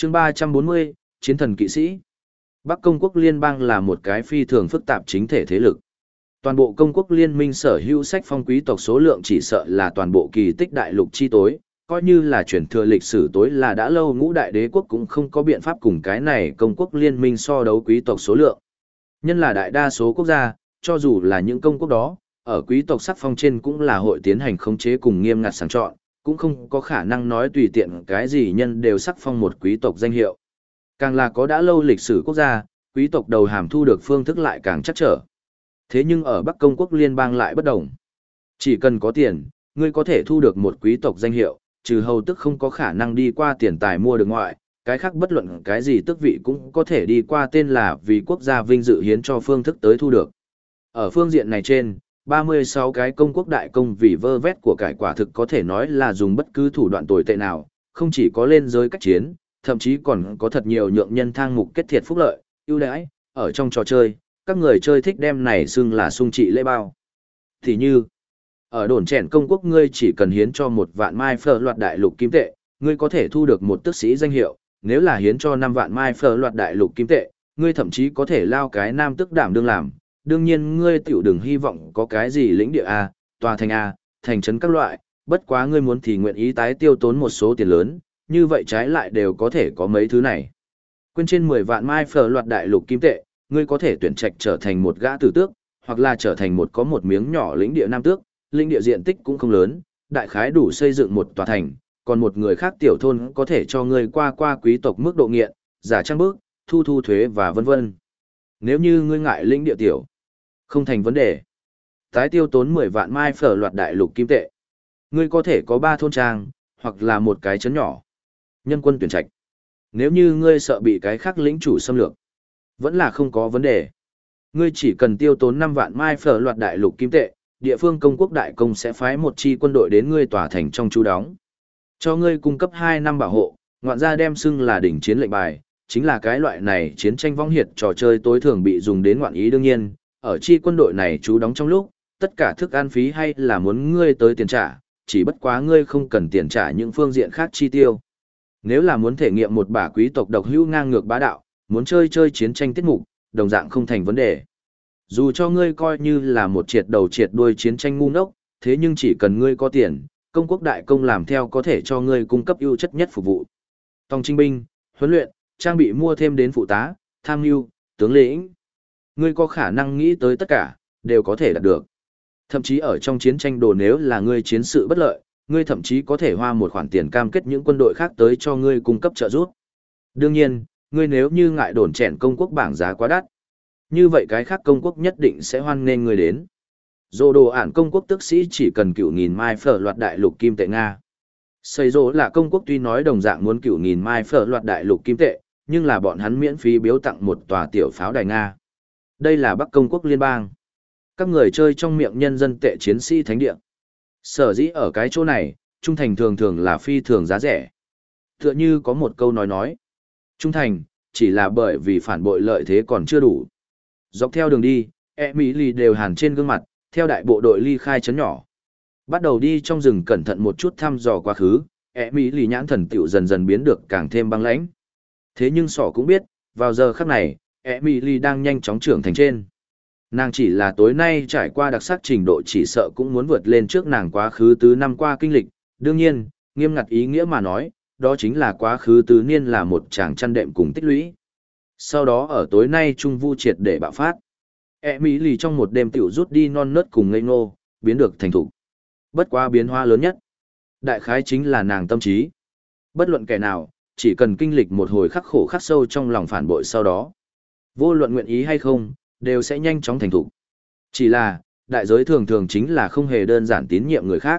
chương 340, Chiến thần kỵ sĩ. Bắc Công quốc liên bang là một cái phi thường phức tạp chính thể thế lực. Toàn bộ công quốc liên minh sở hữu sách phong quý tộc số lượng chỉ sợ là toàn bộ kỳ tích đại lục chi tối, coi như là truyền thừa lịch sử tối là đã lâu ngũ đại đế quốc cũng không có biện pháp cùng cái này công quốc liên minh so đấu quý tộc số lượng. Nhân là đại đa số quốc gia, cho dù là những công quốc đó, ở quý tộc sắc phong trên cũng là hội tiến hành khống chế cùng nghiêm ngặt sàng chọn, cũng không có khả năng nói tùy tiện cái gì nhân đều sắc phong một quý tộc danh hiệu. Càng là có đã lâu lịch sử quốc gia, quý tộc đầu hàm thu được phương thức lại càng chắc trở. Thế nhưng ở Bắc Công quốc liên bang lại bất đồng. Chỉ cần có tiền, ngươi có thể thu được một quý tộc danh hiệu, trừ hầu tức không có khả năng đi qua tiền tài mua được ngoại, cái khác bất luận cái gì tước vị cũng có thể đi qua tên là vì quốc gia vinh dự hiến cho phương thức tới thu được. Ở phương diện này trên, 36 cái công quốc đại công vì vơ vét của cải quả thực có thể nói là dùng bất cứ thủ đoạn tồi tệ nào, không chỉ có lên giới cách chiến, thậm chí còn có thật nhiều nhượng nhân thang mục kết thiệt phúc lợi, ưu đãi, ở trong trò chơi, các người chơi thích đem này xưng là sung trị lễ bao. Thì như, ở đồn chèn công quốc ngươi chỉ cần hiến cho 1.000 mai phở loạt đại lục kim tệ, ngươi có thể thu được một tước sĩ danh hiệu, nếu là hiến cho 5.000 mai phở loạt đại lục kim tệ, ngươi thậm chí có thể lao cái nam tước đảm đương làm. Đương nhiên ngươi tiểu đừng hy vọng có cái gì lĩnh địa A, tòa thành A, thành trấn các loại, bất quá ngươi muốn thì nguyện ý tái tiêu tốn một số tiền lớn, như vậy trái lại đều có thể có mấy thứ này. Quên trên 10 vạn mai phở loạt đại lục kim tệ, ngươi có thể tuyển trạch trở thành một gã tử tước, hoặc là trở thành một có một miếng nhỏ lĩnh địa nam tước, lĩnh địa diện tích cũng không lớn, đại khái đủ xây dựng một tòa thành, còn một người khác tiểu thôn có thể cho ngươi qua quý tộc mức độ nghiện, giả trang bước, thu thuế và vân vân. Nếu như ngươi ngại lĩnh địa tiểu, không thành vấn đề. Tái tiêu tốn 10 vạn mai phở loạt đại lục kim tệ. Ngươi có thể có 3 thôn trang, hoặc là một cái trấn nhỏ. Nhân quân tuyển trạch. Nếu như ngươi sợ bị cái khác lĩnh chủ xâm lược, vẫn là không có vấn đề. Ngươi chỉ cần tiêu tốn 5 vạn mai phở loạt đại lục kim tệ, địa phương công quốc đại công sẽ phái một chi quân đội đến ngươi tòa thành trong trú đóng. Cho ngươi cung cấp 2 năm bảo hộ, ngoạn ra đem xưng là đỉnh chiến lệnh bài, chính là cái loại này chiến tranh vong hiệt trò chơi tối thường bị dùng đến ngoạn ý đương nhiên, ở chi quân đội này trú đóng trong lúc, tất cả thức ăn phí hay là muốn ngươi tới tiền trả, chỉ bất quá ngươi không cần tiền trả những phương diện khác chi tiêu. Nếu là muốn thể nghiệm một bả quý tộc độc hữu ngang ngược bá đạo, muốn chơi chiến tranh tiết mục, đồng dạng không thành vấn đề. Dù cho ngươi coi như là một triệt đầu triệt đuôi chiến tranh ngu ngốc, thế nhưng chỉ cần ngươi có tiền, công quốc đại công làm theo có thể cho ngươi cung cấp ưu chất nhất phục vụ. Tòng trinh binh, huấn luyện, trang bị mua thêm đến phụ tá, tham mưu, tướng lĩnh. Ngươi có khả năng nghĩ tới tất cả, đều có thể đạt được. Thậm chí ở trong chiến tranh đồ nếu là ngươi chiến sự bất lợi, ngươi thậm chí có thể hoa một khoản tiền cam kết những quân đội khác tới cho ngươi cung cấp trợ giúp. Đương nhiên, ngươi nếu như ngại đồn chèn công quốc bảng giá quá đắt, như vậy cái khác công quốc nhất định sẽ hoan nghênh ngươi đến. Dồ đồ ản công quốc tức sĩ chỉ cần cựu nghìn mai phở loạt đại lục kim tệ Nga. Xây dỗ là công quốc tuy nói đồng dạng muốn cựu nghìn mai phở loạt đại lục kim tệ, nhưng là bọn hắn miễn phí biếu tặng một tòa tiểu pháo đài Nga. Đây là Bắc Công quốc liên bang. Các người chơi trong miệng nhân dân tệ chiến sĩ thánh địa. Sở dĩ ở cái chỗ này, trung thành thường thường là phi thường giá rẻ. Tựa như có một câu nói. Trung thành, chỉ là bởi vì phản bội lợi thế còn chưa đủ. Dọc theo đường đi, Emily đều hàn trên gương mặt, theo đại bộ đội ly khai trấn nhỏ. Bắt đầu đi trong rừng cẩn thận một chút thăm dò quá khứ, Emily nhãn thần tiểu dần dần biến được càng thêm băng lãnh. Thế nhưng sỏ cũng biết, vào giờ khắc này, Emily đang nhanh chóng trưởng thành trên. Nàng chỉ là tối nay trải qua đặc sắc trình độ chỉ sợ cũng muốn vượt lên trước nàng quá khứ tứ năm qua kinh lịch. Đương nhiên, nghiêm ngặt ý nghĩa mà nói, đó chính là quá khứ tứ niên là một chàng chăn đệm cùng tích lũy. Sau đó ở tối nay trung vu triệt để bạo phát. Emily trong một đêm tiểu rút đi non nớt cùng ngây ngô, biến được thành thục. Bất quá biến hóa lớn nhất. Đại khái chính là nàng tâm trí. Bất luận kẻ nào, chỉ cần kinh lịch một hồi khắc khổ khắc sâu trong lòng phản bội sau đó. Vô luận nguyện ý hay không, đều sẽ nhanh chóng thành thục. Chỉ là, đại giới thường thường chính là không hề đơn giản tín nhiệm người khác.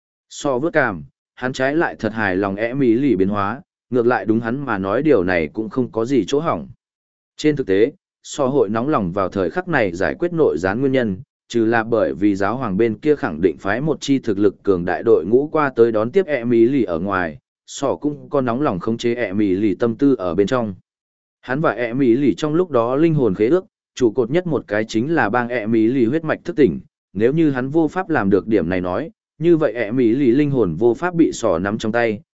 So vớt cảm, hắn trái lại thật hài lòng Emily biến hóa, ngược lại đúng hắn mà nói điều này cũng không có gì chỗ hỏng. Trên thực tế, so hội nóng lòng vào thời khắc này giải quyết nội gián nguyên nhân, trừ là bởi vì giáo hoàng bên kia khẳng định phái một chi thực lực cường đại đội ngũ qua tới đón tiếp Emily ở ngoài, so cũng có nóng lòng khống chế Emily tâm tư ở bên trong. Hắn và Emily trong lúc đó linh hồn khế ước, trụ cột nhất một cái chính là bang Emily huyết mạch thức tỉnh, nếu như hắn vô pháp làm được điểm này nói, như vậy Emily linh hồn vô pháp bị sỏ nắm trong tay,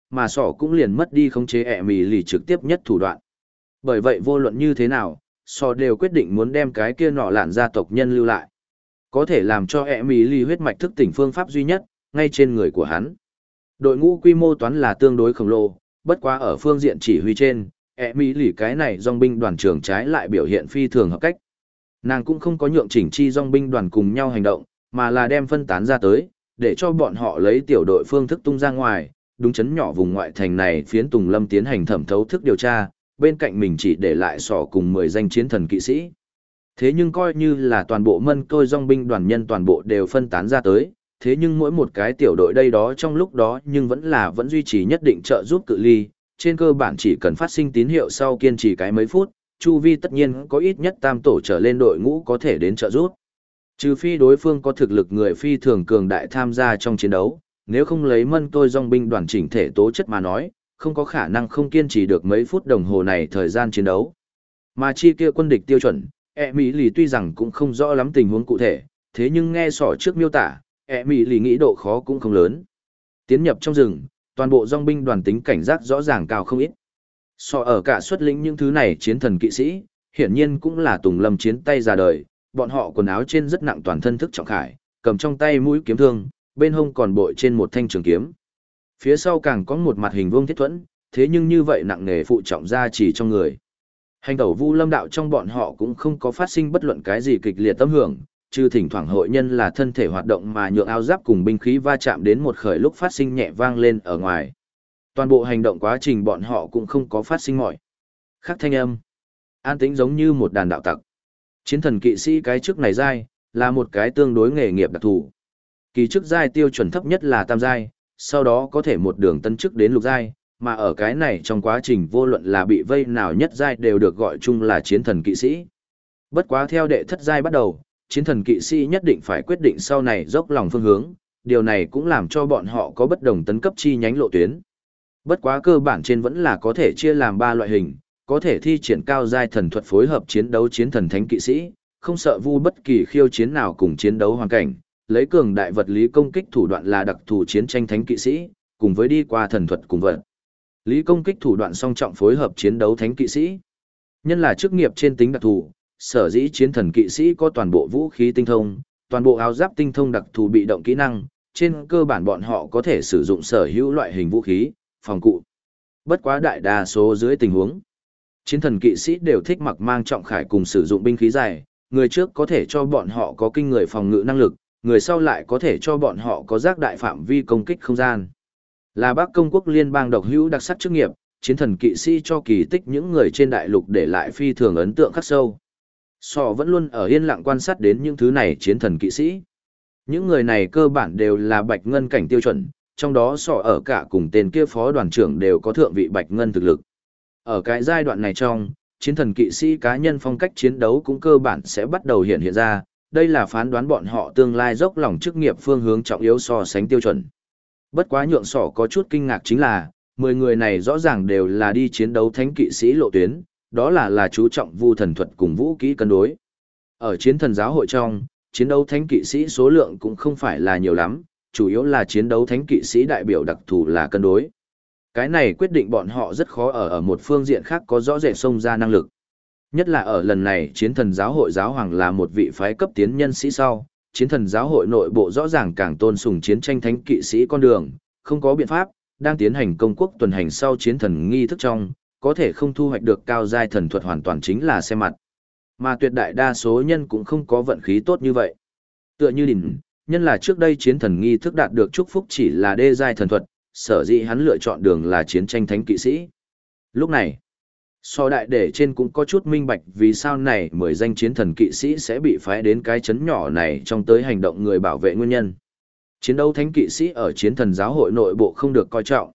mà sỏ cũng liền mất đi khống chế ẹ mì lì trực tiếp nhất thủ đoạn. Bởi vậy vô luận như thế nào, sỏ đều quyết định muốn đem cái kia nọ lạn gia tộc nhân lưu lại. Có thể làm cho ẹ mì lì huyết mạch thức tỉnh phương pháp duy nhất, ngay trên người của hắn. Đội ngũ quy mô toán là tương đối khổng lồ, bất quá ở phương diện chỉ huy trên, ẹ mì lì cái này dòng binh đoàn trưởng trái lại biểu hiện phi thường hợp cách. Nàng cũng không có nhượng chỉnh chi dòng binh đoàn cùng nhau hành động, mà là đem phân tán ra tới, để cho bọn họ lấy tiểu đội phương thức tung ra ngoài, đúng chấn nhỏ vùng ngoại thành này phiến Tùng Lâm tiến hành thẩm thấu thức điều tra, bên cạnh mình chỉ để lại sỏ cùng 10 danh chiến thần kỵ sĩ. Thế nhưng coi như là toàn bộ mân tôi dòng binh đoàn nhân toàn bộ đều phân tán ra tới, thế nhưng mỗi một cái tiểu đội đây đó trong lúc đó nhưng vẫn duy trì nhất định trợ giúp cự ly, trên cơ bản chỉ cần phát sinh tín hiệu sau kiên trì cái mấy phút, chu vi tất nhiên có ít nhất tam tổ trở lên đội ngũ có thể đến trợ giúp. Trừ phi đối phương có thực lực người phi thường cường đại tham gia trong chiến đấu, nếu không lấy mân tôi dòng binh đoàn chỉnh thể tố chất mà nói, không có khả năng không kiên trì được mấy phút đồng hồ này thời gian chiến đấu. Mà chi kia quân địch tiêu chuẩn, Mỹ lì tuy rằng cũng không rõ lắm tình huống cụ thể, thế nhưng nghe sỏ trước miêu tả, Mỹ lì nghĩ độ khó cũng không lớn. Tiến nhập trong rừng, toàn bộ dòng binh đoàn tính cảnh giác rõ ràng cao không ít. Sỏ ở cả xuất lĩnh những thứ này chiến thần kỵ sĩ, hiển nhiên cũng là Tùng Lâm chiến tay ra đời, bọn họ quần áo trên rất nặng toàn thân thức trọng khải, cầm trong tay mũi kiếm thương, bên hông còn bội trên một thanh trường kiếm. Phía sau càng có một mặt hình vuông thiết thuẫn, thế nhưng như vậy nặng nề phụ trọng ra chỉ trong người. Hành tẩu Vu Lâm đạo trong bọn họ cũng không có phát sinh bất luận cái gì kịch liệt tâm hưởng, trừ thỉnh thoảng hội nhân là thân thể hoạt động mà nhượng áo giáp cùng binh khí va chạm đến một khởi lúc phát sinh nhẹ vang lên ở ngoài. Toàn bộ hành động quá trình bọn họ cũng không có phát sinh mọi khác thanh âm. An tĩnh giống như một đàn đạo tặc. Chiến thần kỵ sĩ cái chức này giai, là một cái tương đối nghề nghiệp đặc thù. Kỳ chức giai tiêu chuẩn thấp nhất là tam giai, sau đó có thể một đường tân chức đến lục giai, mà ở cái này trong quá trình vô luận là bị vây nào nhất giai đều được gọi chung là chiến thần kỵ sĩ. Bất quá theo đệ thất giai bắt đầu, chiến thần kỵ sĩ nhất định phải quyết định sau này dốc lòng phương hướng, điều này cũng làm cho bọn họ có bất đồng tấn cấp chi nhánh lộ tuyến. Bất quá cơ bản trên vẫn là có thể chia làm 3 loại hình, có thể thi triển cao giai thần thuật phối hợp chiến đấu chiến thần thánh kỵ sĩ, không sợ vu bất kỳ khiêu chiến nào cùng chiến đấu hoàn cảnh, lấy cường đại vật lý công kích thủ đoạn là đặc thù chiến tranh thánh kỵ sĩ, cùng với đi qua thần thuật cùng vật lý công kích thủ đoạn song trọng phối hợp chiến đấu thánh kỵ sĩ. Nhân là chức nghiệp trên tính đặc thù, sở dĩ chiến thần kỵ sĩ có toàn bộ vũ khí tinh thông, toàn bộ áo giáp tinh thông đặc thù bị động kỹ năng, trên cơ bản bọn họ có thể sử dụng sở hữu loại hình vũ khí, phòng cụ. Bất quá đại đa số dưới tình huống, chiến thần kỵ sĩ đều thích mặc mang trọng khải cùng sử dụng binh khí dài, người trước có thể cho bọn họ có kinh người phòng ngự năng lực, người sau lại có thể cho bọn họ có giác đại phạm vi công kích không gian. Là Bắc Công quốc liên bang độc hữu đặc sắc chức nghiệp, chiến thần kỵ sĩ cho kỳ tích những người trên đại lục để lại phi thường ấn tượng khắc sâu. Sọ vẫn luôn ở yên lặng quan sát đến những thứ này chiến thần kỵ sĩ. Những người này cơ bản đều là bạch ngân cảnh tiêu chuẩn, trong đó Sọ ở cả cùng tên kia phó đoàn trưởng đều có thượng vị bạch ngân thực lực. Ở cái giai đoạn này trong, chiến thần kỵ sĩ cá nhân phong cách chiến đấu cũng cơ bản sẽ bắt đầu hiện ra, đây là phán đoán bọn họ tương lai dốc lòng chức nghiệp phương hướng trọng yếu so sánh tiêu chuẩn. Bất quá nhượng Sọ có chút kinh ngạc chính là, 10 người này rõ ràng đều là đi chiến đấu thánh kỵ sĩ lộ tuyến, đó là chú trọng vu thần thuật cùng vũ kỹ cân đối. Ở chiến thần giáo hội trong, chiến đấu thánh kỵ sĩ số lượng cũng không phải là nhiều lắm, chủ yếu là chiến đấu thánh kỵ sĩ đại biểu đặc thù là cân đối. Cái này quyết định bọn họ rất khó ở một phương diện khác có rõ rệt xông ra năng lực. Nhất là ở lần này chiến thần giáo hội giáo hoàng là một vị phái cấp tiến nhân sĩ sau, chiến thần giáo hội nội bộ rõ ràng càng tôn sùng chiến tranh thánh kỵ sĩ con đường, không có biện pháp, đang tiến hành công quốc tuần hành sau chiến thần nghi thức trong, có thể không thu hoạch được cao giai thần thuật hoàn toàn chính là xem mặt. Mà tuyệt đại đa số nhân cũng không có vận khí tốt như vậy. Tựa như đỉnh, nhân là trước đây chiến thần nghi thức đạt được chúc phúc chỉ là đê giai thần thuật, sở dĩ hắn lựa chọn đường là chiến tranh thánh kỵ sĩ. Lúc này, so đại để trên cũng có chút minh bạch vì sao này 10 danh chiến thần kỵ sĩ sẽ bị phái đến cái chấn nhỏ này trong tới hành động người bảo vệ nguyên nhân. Chiến đấu thánh kỵ sĩ ở chiến thần giáo hội nội bộ không được coi trọng.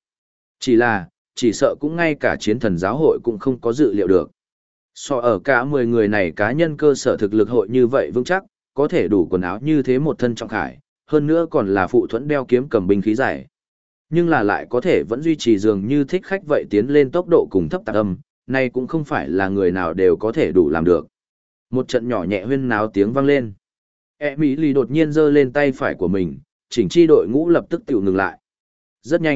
Chỉ sợ cũng ngay cả chiến thần giáo hội cũng không có dự liệu được. So ở cả 10 người này cá nhân cơ sở thực lực hội như vậy vững chắc, có thể đủ quần áo như thế một thân trọng khải, hơn nữa còn là phụ thuẫn đeo kiếm cầm binh khí dài. Nhưng là lại có thể vẫn duy trì dường như thích khách vậy tiến lên tốc độ cùng thấp tạc âm, này cũng không phải là người nào đều có thể đủ làm được. Một trận nhỏ nhẹ huyên náo tiếng vang lên. Emily đột nhiên giơ lên tay phải của mình, chỉnh chi đội ngũ lập tức tiểu ngừng lại. Rất nhanh,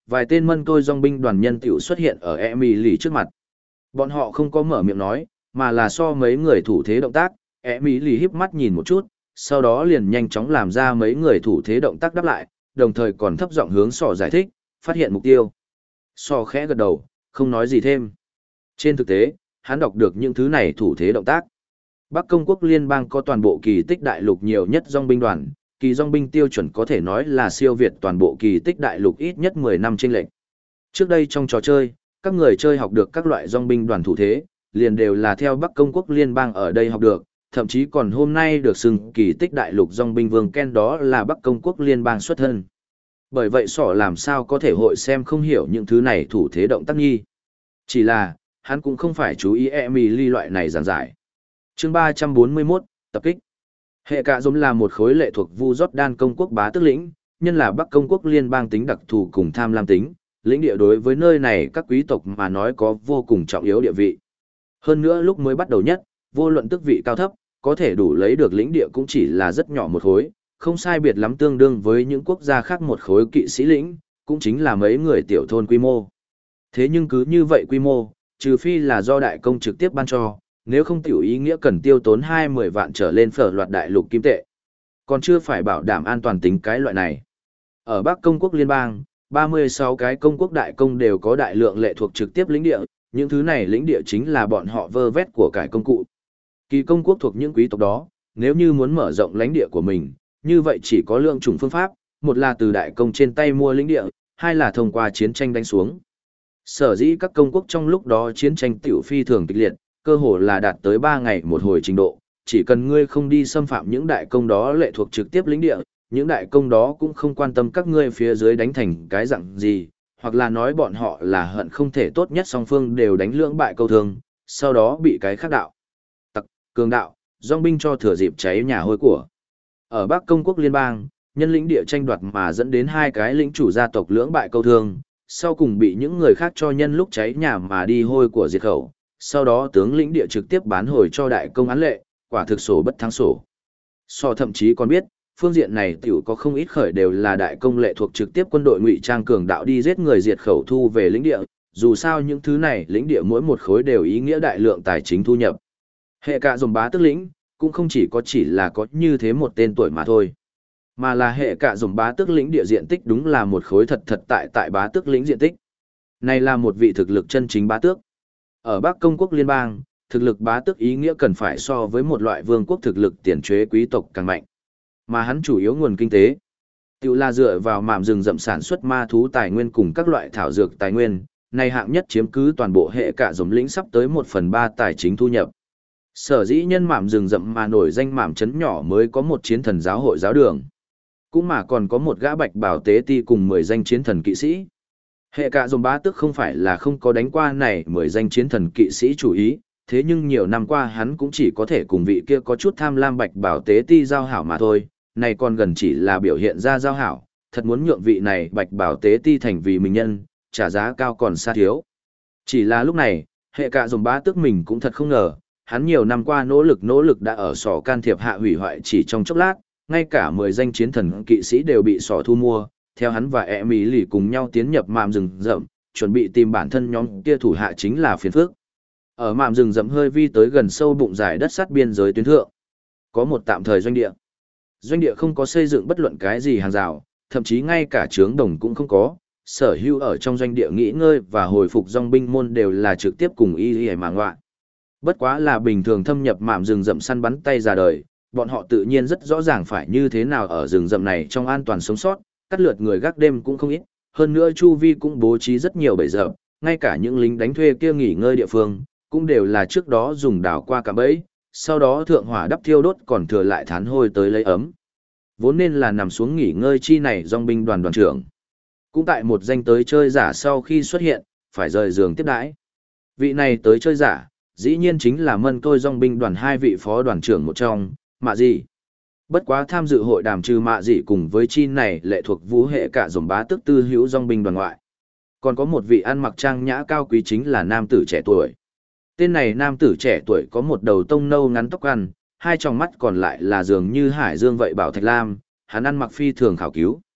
vài tên mân tôi dòng binh đoàn nhân tiểu xuất hiện ở Emily trước mặt. Bọn họ không có mở miệng nói, mà là so mấy người thủ thế động tác, Emily híp mắt nhìn một chút, sau đó liền nhanh chóng làm ra mấy người thủ thế động tác đáp lại, đồng thời còn thấp giọng hướng sọ giải thích, phát hiện mục tiêu. Sọ khẽ gật đầu, không nói gì thêm. Trên thực tế, hắn đọc được những thứ này thủ thế động tác. Bắc Công quốc liên bang có toàn bộ kỳ tích đại lục nhiều nhất dòng binh đoàn, kỳ dòng binh tiêu chuẩn có thể nói là siêu việt toàn bộ kỳ tích đại lục ít nhất 10 năm chênh lệch. Trước đây trong trò chơi, các người chơi học được các loại dòng binh đoàn thủ thế, liền đều là theo Bắc Công quốc liên bang ở đây học được, thậm chí còn hôm nay được xưng kỳ tích đại lục dòng binh vương Ken đó là Bắc Công quốc liên bang xuất thân. Bởi vậy sỏ làm sao có thể hội xem không hiểu những thứ này thủ thế động tác nghi. Chỉ là, hắn cũng không phải chú ý Emily loại này giảng giải. Chương 341, tập kích. Hệ cả giống là một khối lệ thuộc Vu Jordan công quốc bá tước lĩnh, nhân là Bắc Công quốc liên bang tính đặc thù cùng tham lam tính, lĩnh địa đối với nơi này các quý tộc mà nói có vô cùng trọng yếu địa vị. Hơn nữa lúc mới bắt đầu nhất, vô luận tước vị cao thấp, có thể đủ lấy được lĩnh địa cũng chỉ là rất nhỏ một khối, không sai biệt lắm tương đương với những quốc gia khác một khối kỵ sĩ lĩnh, cũng chính là mấy người tiểu thôn quy mô. Thế nhưng cứ như vậy quy mô, trừ phi là do đại công trực tiếp ban cho, nếu không tiểu ý nghĩa cần tiêu tốn 20 vạn trở lên phở loạt đại lục kim tệ. Còn chưa phải bảo đảm an toàn tính cái loại này. Ở Bắc Công quốc liên bang, 36 cái công quốc đại công đều có đại lượng lệ thuộc trực tiếp lĩnh địa, những thứ này lĩnh địa chính là bọn họ vơ vét của cải công cụ. Kỳ công quốc thuộc những quý tộc đó, nếu như muốn mở rộng lãnh địa của mình, như vậy chỉ có lượng chủng phương pháp, một là từ đại công trên tay mua lĩnh địa, hai là thông qua chiến tranh đánh xuống. Sở dĩ các công quốc trong lúc đó chiến tranh tiểu phi thường kịch liệt, cơ hồ là đạt tới 3 ngày một hồi trình độ, chỉ cần ngươi không đi xâm phạm những đại công đó lệ thuộc trực tiếp lĩnh địa, những đại công đó cũng không quan tâm các ngươi phía dưới đánh thành cái dạng gì, hoặc là nói bọn họ là hận không thể tốt nhất song phương đều đánh lưỡng bại câu thương, sau đó bị cái khác đạo. Tặc, cường đạo, dòng binh cho thừa dịp cháy nhà hôi của. Ở Bắc Công quốc liên bang, nhân lĩnh địa tranh đoạt mà dẫn đến hai cái lĩnh chủ gia tộc lưỡng bại câu thương, sau cùng bị những người khác cho nhân lúc cháy nhà mà đi hôi của diệt khẩu, sau đó tướng lĩnh địa trực tiếp bán hồi cho đại công án lệ, quả thực sổ bất thắng sổ. So thậm chí còn biết, phương diện này tiểu có không ít khởi đều là đại công lệ thuộc trực tiếp quân đội ngụy trang cường đạo đi giết người diệt khẩu thu về lĩnh địa, dù sao những thứ này lĩnh địa mỗi một khối đều ý nghĩa đại lượng tài chính thu nhập. Hệ cả dòng bá tước lĩnh, cũng không chỉ là có như thế một tên tuổi mà thôi, mà là hệ cả dòng bá tước lĩnh địa diện tích đúng là một khối thật tại bá tước lĩnh diện tích. Này là một vị thực lực chân chính bá tước. Ở Bắc Công quốc liên bang, thực lực bá tước ý nghĩa cần phải so với một loại vương quốc thực lực tiền chế quý tộc càng mạnh. Mà hắn chủ yếu nguồn kinh tế, tự là dựa vào mạm rừng rậm sản xuất ma thú tài nguyên cùng các loại thảo dược tài nguyên, này hạng nhất chiếm cứ toàn bộ hệ cả dòng lĩnh sắp tới 1/3 tài chính thu nhập. Sở dĩ nhân mạm rừng rậm mà nổi danh mạm trấn nhỏ mới có một chiến thần giáo hội giáo đường. Cũng mà còn có một gã bạch bảo tế ti cùng 10 danh chiến thần kỵ sĩ. Hệ cả dòng bá tước không phải là không có đánh qua này 10 danh chiến thần kỵ sĩ chủ ý, thế nhưng nhiều năm qua hắn cũng chỉ có thể cùng vị kia có chút tham lam bạch bảo tế ti giao hảo mà thôi, này còn gần chỉ là biểu hiện ra giao hảo, thật muốn nhượng vị này bạch bảo tế ti thành vì mình nhân, trả giá cao còn xa thiếu. Chỉ là lúc này, hệ cả dòng bá tước mình cũng thật không ngờ, hắn nhiều năm qua nỗ lực đã ở sỏ can thiệp hạ hủy hoại chỉ trong chốc lát, ngay cả 10 danh chiến thần kỵ sĩ đều bị sỏ thu mua, theo hắn và Emily cùng nhau tiến nhập mạm rừng rậm, chuẩn bị tìm bản thân nhóm kia thủ hạ chính là phiền phức. Ở mạm rừng rậm hơi vi tới gần sâu bụng dài đất sát biên giới tuyến thượng, có một tạm thời doanh địa. Doanh địa không có xây dựng bất luận cái gì hàng rào, thậm chí ngay cả trướng đồng cũng không có, sở hữu ở trong doanh địa nghỉ ngơi và hồi phục dòng binh môn đều là trực tiếp cùng y mà ngoạ. Bất quá là bình thường thâm nhập mạm rừng rậm săn bắn tay ra đời, bọn họ tự nhiên rất rõ ràng phải như thế nào ở rừng rậm này trong an toàn sống sót, cắt lượt người gác đêm cũng không ít, hơn nữa chu vi cũng bố trí rất nhiều bẫy dập, ngay cả những lính đánh thuê kia nghỉ ngơi địa phương, cũng đều là trước đó dùng đào qua cả bẫy, sau đó thượng hỏa đắp thiêu đốt còn thừa lại thán hôi tới lấy ấm. Vốn nên là nằm xuống nghỉ ngơi chi này dòng binh đoàn đoàn trưởng. Cũng tại một danh tới chơi giả sau khi xuất hiện, phải rời giường tiếp đãi. Vị này tới chơi giả, dĩ nhiên chính là mân tôi dòng binh đoàn hai vị phó đoàn trưởng một trong, Mạ Dị. Bất quá tham dự hội đàm trừ Mạ Dị cùng với chi này lệ thuộc vũ hệ cả dòng bá tức tư hữu dòng binh đoàn ngoại. Còn có một vị ăn mặc trang nhã cao quý chính là nam tử trẻ tuổi. Tên này nam tử trẻ tuổi có một đầu tông nâu ngắn tóc ăn, hai tròng mắt còn lại là dường như hải dương vậy bảo thạch lam, hắn ăn mặc phi thường khảo cứu.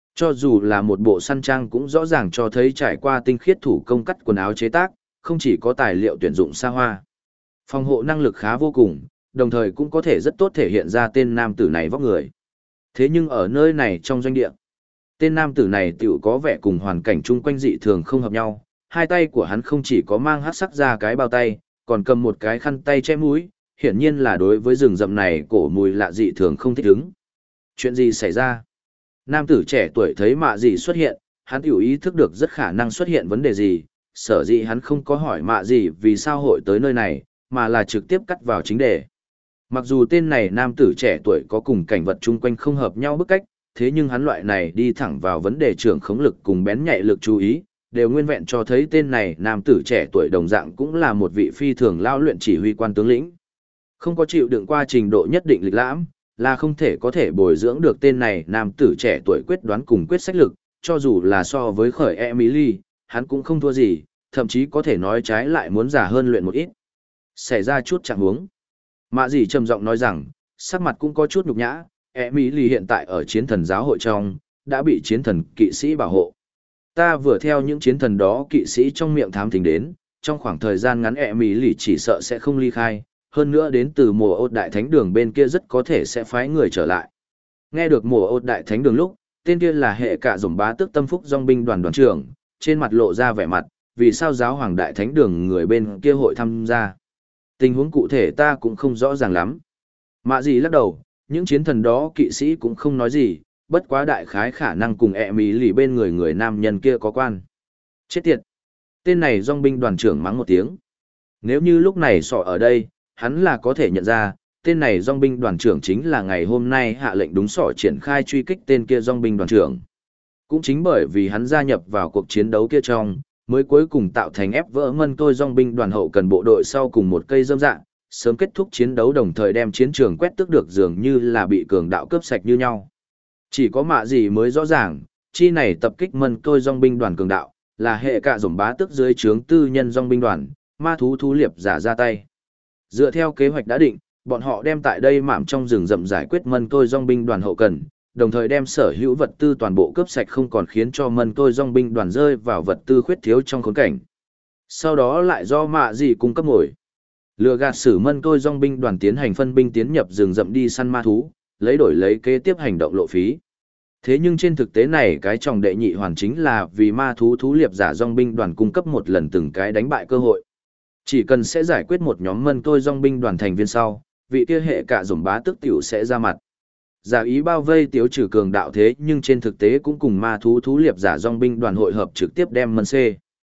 Cho dù là một bộ săn trang cũng rõ ràng cho thấy trải qua tinh khiết thủ công cắt quần áo chế tác, không chỉ có tài liệu tuyển dụng xa hoa. Phòng hộ năng lực khá vô cùng, đồng thời cũng có thể rất tốt thể hiện ra tên nam tử này vóc người. Thế nhưng ở nơi này trong doanh địa, tên nam tử này tiểu có vẻ cùng hoàn cảnh chung quanh dị thường không hợp nhau, hai tay của hắn không chỉ có mang hắc sắc ra cái bao tay, còn cầm một cái khăn tay che mũi, hiển nhiên là đối với rừng rậm này cổ mùi lạ dị thường không thích ứng. Chuyện gì xảy ra? Nam tử trẻ tuổi thấy mạ dị xuất hiện, hắn tiểu ý thức được rất khả năng xuất hiện vấn đề gì, sở dĩ hắn không có hỏi mạ dị vì sao hội tới nơi này, mà là trực tiếp cắt vào chính đề. Mặc dù tên này nam tử trẻ tuổi có cùng cảnh vật chung quanh không hợp nhau bức cách, thế nhưng hắn loại này đi thẳng vào vấn đề trưởng khống lực cùng bén nhạy lực chú ý, đều nguyên vẹn cho thấy tên này nam tử trẻ tuổi đồng dạng cũng là một vị phi thường lao luyện chỉ huy quan tướng lĩnh. Không có chịu đựng qua trình độ nhất định lịch lãm, là không thể có thể bồi dưỡng được tên này nam tử trẻ tuổi quyết đoán cùng quyết sách lực, cho dù là so với khởi Emily, hắn cũng không thua gì, thậm chí có thể nói trái lại muốn giả hơn luyện một ít. Xảy ra chút trạng huống. Mạ dì trầm giọng nói rằng, sắc mặt cũng có chút nhục nhã, Emily hiện tại ở chiến thần giáo hội trong, đã bị chiến thần kỵ sĩ bảo hộ. Ta vừa theo những chiến thần đó kỵ sĩ trong miệng thám thính đến, trong khoảng thời gian ngắn Emily chỉ sợ sẽ không ly khai, hơn nữa đến từ mùa ốt đại thánh đường bên kia rất có thể sẽ phái người trở lại. Nghe được mùa ốt đại thánh đường lúc, tên kia là hệ cả dòng bá tước tâm phúc dòng binh đoàn đoàn trưởng, trên mặt lộ ra vẻ mặt, vì sao giáo hoàng đại thánh đường người bên kia hội tham gia. Tình huống cụ thể ta cũng không rõ ràng lắm. Mạ gì lắc đầu, những chiến thần đó kỵ sĩ cũng không nói gì, bất quá đại khái khả năng cùng Emily bên người nam nhân kia có quan. Chết tiệt! Tên này dòng binh đoàn trưởng mắng một tiếng. Nếu như lúc này sọ ở đây, hắn là có thể nhận ra, tên này dòng binh đoàn trưởng chính là ngày hôm nay hạ lệnh đúng sỏ triển khai truy kích tên kia dòng binh đoàn trưởng. Cũng chính bởi vì hắn gia nhập vào cuộc chiến đấu kia trong, mới cuối cùng tạo thành ép vỡ mân tôi dòng binh đoàn hậu cần bộ đội sau cùng một cây dâm dạng, sớm kết thúc chiến đấu đồng thời đem chiến trường quét tước được dường như là bị cường đạo cướp sạch như nhau. Chỉ có mạ gì mới rõ ràng, chi này tập kích mân tôi dòng binh đoàn cường đạo, là hệ cả dòng bá tước dưới trướng tư nhân dòng binh đoàn, ma thú thú liệp giả ra tay. Dựa theo kế hoạch đã định, bọn họ đem tại đây mạm trong rừng rậm giải quyết mân tôi dòng binh đoàn hậu cần, đồng thời đem sở hữu vật tư toàn bộ cướp sạch không còn khiến cho mân tôi dòng binh đoàn rơi vào vật tư khuyết thiếu trong khốn cảnh. Sau đó lại do mạ gì cung cấp ngồi. Lừa gạt sử mân tôi dòng binh đoàn tiến hành phân binh tiến nhập rừng rậm đi săn ma thú, lấy kế tiếp hành động lộ phí. Thế nhưng trên thực tế này cái trọng đệ nhị hoàn chính là vì ma thú thú liệp giả dòng binh đoàn cung cấp một lần từng cái đánh bại cơ hội. Chỉ cần sẽ giải quyết một nhóm mân tôi dòng binh đoàn thành viên sau, vị kia hệ cả dòng bá tức tiểu sẽ ra mặt. Giả ý bao vây tiểu trừ cường đạo thế nhưng trên thực tế cũng cùng ma thú thú liệp giả dòng binh đoàn hội hợp trực tiếp đem mân C.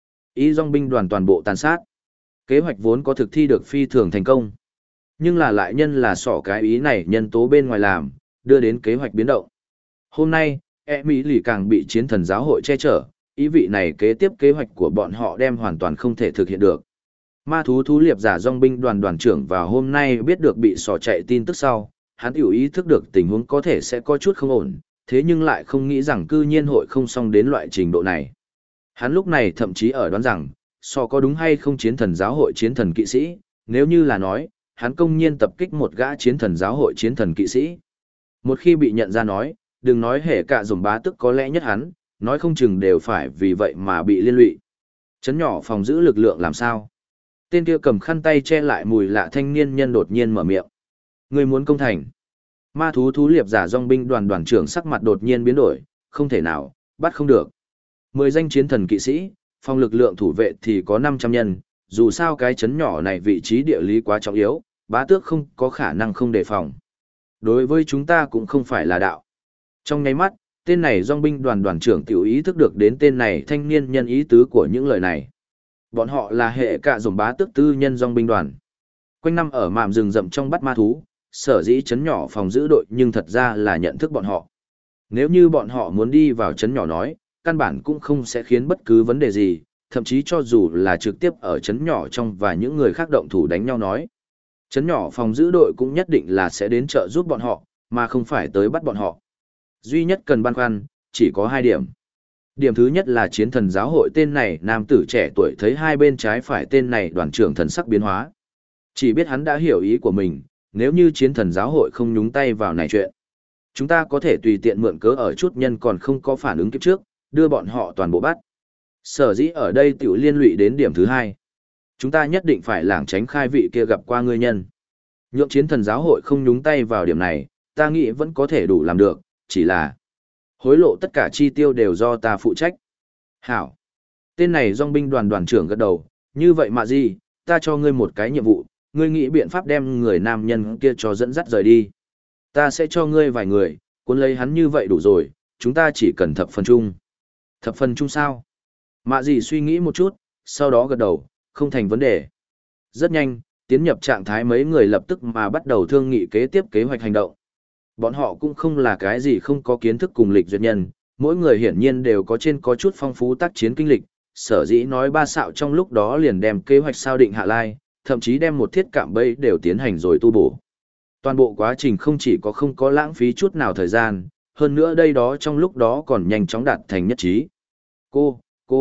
Ý dòng binh đoàn toàn bộ tàn sát. Kế hoạch vốn có thực thi được phi thường thành công. Nhưng là lại nhân là sỏ cái ý này nhân tố bên ngoài làm, đưa đến kế hoạch biến động. Hôm nay, Emily càng bị chiến thần giáo hội che chở, ý vị này kế tiếp kế hoạch của bọn họ đem hoàn toàn không thể thực hiện được. Ma thú thú liệp giả dòng binh đoàn đoàn trưởng vào hôm nay biết được bị sỏ chạy tin tức sau, hắn hiểu ý thức được tình huống có thể sẽ có chút không ổn, thế nhưng lại không nghĩ rằng cư nhiên hội không xong đến loại trình độ này. Hắn lúc này thậm chí ở đoán rằng, sỏ có đúng hay không chiến thần giáo hội chiến thần kỵ sĩ, nếu như là nói, hắn công nhiên tập kích một gã chiến thần giáo hội chiến thần kỵ sĩ. Một khi bị nhận ra nói, đừng nói hệ cả dòng bá tức có lẽ nhất hắn, nói không chừng đều phải vì vậy mà bị liên lụy. Chấn nhỏ phòng giữ lực lượng làm sao? Tên kia cầm khăn tay che lại mùi lạ thanh niên nhân đột nhiên mở miệng. Người muốn công thành. Ma thú thú liệp giả dòng binh đoàn đoàn trưởng sắc mặt đột nhiên biến đổi, không thể nào, bắt không được. 10 danh chiến thần kỵ sĩ, phòng lực lượng thủ vệ thì có 500 nhân, dù sao cái chấn nhỏ này vị trí địa lý quá trọng yếu, bá tước không có khả năng không đề phòng. Đối với chúng ta cũng không phải là đạo. Trong nháy mắt, tên này dòng binh đoàn đoàn trưởng tiểu ý thức được đến tên này thanh niên nhân ý tứ của những lời này. Bọn họ là hệ cả dòng bá tước tư nhân dòng binh đoàn. Quanh năm ở mạm rừng rậm trong bắt ma thú, sở dĩ chấn nhỏ phòng giữ đội nhưng thật ra là nhận thức bọn họ. Nếu như bọn họ muốn đi vào chấn nhỏ nói, căn bản cũng không sẽ khiến bất cứ vấn đề gì, thậm chí cho dù là trực tiếp ở chấn nhỏ trong và những người khác động thủ đánh nhau nói. Chấn nhỏ phòng giữ đội cũng nhất định là sẽ đến trợ giúp bọn họ, mà không phải tới bắt bọn họ. Duy nhất cần băn khoăn, chỉ có 2 điểm. Điểm thứ nhất là chiến thần giáo hội tên này nam tử trẻ tuổi thấy hai bên trái phải tên này đoàn trưởng thần sắc biến hóa. Chỉ biết hắn đã hiểu ý của mình, nếu như chiến thần giáo hội không nhúng tay vào này chuyện. Chúng ta có thể tùy tiện mượn cớ ở chút nhân còn không có phản ứng kịp trước, đưa bọn họ toàn bộ bắt. Sở dĩ ở đây tiểu liên lụy đến điểm thứ hai. Chúng ta nhất định phải lảng tránh khai vị kia gặp qua ngươi nhân. Nhượng chiến thần giáo hội không nhúng tay vào điểm này, ta nghĩ vẫn có thể đủ làm được, chỉ là hối lộ tất cả chi tiêu đều do ta phụ trách. Hảo. Tên này dòng binh đoàn đoàn trưởng gật đầu, như vậy mà gì, ta cho ngươi một cái nhiệm vụ, ngươi nghĩ biện pháp đem người nam nhân kia cho dẫn dắt rời đi. Ta sẽ cho ngươi vài người, cuốn lấy hắn như vậy đủ rồi, chúng ta chỉ cần thập phần chung. Thập phần chung sao? Mạ gì suy nghĩ một chút, sau đó gật đầu, không thành vấn đề. Rất nhanh, tiến nhập trạng thái mấy người lập tức mà bắt đầu thương nghị kế tiếp kế hoạch hành động. Bọn họ cũng không là cái gì không có kiến thức cùng lịch duyệt nhân, mỗi người hiển nhiên đều có chút phong phú tác chiến kinh lịch, sở dĩ nói ba xạo trong lúc đó liền đem kế hoạch sao định hạ lai, thậm chí đem một thiết cạm bẫy đều tiến hành rồi tu bổ. Toàn bộ quá trình không chỉ không có lãng phí chút nào thời gian, hơn nữa đây đó trong lúc đó còn nhanh chóng đạt thành nhất trí. Cô,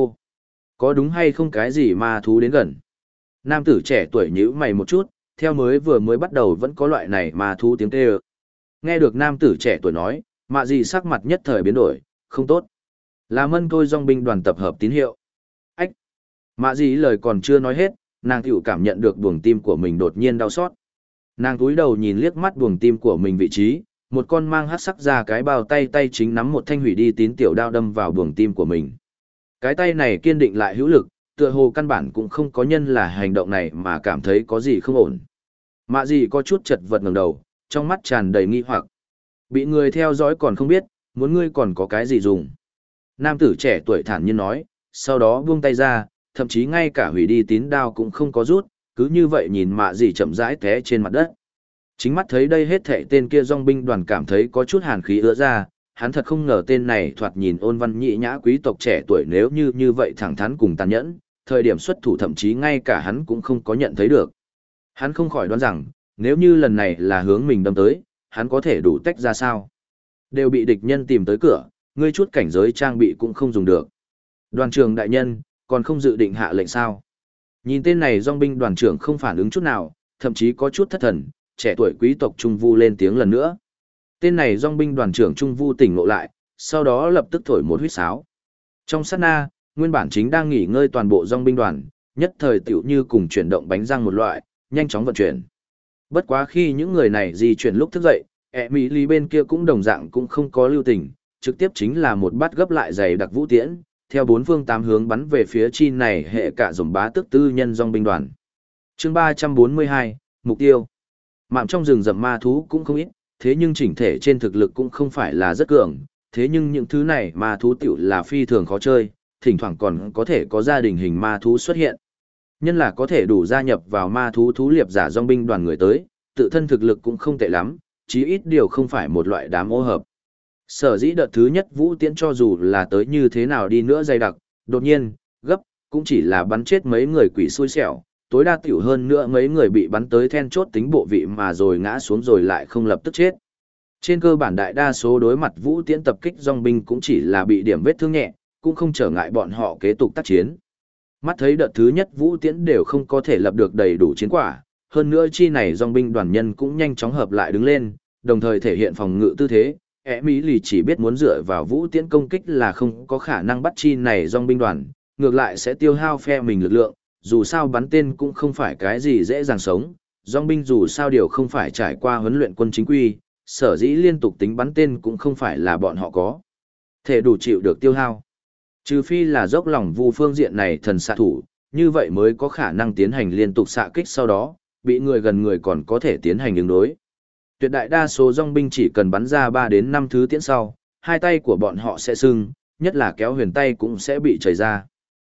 có đúng hay không cái gì ma thú đến gần? Nam tử trẻ tuổi nhíu mày một chút, theo vừa mới bắt đầu vẫn có loại này ma thú tiếng kêu. Nghe được nam tử trẻ tuổi nói, mạ gì sắc mặt nhất thời biến đổi, không tốt. Là mân tôi dòng binh đoàn tập hợp tín hiệu. Ách! Mạ gì lời còn chưa nói hết, nàng tiểu cảm nhận được buồng tim của mình đột nhiên đau xót. Nàng cúi đầu nhìn liếc mắt buồng tim của mình vị trí, một con mang hắc sắc ra cái bao tay chính nắm một thanh hủy đi tín tiểu đao đâm vào buồng tim của mình. Cái tay này kiên định lại hữu lực, tựa hồ căn bản cũng không có nhân là hành động này mà cảm thấy có gì không ổn. Mạ gì có chút chật vật ngẩng đầu, trong mắt tràn đầy nghi hoặc. Bị người theo dõi còn không biết, muốn ngươi còn có cái gì dùng. Nam tử trẻ tuổi thản nhiên nói, sau đó buông tay ra, thậm chí ngay cả hủy đi tín đao cũng không có rút, cứ như vậy nhìn mạ gì chậm rãi té trên mặt đất. Chính mắt thấy đây hết thảy tên kia dòng binh đoàn cảm thấy có chút hàn khí ứa ra, hắn thật không ngờ tên này thoạt nhìn ôn văn nhị nhã quý tộc trẻ tuổi nếu như vậy thẳng thắn cùng tàn nhẫn, thời điểm xuất thủ thậm chí ngay cả hắn cũng không có nhận thấy được. Hắn không khỏi đoán rằng, nếu như lần này là hướng mình đâm tới, hắn có thể đủ tách ra sao. Đều bị địch nhân tìm tới cửa, ngươi chút cảnh giới trang bị cũng không dùng được. Đoàn trưởng đại nhân, còn không dự định hạ lệnh sao? Nhìn tên này dòng binh đoàn trưởng không phản ứng chút nào, thậm chí có chút thất thần, trẻ tuổi quý tộc Trung Vu lên tiếng lần nữa. Tên này dòng binh đoàn trưởng Trung Vu tỉnh ngộ lại, sau đó lập tức thổi một huýt sáo. Trong sát na, nguyên bản chính đang nghỉ ngơi toàn bộ dòng binh đoàn, nhất thời tiểu như cùng chuyển động bánh răng một loại, nhanh chóng vận chuyển. Bất quá khi những người này di chuyển lúc thức dậy, Emily bên kia cũng đồng dạng cũng không có lưu tình, trực tiếp chính là một bát gấp lại dày đặc vũ tiễn, theo bốn phương tám hướng bắn về phía chi này hệ cả dòng bá tức tư nhân dòng binh đoàn. Chương 342, mục tiêu. Mạm trong rừng rậm ma thú cũng không ít, thế nhưng chỉnh thể trên thực lực cũng không phải là rất cường, thế nhưng những thứ này ma thú tiểu là phi thường khó chơi, thỉnh thoảng còn có thể có gia đình hình ma thú xuất hiện. Nhân là có thể đủ gia nhập vào ma thú thú liệp giả dòng binh đoàn người tới, tự thân thực lực cũng không tệ lắm, chí ít điều không phải một loại đám ô hợp. Sở dĩ đợt thứ nhất vũ tiễn cho dù là tới như thế nào đi nữa dày đặc, đột nhiên, gấp, cũng chỉ là bắn chết mấy người quỷ xui xẻo, tối đa tiểu hơn nữa mấy người bị bắn tới then chốt tính bộ vị mà rồi ngã xuống rồi lại không lập tức chết. Trên cơ bản đại đa số đối mặt vũ tiễn tập kích dòng binh cũng chỉ là bị điểm vết thương nhẹ, cũng không trở ngại bọn họ kế tục tác chiến. Mắt thấy đợt thứ nhất vũ tiễn đều không có thể lập được đầy đủ chiến quả, hơn nữa chi này dòng binh đoàn nhân cũng nhanh chóng hợp lại đứng lên, đồng thời thể hiện phòng ngự tư thế. Emily chỉ biết muốn dựa vào vũ tiễn công kích là không có khả năng bắt chi này dòng binh đoàn, ngược lại sẽ tiêu hao phe mình lực lượng, dù sao bắn tên cũng không phải cái gì dễ dàng sống, dòng binh dù sao điều không phải trải qua huấn luyện quân chính quy, sở dĩ liên tục tính bắn tên cũng không phải là bọn họ có thể đủ chịu được tiêu hao. Trừ phi là dốc lòng vu phương diện này thần xạ thủ, như vậy mới có khả năng tiến hành liên tục xạ kích sau đó, bị người gần người còn có thể tiến hành ứng đối. Tuyệt đại đa số dòng binh chỉ cần bắn ra 3 đến 5 thứ tiễn sau, hai tay của bọn họ sẽ sưng, nhất là kéo huyền tay cũng sẽ bị chảy ra.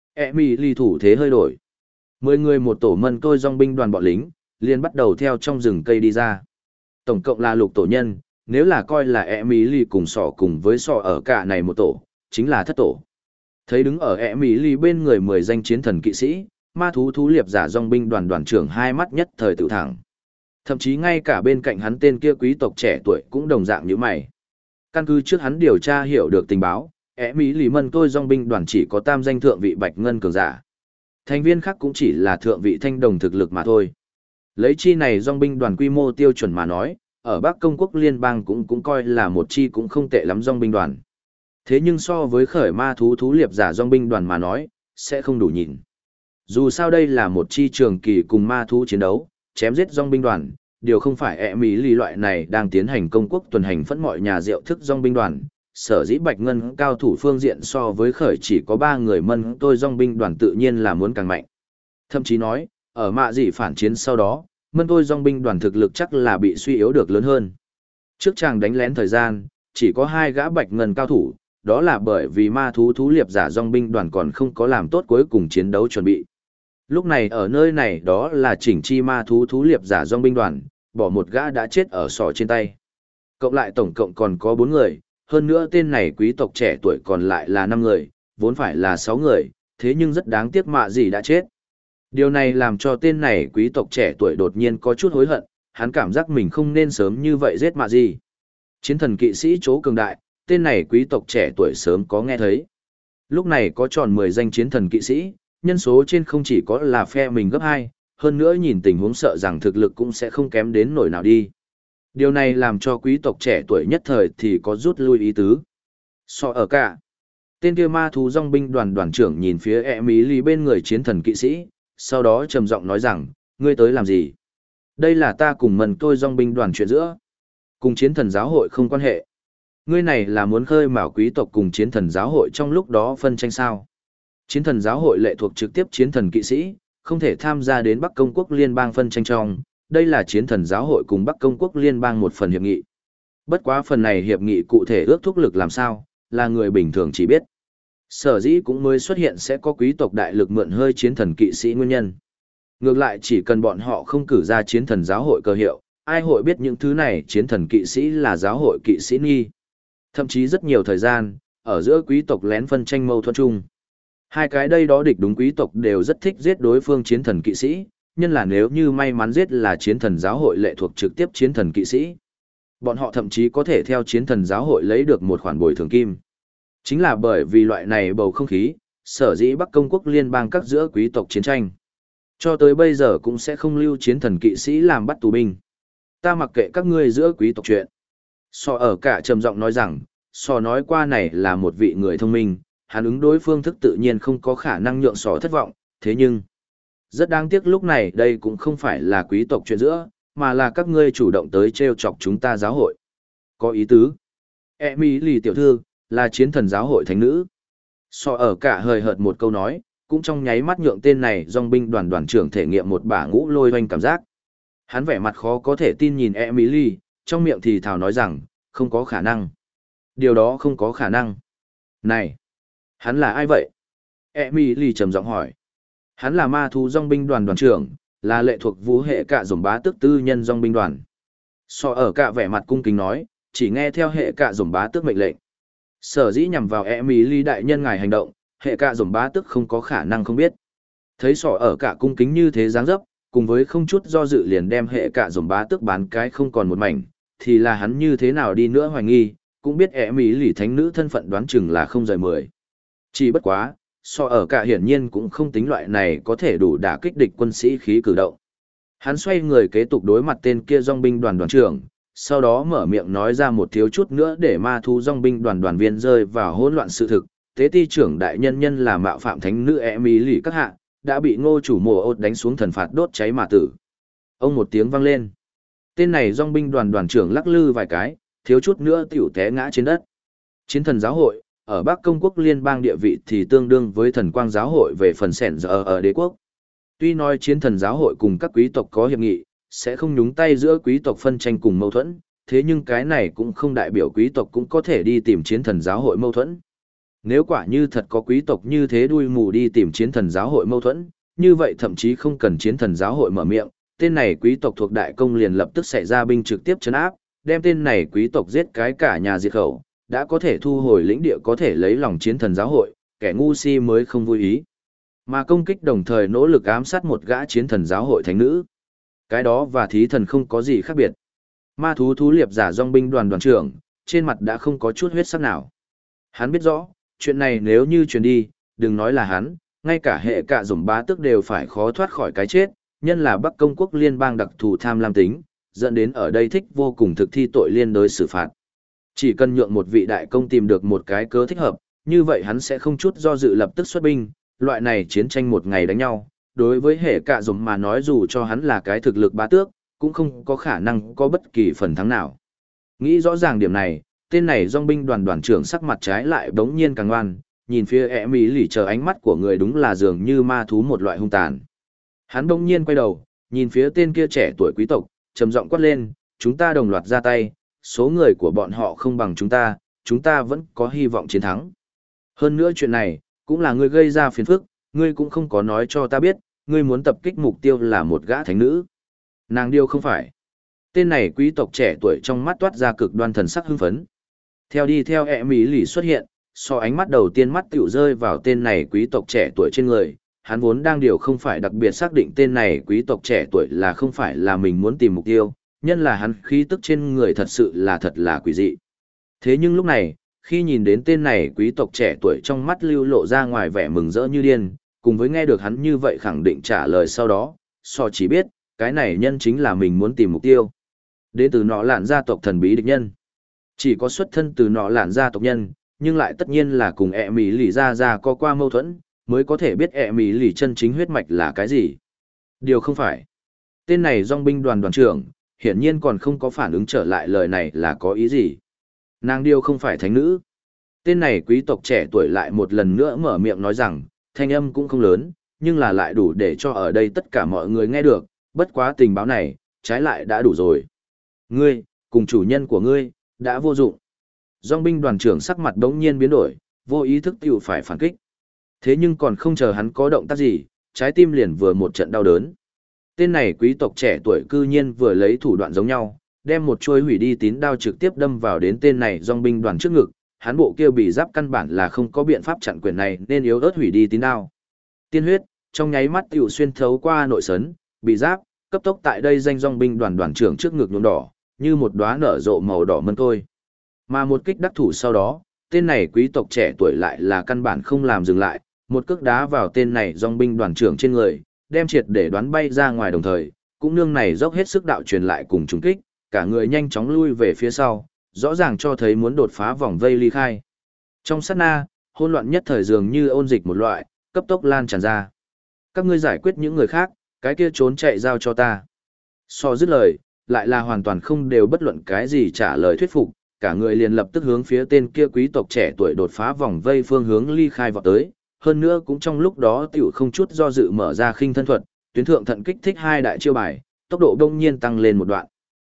Emily thủ thế hơi đổi. 10 người một tổ mân tôi dòng binh đoàn bọn lính, liền bắt đầu theo trong rừng cây đi ra. Tổng cộng là lục tổ nhân, nếu là coi là Emily cùng với sọ ở cả này một tổ, chính là thất tổ. Thấy đứng ở Emily bên người 10 danh chiến thần kỵ sĩ, ma thú thú liệp giả dòng binh đoàn đoàn trưởng hai mắt nhất thời tự thẳng. Thậm chí ngay cả bên cạnh hắn tên kia quý tộc trẻ tuổi cũng đồng dạng như mày. Căn cứ trước hắn điều tra hiểu được tình báo, Emily mân tôi dòng binh đoàn chỉ có tam danh thượng vị bạch ngân cường giả. Thành viên khác cũng chỉ là thượng vị thanh đồng thực lực mà thôi. Lấy chi này dòng binh đoàn quy mô tiêu chuẩn mà nói, ở Bắc Công quốc liên bang cũng coi là một chi cũng không tệ lắm dòng binh đoàn. Thế nhưng so với khởi ma thú thú liệp giả dòng binh đoàn mà nói, sẽ không đủ nhìn. Dù sao đây là một chi trường kỳ cùng ma thú chiến đấu, chém giết dòng binh đoàn, điều không phải ẹ mỹ lì loại này đang tiến hành công quốc tuần hành phẫn mọi nhà diệu thức dòng binh đoàn. Sở dĩ Bạch Ngân cao thủ phương diện so với khởi chỉ có 3 người mân tôi dòng binh đoàn tự nhiên là muốn càng mạnh. Thậm chí nói, ở mạ dị phản chiến sau đó, mân tôi dòng binh đoàn thực lực chắc là bị suy yếu được lớn hơn. Trước chàng đánh lén thời gian, chỉ có 2 gã Bạch Ngân cao thủ, đó là bởi vì ma thú thú liệp giả dòng binh đoàn còn không có làm tốt cuối cùng chiến đấu chuẩn bị. Lúc này ở nơi này đó là chỉnh chi ma thú thú liệp giả dòng binh đoàn, bỏ một gã đã chết ở sọ trên tay. Cộng lại tổng cộng còn có 4 người, hơn nữa tên này quý tộc trẻ tuổi còn lại là 5 người, vốn phải là 6 người, thế nhưng rất đáng tiếc mạ gì đã chết. Điều này làm cho tên này quý tộc trẻ tuổi đột nhiên có chút hối hận, hắn cảm giác mình không nên sớm như vậy giết mạ gì. Chiến thần kỵ sĩ chỗ cường đại, tên này quý tộc trẻ tuổi sớm có nghe thấy. Lúc này có tròn 10 danh chiến thần kỵ sĩ, nhân số trên không chỉ có là phe mình gấp 2, hơn nữa nhìn tình huống sợ rằng thực lực cũng sẽ không kém đến nổi nào đi. Điều này làm cho quý tộc trẻ tuổi nhất thời thì có rút lui ý tứ. So ở cả. Tên kia ma thú dòng binh đoàn đoàn trưởng nhìn phía Emily bên người chiến thần kỵ sĩ, sau đó trầm giọng nói rằng, ngươi tới làm gì? Đây là ta cùng mần tôi dòng binh đoàn chuyện giữa. Cùng chiến thần giáo hội không quan hệ. Ngươi này là muốn khơi mào quý tộc cùng chiến thần giáo hội trong lúc đó phân tranh sao? Chiến thần giáo hội lệ thuộc trực tiếp chiến thần kỵ sĩ, không thể tham gia đến Bắc Công quốc liên bang phân tranh trong. Đây là chiến thần giáo hội cùng Bắc Công quốc liên bang một phần hiệp nghị. Bất quá phần này hiệp nghị cụ thể ước thúc lực làm sao, là người bình thường chỉ biết. Sở dĩ cũng mới xuất hiện sẽ có quý tộc đại lực mượn hơi chiến thần kỵ sĩ nguyên nhân. Ngược lại chỉ cần bọn họ không cử ra chiến thần giáo hội cơ hiệu, ai hội biết những thứ này chiến thần kỵ sĩ là giáo hội kỵ sĩ nghi. Thậm chí rất nhiều thời gian, ở giữa quý tộc lén phân tranh mâu thuẫn chung. Hai cái đây đó địch đúng quý tộc đều rất thích giết đối phương chiến thần kỵ sĩ, nhân là nếu như may mắn giết là chiến thần giáo hội lệ thuộc trực tiếp chiến thần kỵ sĩ. Bọn họ thậm chí có thể theo chiến thần giáo hội lấy được một khoản bồi thường kim. Chính là bởi vì loại này bầu không khí, sở dĩ Bắc Công quốc liên bang các giữa quý tộc chiến tranh. Cho tới bây giờ cũng sẽ không lưu chiến thần kỵ sĩ làm bắt tù binh. Ta mặc kệ các ngươi giữa quý tộc chuyện. So ở cả trầm giọng nói rằng, so nói qua này là một vị người thông minh, hắn ứng đối phương thức tự nhiên không có khả năng nhượng sò thất vọng, thế nhưng rất đáng tiếc lúc này đây cũng không phải là quý tộc chuyện giữa, mà là các ngươi chủ động tới trêu chọc chúng ta giáo hội. Có ý tứ. Emily tiểu thư, là chiến thần giáo hội thánh nữ. So ở cả hơi hợt một câu nói, cũng trong nháy mắt nhượng tên này dòng binh đoàn đoàn trưởng thể nghiệm một bả ngũ lôi hoanh cảm giác. Hắn vẻ mặt khó có thể tin nhìn Emily, trong miệng thì thào nói rằng, không có khả năng. Điều đó không có khả năng. Này, hắn là ai vậy? Emily trầm giọng hỏi. Hắn là ma thú dòng binh đoàn đoàn trưởng, là lệ thuộc vũ hệ cả dòng bá tước tư nhân dòng binh đoàn. So ở cả vẻ mặt cung kính nói, chỉ nghe theo hệ cả dòng bá tước mệnh lệnh. Sở dĩ nhằm vào Emily đại nhân ngài hành động, hệ cả dòng bá tước không có khả năng không biết. Thấy sọ ở cả cung kính như thế dáng dấp, cùng với không chút do dự liền đem hệ cả dòng bá tước bán cái không còn một mảnh, thì là hắn như thế nào đi nữa hoài nghi, cũng biết Emily thánh nữ thân phận đoán chừng là không rời 10. Chỉ bất quá, so ở cả hiển nhiên cũng không tính loại này có thể đủ đả kích địch quân sĩ khí cử động. Hắn xoay người kế tục đối mặt tên kia dòng binh đoàn đoàn trưởng, sau đó mở miệng nói ra một thiếu chút nữa để ma thú dòng binh đoàn đoàn viên rơi vào hỗn loạn sự thực. Tế ti trưởng đại nhân nhân là mạo phạm thánh nữ Emily các hạ, đã bị ngô chủ mùa ốt đánh xuống thần phạt đốt cháy mà tử. Ông một tiếng vang lên. Tên này dòng binh đoàn đoàn trưởng lắc lư vài cái, thiếu chút nữa tiểu té ngã trên đất. Chiến thần giáo hội, ở Bắc Công quốc liên bang địa vị thì tương đương với thần quang giáo hội về phần sẻn giờ ở đế quốc. Tuy nói chiến thần giáo hội cùng các quý tộc có hiệp nghị, sẽ không nhúng tay giữa quý tộc phân tranh cùng mâu thuẫn, thế nhưng cái này cũng không đại biểu quý tộc cũng có thể đi tìm chiến thần giáo hội mâu thuẫn. Nếu quả như thật có quý tộc như thế đuôi mù đi tìm chiến thần giáo hội mâu thuẫn, như vậy thậm chí không cần chiến thần giáo hội mở miệng, tên này quý tộc thuộc đại công liền lập tức xảy ra binh trực tiếp trấn áp, đem tên này quý tộc giết cái cả nhà diệt khẩu, đã có thể thu hồi lĩnh địa có thể lấy lòng chiến thần giáo hội, kẻ ngu si mới không vui ý. Mà công kích đồng thời nỗ lực ám sát một gã chiến thần giáo hội thánh nữ. Cái đó và thí thần không có gì khác biệt. Ma thú thú liệp giả dòng binh đoàn đoàn trưởng, trên mặt đã không có chút huyết sắc nào. Hắn biết rõ, chuyện này nếu như truyền đi, đừng nói là hắn, ngay cả hệ cả dòng bá tước đều phải khó thoát khỏi cái chết, nhân là Bắc Công quốc liên bang đặc thù tham lam tính, dẫn đến ở đây thích vô cùng thực thi tội liên đới xử phạt. Chỉ cần nhượng một vị đại công tìm được một cái cớ thích hợp, như vậy hắn sẽ không chút do dự lập tức xuất binh, loại này chiến tranh một ngày đánh nhau, đối với hệ cạ dùm mà nói dù cho hắn là cái thực lực bá tước, cũng không có khả năng có bất kỳ phần thắng nào. Nghĩ rõ ràng điểm này, tên này dòng binh đoàn đoàn trưởng sắc mặt trái lại bỗng nhiên càng ngoan, nhìn phía ẹ mỹ lì chờ ánh mắt của người đúng là dường như ma thú một loại hung tàn. Hắn bỗng nhiên quay đầu, nhìn phía tên kia trẻ tuổi quý tộc, trầm giọng quát lên, chúng ta đồng loạt ra tay, số người của bọn họ không bằng chúng ta vẫn có hy vọng chiến thắng. Hơn nữa chuyện này, cũng là ngươi gây ra phiền phức, ngươi cũng không có nói cho ta biết, ngươi muốn tập kích mục tiêu là một gã thánh nữ. Nàng điêu không phải. Tên này quý tộc trẻ tuổi trong mắt toát ra cực đoan thần sắc hưng phấn. Theo ẹ mỹ lì xuất hiện, ánh mắt đầu tiên mắt tiểu rơi vào tên này quý tộc trẻ tuổi trên người, hắn vốn đang điều không phải đặc biệt xác định tên này quý tộc trẻ tuổi là không phải là mình muốn tìm mục tiêu, nhân là hắn khí tức trên người thật sự là thật là quỷ dị. Thế nhưng lúc này, khi nhìn đến tên này quý tộc trẻ tuổi trong mắt lưu lộ ra ngoài vẻ mừng rỡ như điên, cùng với nghe được hắn như vậy khẳng định trả lời sau đó, chỉ biết, cái này nhân chính là mình muốn tìm mục tiêu. Đến từ nọ lạn gia tộc thần bí địch nhân. Chỉ có xuất thân từ nọ lạn gia tộc nhân, nhưng lại tất nhiên là cùng ẹ mỹ lì ra có qua mâu thuẫn, mới có thể biết ẹ mỹ lì chân chính huyết mạch là cái gì. Điều không phải. Tên này dòng binh đoàn đoàn trưởng, hiển nhiên còn không có phản ứng trở lại lời này là có ý gì. Nàng điêu không phải thánh nữ. Tên này quý tộc trẻ tuổi lại một lần nữa mở miệng nói rằng, thanh âm cũng không lớn, nhưng là lại đủ để cho ở đây tất cả mọi người nghe được, bất quá tình báo này, trái lại đã đủ rồi. Ngươi, cùng chủ nhân của ngươi, đã vô dụng. Dòng binh đoàn trưởng sắc mặt đống nhiên biến đổi, vô ý thức tiểu phải phản kích. Thế nhưng còn không chờ hắn có động tác gì, trái tim liền vừa một trận đau đớn. Tên này quý tộc trẻ tuổi cư nhiên vừa lấy thủ đoạn giống nhau, đem một chuôi hủy đi tín đao trực tiếp đâm vào đến tên này dòng binh đoàn trước ngực, hắn bộ kia bị giáp căn bản là không có biện pháp chặn quyền này nên yếu ớt hủy đi tín đao. Tiên huyết, trong nháy mắt tiểu xuyên thấu qua nội sấn, bị giáp, cấp tốc tại đây danh dòng binh đoàn đoàn trưởng trước ngực nhuộm đỏ, như một đóa nở rộ màu đỏ mân tôi. Mà một kích đắc thủ sau đó, tên này quý tộc trẻ tuổi lại là căn bản không làm dừng lại, một cước đá vào tên này dòng binh đoàn trưởng trên người, đem triệt để đoán bay ra ngoài đồng thời, cũng nương này dốc hết sức đạo truyền lại cùng trùng kích, cả người nhanh chóng lui về phía sau, rõ ràng cho thấy muốn đột phá vòng vây ly khai. Trong sát na, hỗn loạn nhất thời dường như ôn dịch một loại, cấp tốc lan tràn ra. Các ngươi giải quyết những người khác, cái kia trốn chạy giao cho ta. Dứt lời, lại là hoàn toàn không đều bất luận cái gì trả lời thuyết phục, cả người liền lập tức hướng phía tên kia quý tộc trẻ tuổi đột phá vòng vây phương hướng ly khai vọt tới, hơn nữa cũng trong lúc đó tiểu không chút do dự mở ra khinh thân thuật, tuyến thượng thận kích thích hai đại chiêu bài, tốc độ đông nhiên tăng lên một đoạn.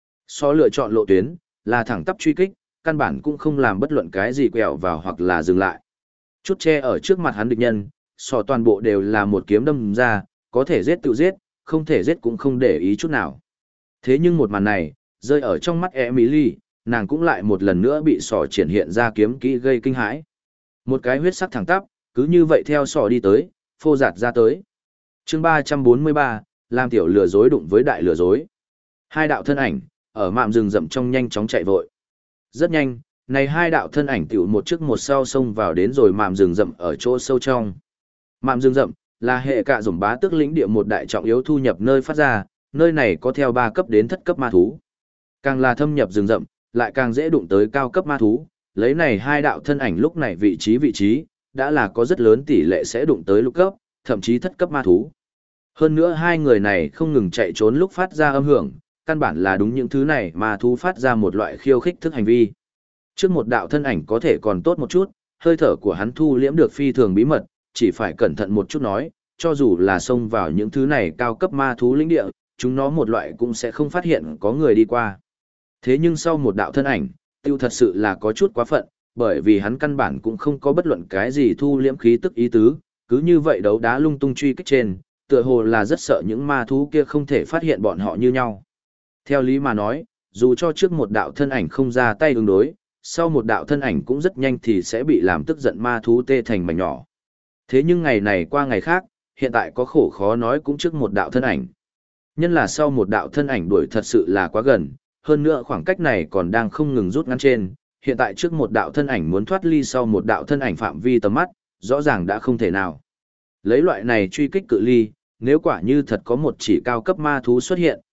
Lựa chọn lộ tuyến, là thẳng tắp truy kích, căn bản cũng không làm bất luận cái gì quẹo vào hoặc là dừng lại. Chút che ở trước mặt hắn địch nhân, toàn bộ đều là một kiếm đâm ra, có thể giết tự giết, không thể giết cũng không để ý chút nào. Thế nhưng một màn này, rơi ở trong mắt Emily, nàng cũng lại một lần nữa bị triển hiện ra kiếm kỹ gây kinh hãi. Một cái huyết sắc thẳng tắp, cứ như vậy theo đi tới, phô giạt ra tới. Chương 343, làm tiểu lừa dối đụng với đại lừa dối. Hai đạo thân ảnh, ở mạm rừng rậm trong nhanh chóng chạy vội. Rất nhanh, này hai đạo thân ảnh tiểu một trước một sau xông vào đến rồi mạm rừng rậm ở chỗ sâu trong. Mạm rừng rậm là hệ cạ dũng bá tước lĩnh địa một đại trọng yếu thu nhập nơi phát ra, nơi này có theo 3 cấp đến thất cấp ma thú. Càng là thâm nhập rừng rậm, lại càng dễ đụng tới cao cấp ma thú, lấy này hai đạo thân ảnh lúc này vị trí, đã là có rất lớn tỷ lệ sẽ đụng tới lục cấp, thậm chí thất cấp ma thú. Hơn nữa hai người này không ngừng chạy trốn lúc phát ra âm hưởng, căn bản là đúng những thứ này ma thú phát ra một loại khiêu khích thức hành vi. Trước một đạo thân ảnh có thể còn tốt một chút, hơi thở của hắn thu liễm được phi thường bí mật, chỉ phải cẩn thận một chút nói, cho dù là xông vào những thứ này cao cấp ma thú lĩnh địa, chúng nó một loại cũng sẽ không phát hiện có người đi qua. Thế nhưng sau một đạo thân ảnh, tiêu thật sự là có chút quá phận, bởi vì hắn căn bản cũng không có bất luận cái gì thu liễm khí tức ý tứ, cứ như vậy đấu đá lung tung truy kích trên, tựa hồ là rất sợ những ma thú kia không thể phát hiện bọn họ như nhau. Theo lý mà nói, dù cho trước một đạo thân ảnh không ra tay ứng đối, sau một đạo thân ảnh cũng rất nhanh thì sẽ bị làm tức giận ma thú tê thành mảnh nhỏ. Thế nhưng ngày này qua ngày khác, hiện tại có khổ khó nói cũng trước một đạo thân ảnh. Nhân là sau một đạo thân ảnh đuổi thật sự là quá gần, hơn nữa khoảng cách này còn đang không ngừng rút ngắn trên, hiện tại trước một đạo thân ảnh muốn thoát ly sau một đạo thân ảnh phạm vi tầm mắt, rõ ràng đã không thể nào. Lấy loại này truy kích cự ly, nếu quả như thật có một chỉ cao cấp ma thú xuất hiện,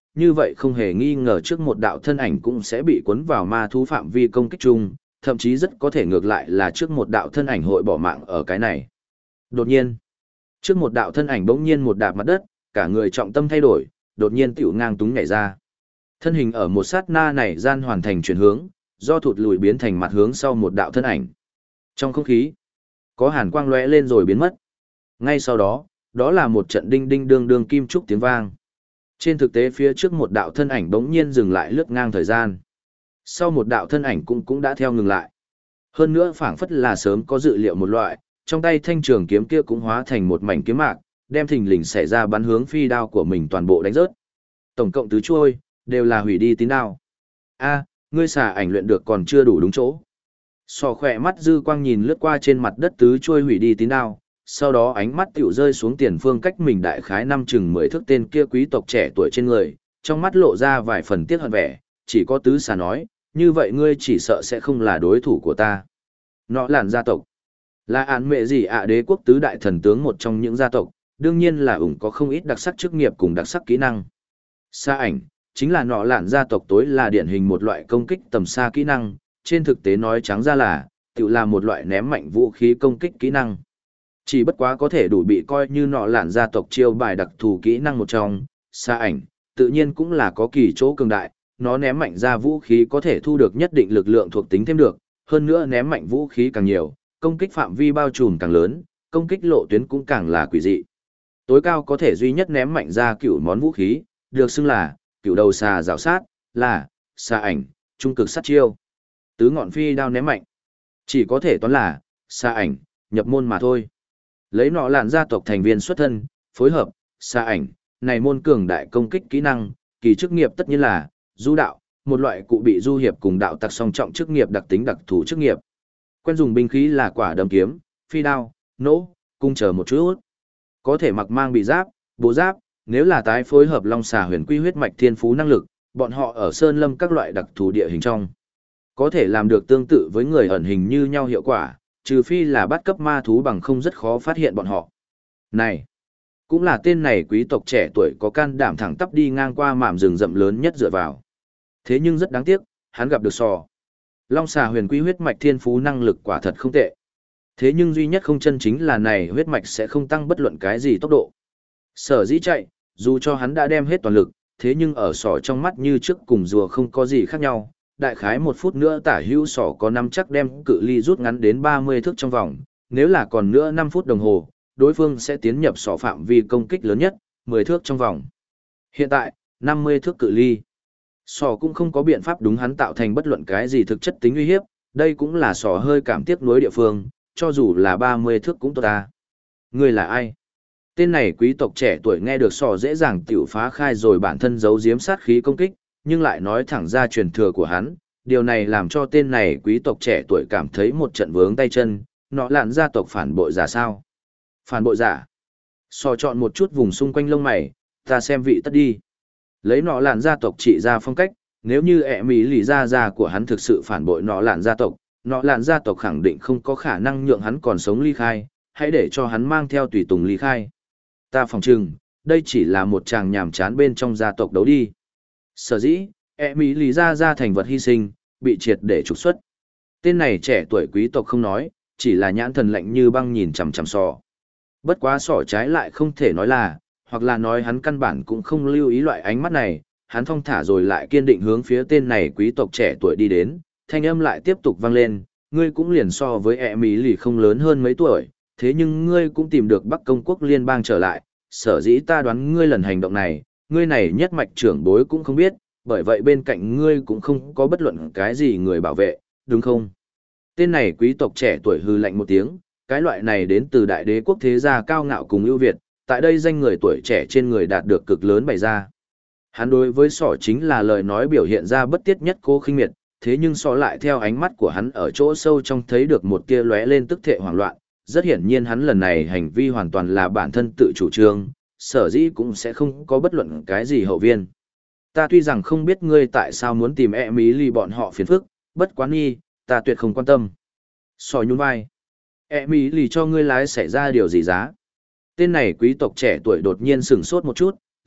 như vậy không hề nghi ngờ trước một đạo thân ảnh cũng sẽ bị cuốn vào ma thú phạm vi công kích chung, thậm chí rất có thể ngược lại là trước một đạo thân ảnh hội bỏ mạng ở cái này. Đột nhiên, trước một đạo thân ảnh bỗng nhiên một đạp mặt đất, cả người trọng tâm thay đổi, đột nhiên tiểu ngang túng nhảy ra. Thân hình ở một sát na này gian hoàn thành chuyển hướng, do thụt lùi biến thành mặt hướng sau một đạo thân ảnh. Trong không khí, có hàn quang lóe lên rồi biến mất. Ngay sau đó, đó là một trận đinh đinh đương đương kim trúc tiếng vang. Trên thực tế phía trước một đạo thân ảnh bỗng nhiên dừng lại lướt ngang thời gian. Sau một đạo thân ảnh cũng đã theo ngừng lại. Hơn nữa phảng phất là sớm có dự liệu một loại, trong tay thanh trường kiếm kia cũng hóa thành một mảnh kiếm mạc, đem thình lình xảy ra bắn hướng phi đao của mình toàn bộ đánh rớt. Tổng cộng tứ chuôi, đều là hủy đi tín đao. A, ngươi xả ảnh luyện được còn chưa đủ đúng chỗ. Sò khỏe mắt dư quang nhìn lướt qua trên mặt đất tứ chuôi hủy đi tín đao, sau đó ánh mắt tiểu rơi xuống tiền phương cách mình đại khái năm chừng 10 thước tên kia quý tộc trẻ tuổi trên người, trong mắt lộ ra vài phần tiếc hận vẻ, chỉ có tứ xà nói, như vậy ngươi chỉ sợ sẽ không là đối thủ của ta. Nọ làn gia tộc, là án mẹ gì ạ đế quốc tứ đại thần tướng một trong những gia tộc, đương nhiên là có không ít đặc sắc chức nghiệp cùng đặc sắc kỹ năng. Xa ảnh, chính là nọ lạn gia tộc tối là điển hình một loại công kích tầm xa kỹ năng, trên thực tế nói trắng ra là, tự là một loại ném mạnh vũ khí công kích kỹ năng. Chỉ bất quá có thể đủ bị coi như nọ lạn gia tộc chiêu bài đặc thù kỹ năng một trong, xa ảnh, tự nhiên cũng là có kỳ chỗ cường đại, nó ném mạnh ra vũ khí có thể thu được nhất định lực lượng thuộc tính thêm được, hơn nữa ném mạnh vũ khí càng nhiều, công kích phạm vi bao trùm càng lớn, công kích lộ tuyến cũng càng là quỷ dị. Tối cao có thể duy nhất ném mạnh ra cửu món vũ khí, được xưng là cửu đầu xà rào sát, là xà ảnh, trung cực sát chiêu. Tứ ngọn phi đao ném mạnh, chỉ có thể toán là xà ảnh, nhập môn mà thôi. Lấy nọ lạn gia tộc thành viên xuất thân, phối hợp, xà ảnh, này môn cường đại công kích kỹ năng, kỳ chức nghiệp tất nhiên là du đạo, một loại cụ bị du hiệp cùng đạo tặc song trọng chức nghiệp đặc tính đặc thù chức nghiệp. Quen dùng binh khí là quả đấm kiếm, phi đao, nỗ, cung chờ một chút. Có thể mặc mang bị giáp, bố giáp, nếu là tái phối hợp long xà huyền quy huyết mạch thiên phú năng lực, bọn họ ở sơn lâm các loại đặc thù địa hình trong. Có thể làm được tương tự với người ẩn hình như nhau hiệu quả, trừ phi là bắt cấp ma thú bằng không rất khó phát hiện bọn họ. Này, cũng là tên này quý tộc trẻ tuổi có can đảm thẳng tắp đi ngang qua mạm rừng rậm lớn nhất dựa vào. Thế nhưng rất đáng tiếc, hắn gặp được sò. Long xà huyền quy huyết mạch thiên phú năng lực quả thật không tệ. Thế nhưng duy nhất không chân chính là này huyết mạch sẽ không tăng bất luận cái gì tốc độ. Sở dĩ chạy, dù cho hắn đã đem hết toàn lực, thế nhưng ở sỏ trong mắt như trước cùng rùa không có gì khác nhau. Đại khái 1 phút nữa tả hữu sỏ có năm chắc đem cự ly rút ngắn đến 30 thước trong vòng. Nếu là còn nữa 5 phút đồng hồ, đối phương sẽ tiến nhập sỏ phạm vi công kích lớn nhất, 10 thước trong vòng. Hiện tại, 50 thước cự ly. Sỏ cũng không có biện pháp đúng hắn tạo thành bất luận cái gì thực chất tính uy hiếp, đây cũng là sỏ hơi cảm tiếc nuối địa phương, cho dù là 30 thước cũng tốt ta. Người là ai? Tên này quý tộc trẻ tuổi nghe được sỏ dễ dàng tiểu phá khai rồi bản thân giấu giếm sát khí công kích, nhưng lại nói thẳng ra truyền thừa của hắn, điều này làm cho tên này quý tộc trẻ tuổi cảm thấy một trận vướng tay chân, nọ lạn gia tộc phản bội giả sao? Phản bội giả? Sỏ chọn một chút vùng xung quanh lông mày, ta xem vị tất đi. Lấy nọ lạn gia tộc trị ra phong cách, nếu như ẹ mỹ lì gia của hắn thực sự phản bội nọ lạn gia tộc khẳng định không có khả năng nhượng hắn còn sống ly khai, hãy để cho hắn mang theo tùy tùng ly khai. Ta phòng trừng, đây chỉ là một chàng nhàm chán bên trong gia tộc đấu đi. Sở dĩ, ẹ mỹ lì gia thành vật hy sinh, bị triệt để trục xuất. Tên này trẻ tuổi quý tộc không nói, chỉ là nhãn thần lạnh như băng nhìn chằm chằm sò. Bất quá sỏ trái lại không thể nói là, hoặc là nói hắn căn bản cũng không lưu ý loại ánh mắt này, hắn thong thả rồi lại kiên định hướng phía tên này quý tộc trẻ tuổi đi đến, thanh âm lại tiếp tục vang lên, ngươi cũng liền so với ẹ mỹ lì không lớn hơn mấy tuổi, thế nhưng ngươi cũng tìm được Bắc Công quốc liên bang trở lại, sở dĩ ta đoán ngươi lần hành động này, ngươi này nhất mạch trưởng bối cũng không biết, bởi vậy bên cạnh ngươi cũng không có bất luận cái gì người bảo vệ, đúng không? Tên này quý tộc trẻ tuổi hư lạnh một tiếng, cái loại này đến từ đại đế quốc thế gia cao ngạo cùng ưu việt, tại đây danh người tuổi trẻ trên người đạt được cực lớn bày ra. Hắn đối với sỏ chính là lời nói biểu hiện ra bất tiết nhất cô khinh miệt, thế nhưng sỏ lại theo ánh mắt của hắn ở chỗ sâu trong thấy được một tia lóe lên tức thệ hoảng loạn, rất hiển nhiên hắn lần này hành vi hoàn toàn là bản thân tự chủ trương, sở dĩ cũng sẽ không có bất luận cái gì hậu viên. Ta tuy rằng không biết ngươi tại sao muốn tìm e mỹ lì bọn họ phiền phức, bất quá nghi, ta tuyệt không quan tâm. Sỏ nhún vai. E mỹ lì cho ngươi lái xảy ra điều gì giá? Tên này quý tộc trẻ tuổi đột nhiên sửng sốt một chút,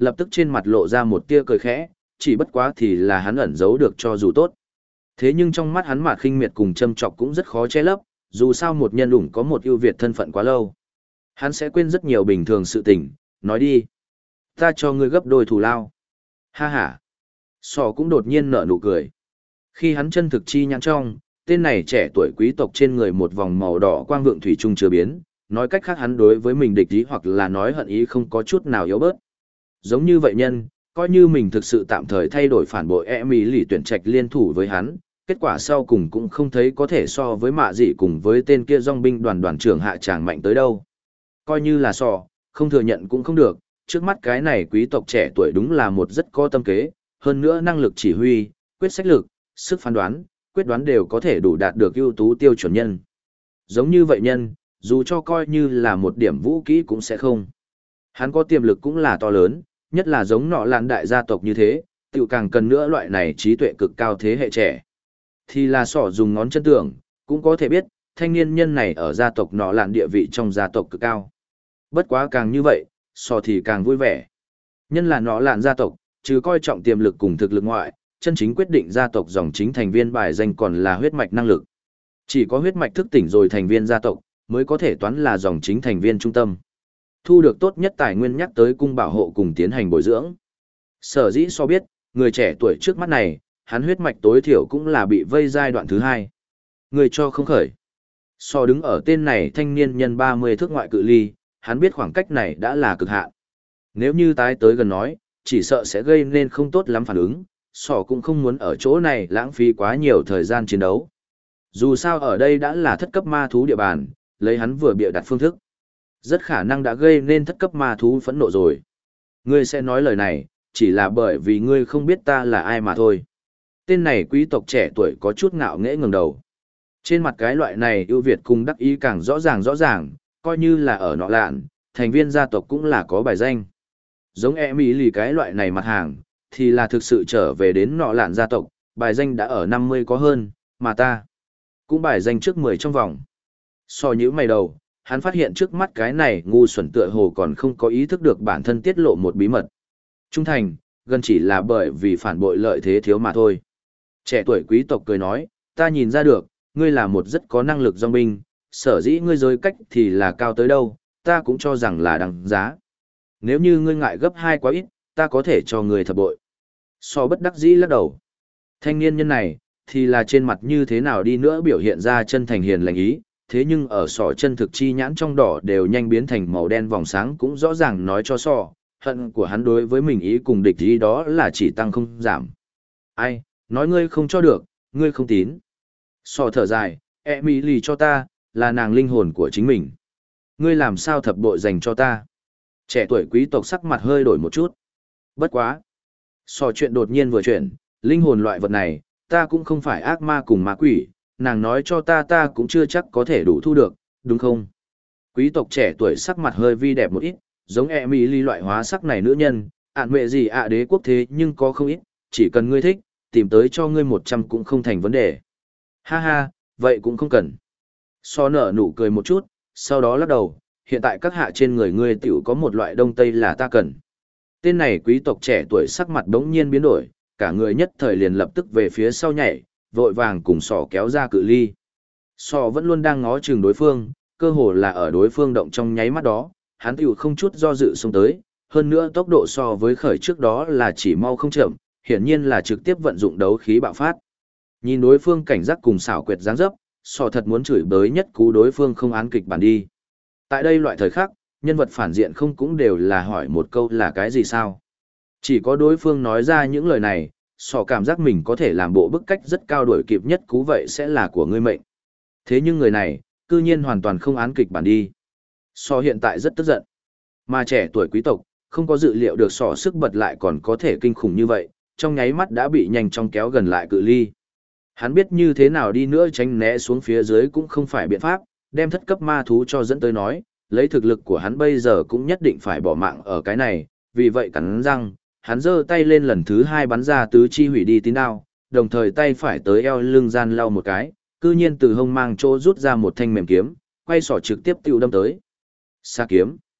lập tức trên mặt lộ ra một tia cười khẽ, chỉ bất quá thì là hắn ẩn giấu được cho dù tốt. Thế nhưng trong mắt hắn mà khinh miệt cùng châm chọc cũng rất khó che lấp, dù sao một nhân ủng có một ưu việt thân phận quá lâu. Hắn sẽ quên rất nhiều bình thường sự tình, nói đi. Ta cho ngươi gấp đôi thù lao. Ha ha. Sò cũng đột nhiên nở nụ cười. Khi hắn chân thực chi nhãn trong, tên này trẻ tuổi quý tộc trên người một vòng màu đỏ quang vượng thủy chung chưa biến, nói cách khác hắn đối với mình địch ý hoặc là nói hận ý không có chút nào yếu bớt. Giống như vậy nhân, coi như mình thực sự tạm thời thay đổi phản bội Emily tuyển trạch liên thủ với hắn, kết quả sau cùng cũng không thấy có thể so với mạ dị cùng với tên kia dòng binh đoàn trưởng hạ tràng mạnh tới đâu. Coi như là không thừa nhận cũng không được, trước mắt cái này quý tộc trẻ tuổi đúng là một rất có tâm kế, hơn nữa năng lực chỉ huy, quyết sách lực, sức phán đoán, quyết đoán đều có thể đủ đạt được ưu tú tiêu chuẩn nhân. Giống như vậy nhân, dù cho coi như là một điểm vũ kỹ cũng sẽ không. Hắn có tiềm lực cũng là to lớn, nhất là giống nọ lạn đại gia tộc như thế, tiểu càng cần nữa loại này trí tuệ cực cao thế hệ trẻ. Thì là dùng ngón chân tưởng, cũng có thể biết, thanh niên nhân này ở gia tộc nọ lạn địa vị trong gia tộc cực cao. Bất quá càng như vậy, thì càng vui vẻ. Nhân là nọ lạn gia tộc, trừ coi trọng tiềm lực cùng thực lực ngoại, chân chính quyết định gia tộc dòng chính thành viên bài danh còn là huyết mạch năng lực. Chỉ có huyết mạch thức tỉnh rồi thành viên gia tộc, mới có thể toán là dòng chính thành viên trung tâm. Thu được tốt nhất tài nguyên nhắc tới cung bảo hộ cùng tiến hành bồi dưỡng. Sở dĩ biết, người trẻ tuổi trước mắt này, hắn huyết mạch tối thiểu cũng là bị vây giai đoạn thứ 2. Người cho không khởi. Đứng ở tên này thanh niên nhân 30 thước ngoại cự ly, hắn biết khoảng cách này đã là cực hạn. Nếu như tái tới gần nói, chỉ sợ sẽ gây nên không tốt lắm phản ứng, cũng không muốn ở chỗ này lãng phí quá nhiều thời gian chiến đấu. Dù sao ở đây đã là thất cấp ma thú địa bàn, lấy hắn vừa bịa đặt phương thức. Rất khả năng đã gây nên thất cấp ma thú phẫn nộ rồi. Ngươi sẽ nói lời này, chỉ là bởi vì ngươi không biết ta là ai mà thôi. Tên này quý tộc trẻ tuổi có chút ngạo nghễ ngẩng đầu. Trên mặt cái loại này ưu việt cùng đắc ý càng rõ ràng, coi như là ở nọ lạn, thành viên gia tộc cũng là có bài danh. Giống Emily cái loại này mặt hàng, thì là thực sự trở về đến nọ lạn gia tộc, bài danh đã ở 50 có hơn, mà ta cũng bài danh trước 10 trong vòng. Nhíu mày đầu, hắn phát hiện trước mắt cái này ngu xuẩn tựa hồ còn không có ý thức được bản thân tiết lộ một bí mật. Trung thành, gần chỉ là bởi vì phản bội lợi thế thiếu mà thôi. Trẻ tuổi quý tộc cười nói, ta nhìn ra được, ngươi là một rất có năng lực dòng binh, sở dĩ ngươi giới cách thì là cao tới đâu, ta cũng cho rằng là đằng giá. Nếu như ngươi ngại gấp 2 quá ít, ta có thể cho ngươi thập bội. Bất đắc dĩ lắc đầu. Thanh niên nhân này, thì là trên mặt như thế nào đi nữa biểu hiện ra chân thành hiền lành ý, thế nhưng ở chân thực chi nhãn trong đỏ đều nhanh biến thành màu đen vòng sáng cũng rõ ràng nói cho hận của hắn đối với mình ý cùng địch ý đó là chỉ tăng không giảm. Ai, nói ngươi không cho được, ngươi không tín. Thở dài, Emily cho ta, là nàng linh hồn của chính mình. Ngươi làm sao thập bội dành cho ta? Trẻ tuổi quý tộc sắc mặt hơi đổi một chút. Bất quá. Chuyện đột nhiên vừa chuyển, linh hồn loại vật này, ta cũng không phải ác ma cùng ma quỷ, nàng nói cho ta cũng chưa chắc có thể đủ thu được, đúng không? Quý tộc trẻ tuổi sắc mặt hơi vi đẹp một ít, giống Emily loại hóa sắc này nữ nhân, mẹ gì đế quốc thế nhưng có không ít, chỉ cần ngươi thích, tìm tới cho ngươi 100 cũng không thành vấn đề. Ha ha, vậy cũng không cần. Nở nụ cười một chút, sau đó lắc đầu, hiện tại các hạ trên người ngươi tiểu có một loại đông tây là ta cần. Tên này quý tộc trẻ tuổi sắc mặt đống nhiên biến đổi, cả người nhất thời liền lập tức về phía sau nhảy, vội vàng cùng kéo ra cự ly. Vẫn luôn đang ngó chừng đối phương, cơ hồ là ở đối phương động trong nháy mắt đó, hắn tiểu không chút do dự xông tới, hơn nữa tốc độ so với khởi trước đó là chỉ mau không chậm, hiển nhiên là trực tiếp vận dụng đấu khí bạo phát. Nhìn đối phương cảnh giác cùng xảo quyệt dáng dấp, thật muốn chửi bới nhất cú đối phương không án kịch bản đi. Tại đây loại thời khắc, nhân vật phản diện không cũng đều là hỏi một câu là cái gì sao? Chỉ có đối phương nói ra những lời này, cảm giác mình có thể làm bộ bức cách rất cao đuổi kịp nhất cú vậy sẽ là của ngươi mệnh. Thế nhưng người này, cư nhiên hoàn toàn không án kịch bản đi. Hiện tại rất tức giận. Mà trẻ tuổi quý tộc, không có dự liệu được sức bật lại còn có thể kinh khủng như vậy, trong nháy mắt đã bị nhanh chóng kéo gần lại cự ly. Hắn biết như thế nào đi nữa tránh né xuống phía dưới cũng không phải biện pháp, đem thất cấp ma thú cho dẫn tới nói, lấy thực lực của hắn bây giờ cũng nhất định phải bỏ mạng ở cái này, vì vậy cắn răng, hắn giơ tay lên lần thứ 2 bắn ra tứ chi hủy đi tín đao, đồng thời tay phải tới eo lưng gian lau một cái, cư nhiên từ hông mang chỗ rút ra một thanh mềm kiếm, quay trực tiếp tiêu đâm tới. Xa kiếm.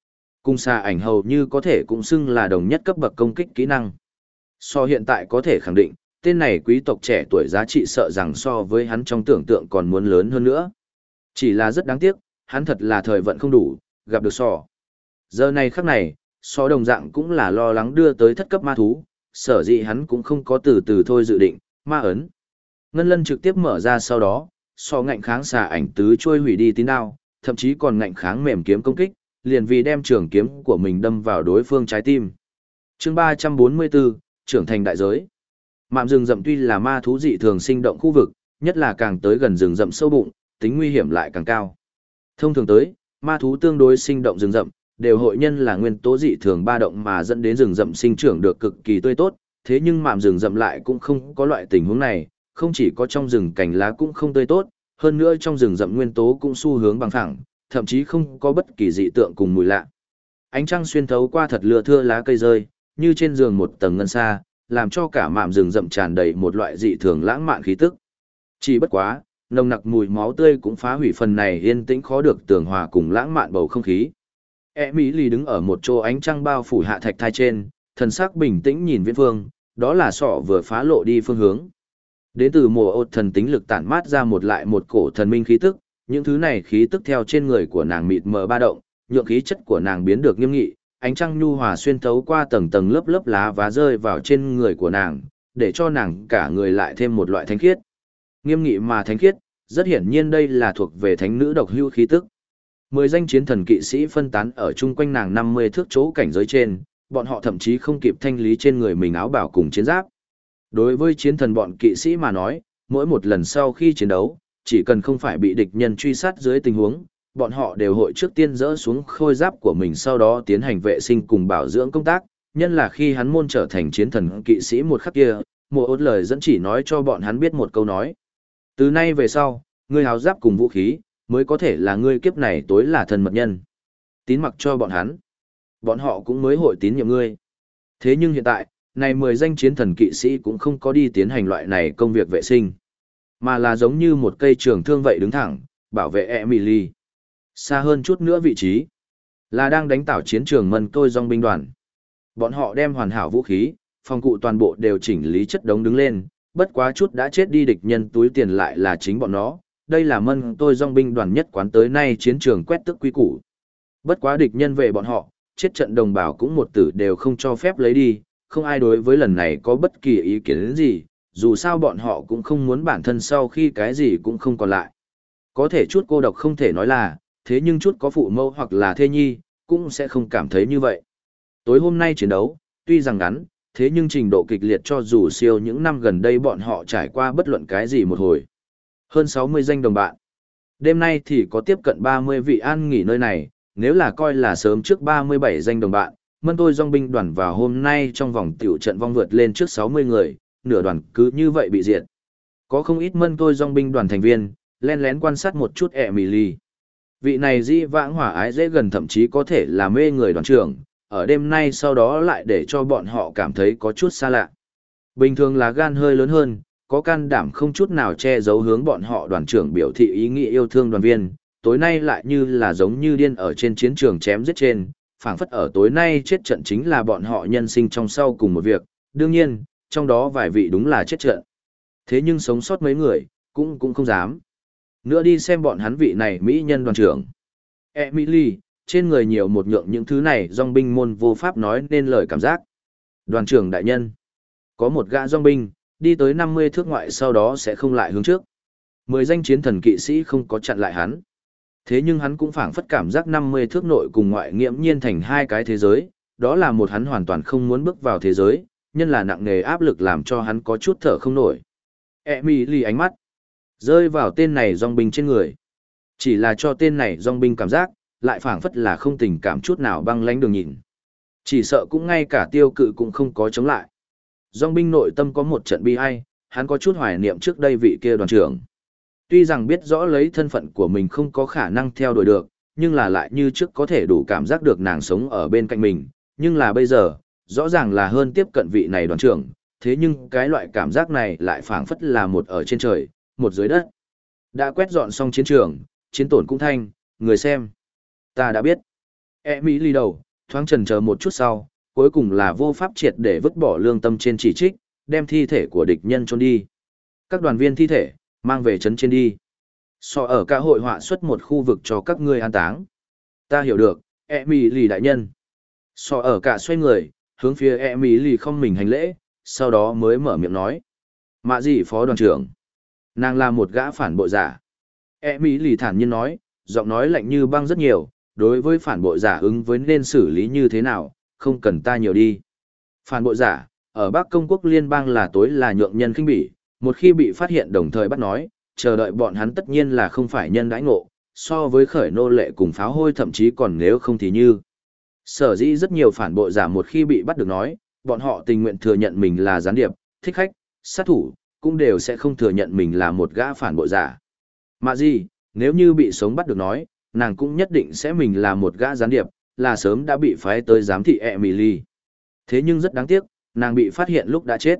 Cùng xà ảnh hầu như có thể cũng xưng là đồng nhất cấp bậc công kích kỹ năng. So hiện tại có thể khẳng định, tên này quý tộc trẻ tuổi giá trị sợ rằng so với hắn trong tưởng tượng còn muốn lớn hơn nữa. Chỉ là rất đáng tiếc, hắn thật là thời vận không đủ, gặp được so. Giờ này khắc này, so đồng dạng cũng là lo lắng đưa tới thất cấp ma thú, sở dĩ hắn cũng không có từ từ thôi dự định, ma ấn. Ngân lân trực tiếp mở ra sau đó, so ngạnh kháng xà ảnh tứ trôi hủy đi tín đao, thậm chí còn ngạnh kháng mềm kiếm công kích, liền vì đem trường kiếm của mình đâm vào đối phương trái tim. Chương 344, trưởng thành đại giới. Mạm rừng rậm tuy là ma thú dị thường sinh động khu vực, nhất là càng tới gần rừng rậm sâu bụng, tính nguy hiểm lại càng cao. Thông thường tới, ma thú tương đối sinh động rừng rậm, đều hội nhân là nguyên tố dị thường ba động mà dẫn đến rừng rậm sinh trưởng được cực kỳ tươi tốt, thế nhưng mạm rừng rậm lại cũng không có loại tình huống này, không chỉ có trong rừng cành lá cũng không tươi tốt, hơn nữa trong rừng rậm nguyên tố cũng xu hướng bằng phẳng, thậm chí không có bất kỳ dị tượng cùng mùi lạ. Ánh trăng xuyên thấu qua thật lưa thưa lá cây rơi, như trên giường một tầng ngân sa, làm cho cả mạm rừng rậm tràn đầy một loại dị thường lãng mạn khí tức. Chỉ bất quá, nồng nặc mùi máu tươi cũng phá hủy phần này yên tĩnh khó được tường hòa cùng lãng mạn bầu không khí. Emily đứng ở một chỗ ánh trăng bao phủ hạ thạch thai trên, thần sắc bình tĩnh nhìn viễn phương, đó là sọ vừa phá lộ đi phương hướng. Đến từ mùa ột thần tính lực tản mát ra một lại một cổ thần minh khí tức, những thứ này khí tức theo trên người của nàng mịt mờ ba động, nhượng khí chất của nàng biến được nghiêm nghị, ánh trăng nhu hòa xuyên thấu qua tầng tầng lớp lớp lá và rơi vào trên người của nàng, để cho nàng cả người lại thêm một loại thánh khiết. Nghiêm nghị mà thánh khiết, rất hiển nhiên đây là thuộc về thánh nữ độc hưu khí tức. 10 danh chiến thần kỵ sĩ phân tán ở chung quanh nàng 50 thước chỗ cảnh giới trên, bọn họ thậm chí không kịp thanh lý trên người mình áo bảo cùng chiến giáp. Đối với chiến thần bọn kỵ sĩ mà nói, mỗi một lần sau khi chiến đấu, chỉ cần không phải bị địch nhân truy sát dưới tình huống, bọn họ đều hội trước tiên dỡ xuống khôi giáp của mình sau đó tiến hành vệ sinh cùng bảo dưỡng công tác, nhân là khi hắn môn trở thành chiến thần kỵ sĩ một khắc kia, một ốt lời dẫn chỉ nói cho bọn hắn biết một câu nói. Từ nay về sau, ngươi háo giáp cùng vũ khí, mới có thể là ngươi kiếp này tối là thần mật nhân. Tín mặc cho bọn hắn. Bọn họ cũng mới hội tín nhiệm ngươi. Thế nhưng hiện tại, này 10 danh chiến thần kỵ sĩ cũng không có đi tiến hành loại này công việc vệ sinh, mà là giống như một cây trường thương vậy đứng thẳng, bảo vệ Emily. Xa hơn chút nữa vị trí, là đang đánh tảo chiến trường mân tôi dòng binh đoàn. Bọn họ đem hoàn hảo vũ khí, phòng cụ toàn bộ đều chỉnh lý chất đống đứng lên, bất quá chút đã chết đi địch nhân túi tiền lại là chính bọn nó. Đây là mân tôi dòng binh đoàn nhất quán tới nay chiến trường quét tức quý củ. Bất quá địch nhân về bọn họ, chết trận đồng bào cũng một tử đều không cho phép lấy đi, không ai đối với lần này có bất kỳ ý kiến gì, dù sao bọn họ cũng không muốn bản thân sau khi cái gì cũng không còn lại. Có thể chút cô độc không thể nói là, thế nhưng chút có phụ mẫu hoặc là thê nhi, cũng sẽ không cảm thấy như vậy. Tối hôm nay chiến đấu, tuy rằng ngắn, thế nhưng trình độ kịch liệt cho dù siêu những năm gần đây bọn họ trải qua bất luận cái gì một hồi. Hơn 60 danh đồng bạn. Đêm nay thì có tiếp cận 30 vị an nghỉ nơi này, nếu là coi là sớm trước 37 danh đồng bạn, mân tôi dòng binh đoàn vào hôm nay trong vòng tiểu trận vong vượt lên trước 60 người, nửa đoàn cứ như vậy bị diệt. Có không ít mân tôi dòng binh đoàn thành viên, len lén quan sát một chút Emily. Vị này dĩ vãng hỏa ái dễ gần thậm chí có thể là mê người đoàn trưởng, ở đêm nay sau đó lại để cho bọn họ cảm thấy có chút xa lạ. Bình thường là gan hơi lớn hơn, có can đảm không chút nào che giấu hướng bọn họ đoàn trưởng biểu thị ý nghĩa yêu thương đoàn viên, tối nay lại như là giống như điên ở trên chiến trường chém giết trên, phảng phất ở tối nay chết trận chính là bọn họ nhân sinh trong sau cùng một việc, đương nhiên, trong đó vài vị đúng là chết trận. Thế nhưng sống sót mấy người, cũng không dám. Nữa đi xem bọn hắn vị này mỹ nhân đoàn trưởng. Emily, trên người nhiều một nhượng những thứ này dòng binh môn vô pháp nói nên lời cảm giác. Đoàn trưởng đại nhân, có một gã dòng binh, đi tới 50 thước ngoại sau đó sẽ không lại hướng trước. 10 danh chiến thần kỵ sĩ không có chặn lại hắn. Thế nhưng hắn cũng phảng phất cảm giác 50 thước nội cùng ngoại nghiễm nhiên thành hai cái thế giới, đó là một hắn hoàn toàn không muốn bước vào thế giới, nhân là nặng nề áp lực làm cho hắn có chút thở không nổi. Emily ánh mắt rơi vào tên này dòng binh trên người. Chỉ là cho tên này dòng binh cảm giác, lại phảng phất là không tình cảm chút nào băng lánh đường nhìn. Chỉ sợ cũng ngay cả tiêu cự cũng không có chống lại. Dòng binh nội tâm có một trận bi ai, hắn có chút hoài niệm trước đây vị kia đoàn trưởng. Tuy rằng biết rõ lấy thân phận của mình không có khả năng theo đuổi được, nhưng là lại như trước có thể đủ cảm giác được nàng sống ở bên cạnh mình, nhưng là bây giờ, rõ ràng là hơn tiếp cận vị này đoàn trưởng, thế nhưng cái loại cảm giác này lại phảng phất là một ở trên trời, một dưới đất. Đã quét dọn xong chiến trường, chiến tổn cũng thanh, người xem. Ta đã biết. Emily đầu, thoáng chần chờ một chút sau, cuối cùng là vô pháp triệt để vứt bỏ lương tâm trên chỉ trích, đem thi thể của địch nhân chôn đi. Các đoàn viên thi thể, mang về trấn trên đi. Sọ ở cả hội họa xuất một khu vực cho các ngươi an táng. Ta hiểu được, Emily đại nhân. Sọ ở cả xoay người, hướng phía Emily không mình hành lễ, sau đó mới mở miệng nói. Mạ gì phó đoàn trưởng? Nàng là một gã phản bội giả. Emily thản nhiên nói, giọng nói lạnh như băng rất nhiều, đối với phản bội giả ứng với nên xử lý như thế nào, không cần ta nhiều đi. Phản bội giả, ở Bắc Công quốc liên bang là tối là nhượng nhân khinh bỉ, một khi bị phát hiện đồng thời bắt nói, chờ đợi bọn hắn tất nhiên là không phải nhân đãi ngộ, so với khởi nô lệ cùng pháo hôi thậm chí còn nếu không thì như. Sở dĩ rất nhiều phản bội giả một khi bị bắt được nói, bọn họ tình nguyện thừa nhận mình là gián điệp, thích khách, sát thủ, cũng đều sẽ không thừa nhận mình là một gã phản bội giả. Mà gì, nếu như bị sống bắt được nói, nàng cũng nhất định sẽ mình là một gã gián điệp, là sớm đã bị phái tới giám thị Emily. Thế nhưng rất đáng tiếc, nàng bị phát hiện lúc đã chết.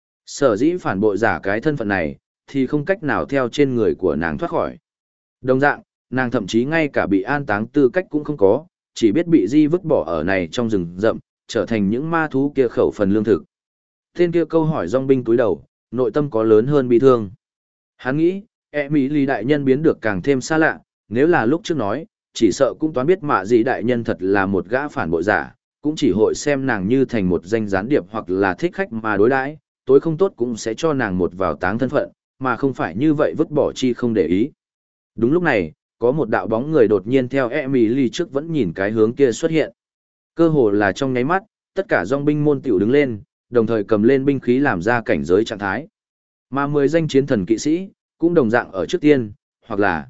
Sở dĩ phản bội giả cái thân phận này, thì không cách nào theo trên người của nàng thoát khỏi. Đồng dạng, nàng thậm chí ngay cả bị an táng tư cách cũng không có, chỉ biết bị di vứt bỏ ở này trong rừng rậm, trở thành những ma thú kia khẩu phần lương thực. Tên kia câu hỏi dòng binh túi đầu, nội tâm có lớn hơn bị thương. Hắn nghĩ, Emily đại nhân biến được càng thêm xa lạ, nếu là lúc trước nói, chỉ sợ cũng toán biết mạ gì đại nhân thật là một gã phản bội giả, cũng chỉ hội xem nàng như thành một danh gián điệp hoặc là thích khách mà đối đãi, tối không tốt cũng sẽ cho nàng một vào táng thân phận, mà không phải như vậy vứt bỏ chi không để ý. Đúng lúc này, có một đạo bóng người đột nhiên theo Emily trước vẫn nhìn cái hướng kia xuất hiện. Cơ hồ là trong nháy mắt, tất cả dòng binh môn tiểu đứng lên, đồng thời cầm lên binh khí làm ra cảnh giới trạng thái. Mà 10 danh chiến thần kỵ sĩ, cũng đồng dạng ở trước tiên, hoặc là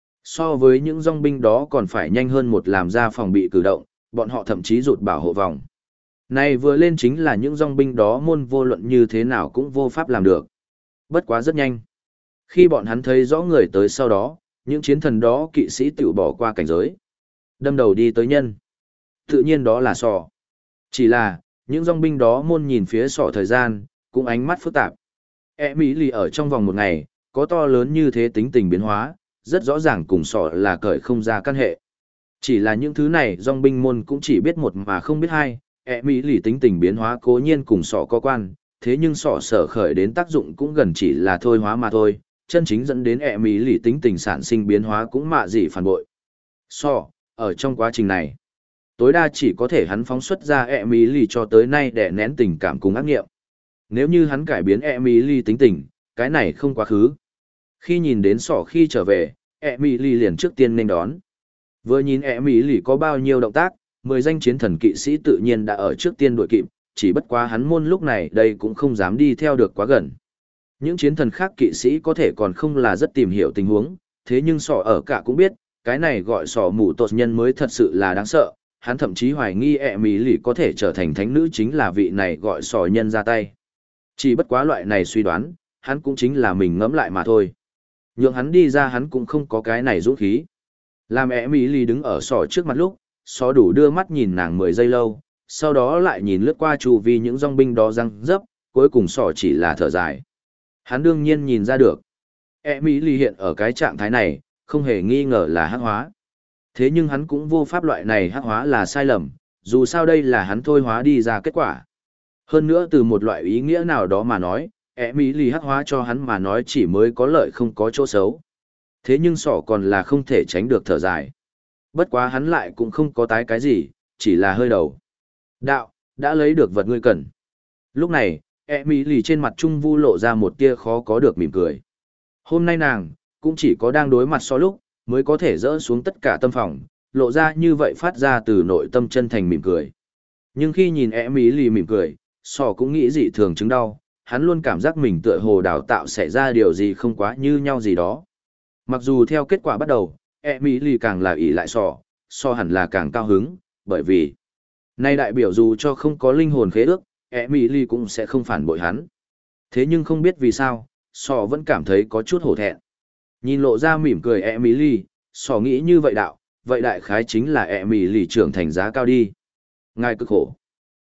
so với những dòng binh đó còn phải nhanh hơn một làm ra phòng bị cử động, bọn họ thậm chí rụt bảo hộ vòng. Này vừa lên chính là những dòng binh đó môn vô luận như thế nào cũng vô pháp làm được. Bất quá rất nhanh. Khi bọn hắn thấy rõ người tới sau đó, những chiến thần đó kỵ sĩ tự bỏ qua cảnh giới. Đâm đầu đi tới nhân. Tự nhiên đó là sọ. Chỉ là, những dòng binh đó môn nhìn phía sọ thời gian, cũng ánh mắt phức tạp. Emily ở trong vòng một ngày, có to lớn như thế tính tình biến hóa, rất rõ ràng cùng sọ là cởi không ra căn hệ. Chỉ là những thứ này dòng binh môn cũng chỉ biết một mà không biết hai, Emily tính tình biến hóa cố nhiên cùng sọ có quan, thế nhưng sọ sở khởi đến tác dụng cũng gần chỉ là thôi hóa mà thôi, chân chính dẫn đến Emily tính tình sản sinh biến hóa cũng mạ gì phản bội. Sọ, ở trong quá trình này, tối đa chỉ có thể hắn phóng xuất ra Emily cho tới nay để nén tình cảm cùng ác nghiệm. Nếu như hắn cải biến Emily tính tình, cái này không quá khứ. Khi nhìn đến sọ khi trở về, Emily liền trước tiên nên đón. Vừa nhìn Emily có bao nhiêu động tác, 10 danh chiến thần kỵ sĩ tự nhiên đã ở trước tiên đuổi kịp, chỉ bất quá hắn môn lúc này đây cũng không dám đi theo được quá gần. Những chiến thần khác kỵ sĩ có thể còn không là rất tìm hiểu tình huống, thế nhưng sọ ở cả cũng biết, cái này gọi sọ mù tột nhân mới thật sự là đáng sợ, hắn thậm chí hoài nghi Emily có thể trở thành thánh nữ chính là vị này gọi sọ nhân ra tay. Chỉ bất quá loại này suy đoán, hắn cũng chính là mình ngẫm lại mà thôi. Nhượng hắn đi ra hắn cũng không có cái này dũng khí. Làm Emily đứng ở sọ trước mặt lúc, sọ đủ đưa mắt nhìn nàng 10 giây lâu, sau đó lại nhìn lướt qua chu vi những dòng binh đó răng dấp, cuối cùng sọ chỉ là thở dài. Hắn đương nhiên nhìn ra được. Emily hiện ở cái trạng thái này, không hề nghi ngờ là hắc hóa. Thế nhưng hắn cũng vô pháp loại này hắc hóa là sai lầm, dù sao đây là hắn thôi hóa đi ra kết quả. Hơn nữa từ một loại ý nghĩa nào đó mà nói, Emily hắc hóa cho hắn mà nói chỉ mới có lợi không có chỗ xấu. Thế nhưng sọ còn là không thể tránh được thở dài. Bất quá hắn lại cũng không có tái cái gì, chỉ là hơi đầu. Đạo, đã lấy được vật ngươi cần. Lúc này, Emily trên mặt trung vu lộ ra một tia khó có được mỉm cười. Hôm nay nàng, cũng chỉ có đang đối mặt so lúc, mới có thể dỡ xuống tất cả tâm phòng, lộ ra như vậy phát ra từ nội tâm chân thành mỉm cười. Nhưng khi nhìn Emily mỉm cười, sọ cũng nghĩ dị thường chứng đau, hắn luôn cảm giác mình tựa hồ đào tạo xảy ra điều gì không quá như nhau gì đó. Mặc dù theo kết quả bắt đầu, Emily càng là ỷ lại sọ hẳn là càng cao hứng, bởi vì nay đại biểu dù cho không có linh hồn khế ước, Emily cũng sẽ không phản bội hắn. Thế nhưng không biết vì sao, sọ vẫn cảm thấy có chút hổ thẹn. Nhìn lộ ra mỉm cười Emily, sọ nghĩ như vậy đạo, vậy đại khái chính là Emily trưởng thành giá cao đi. Ngài cực khổ.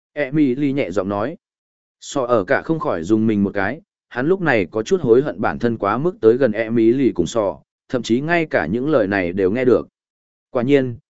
Emily nhẹ giọng nói. Sọ ở cả không khỏi dùng mình một cái, hắn lúc này có chút hối hận bản thân quá mức tới gần Emily cùng sọ, thậm chí ngay cả những lời này đều nghe được. Quả nhiên,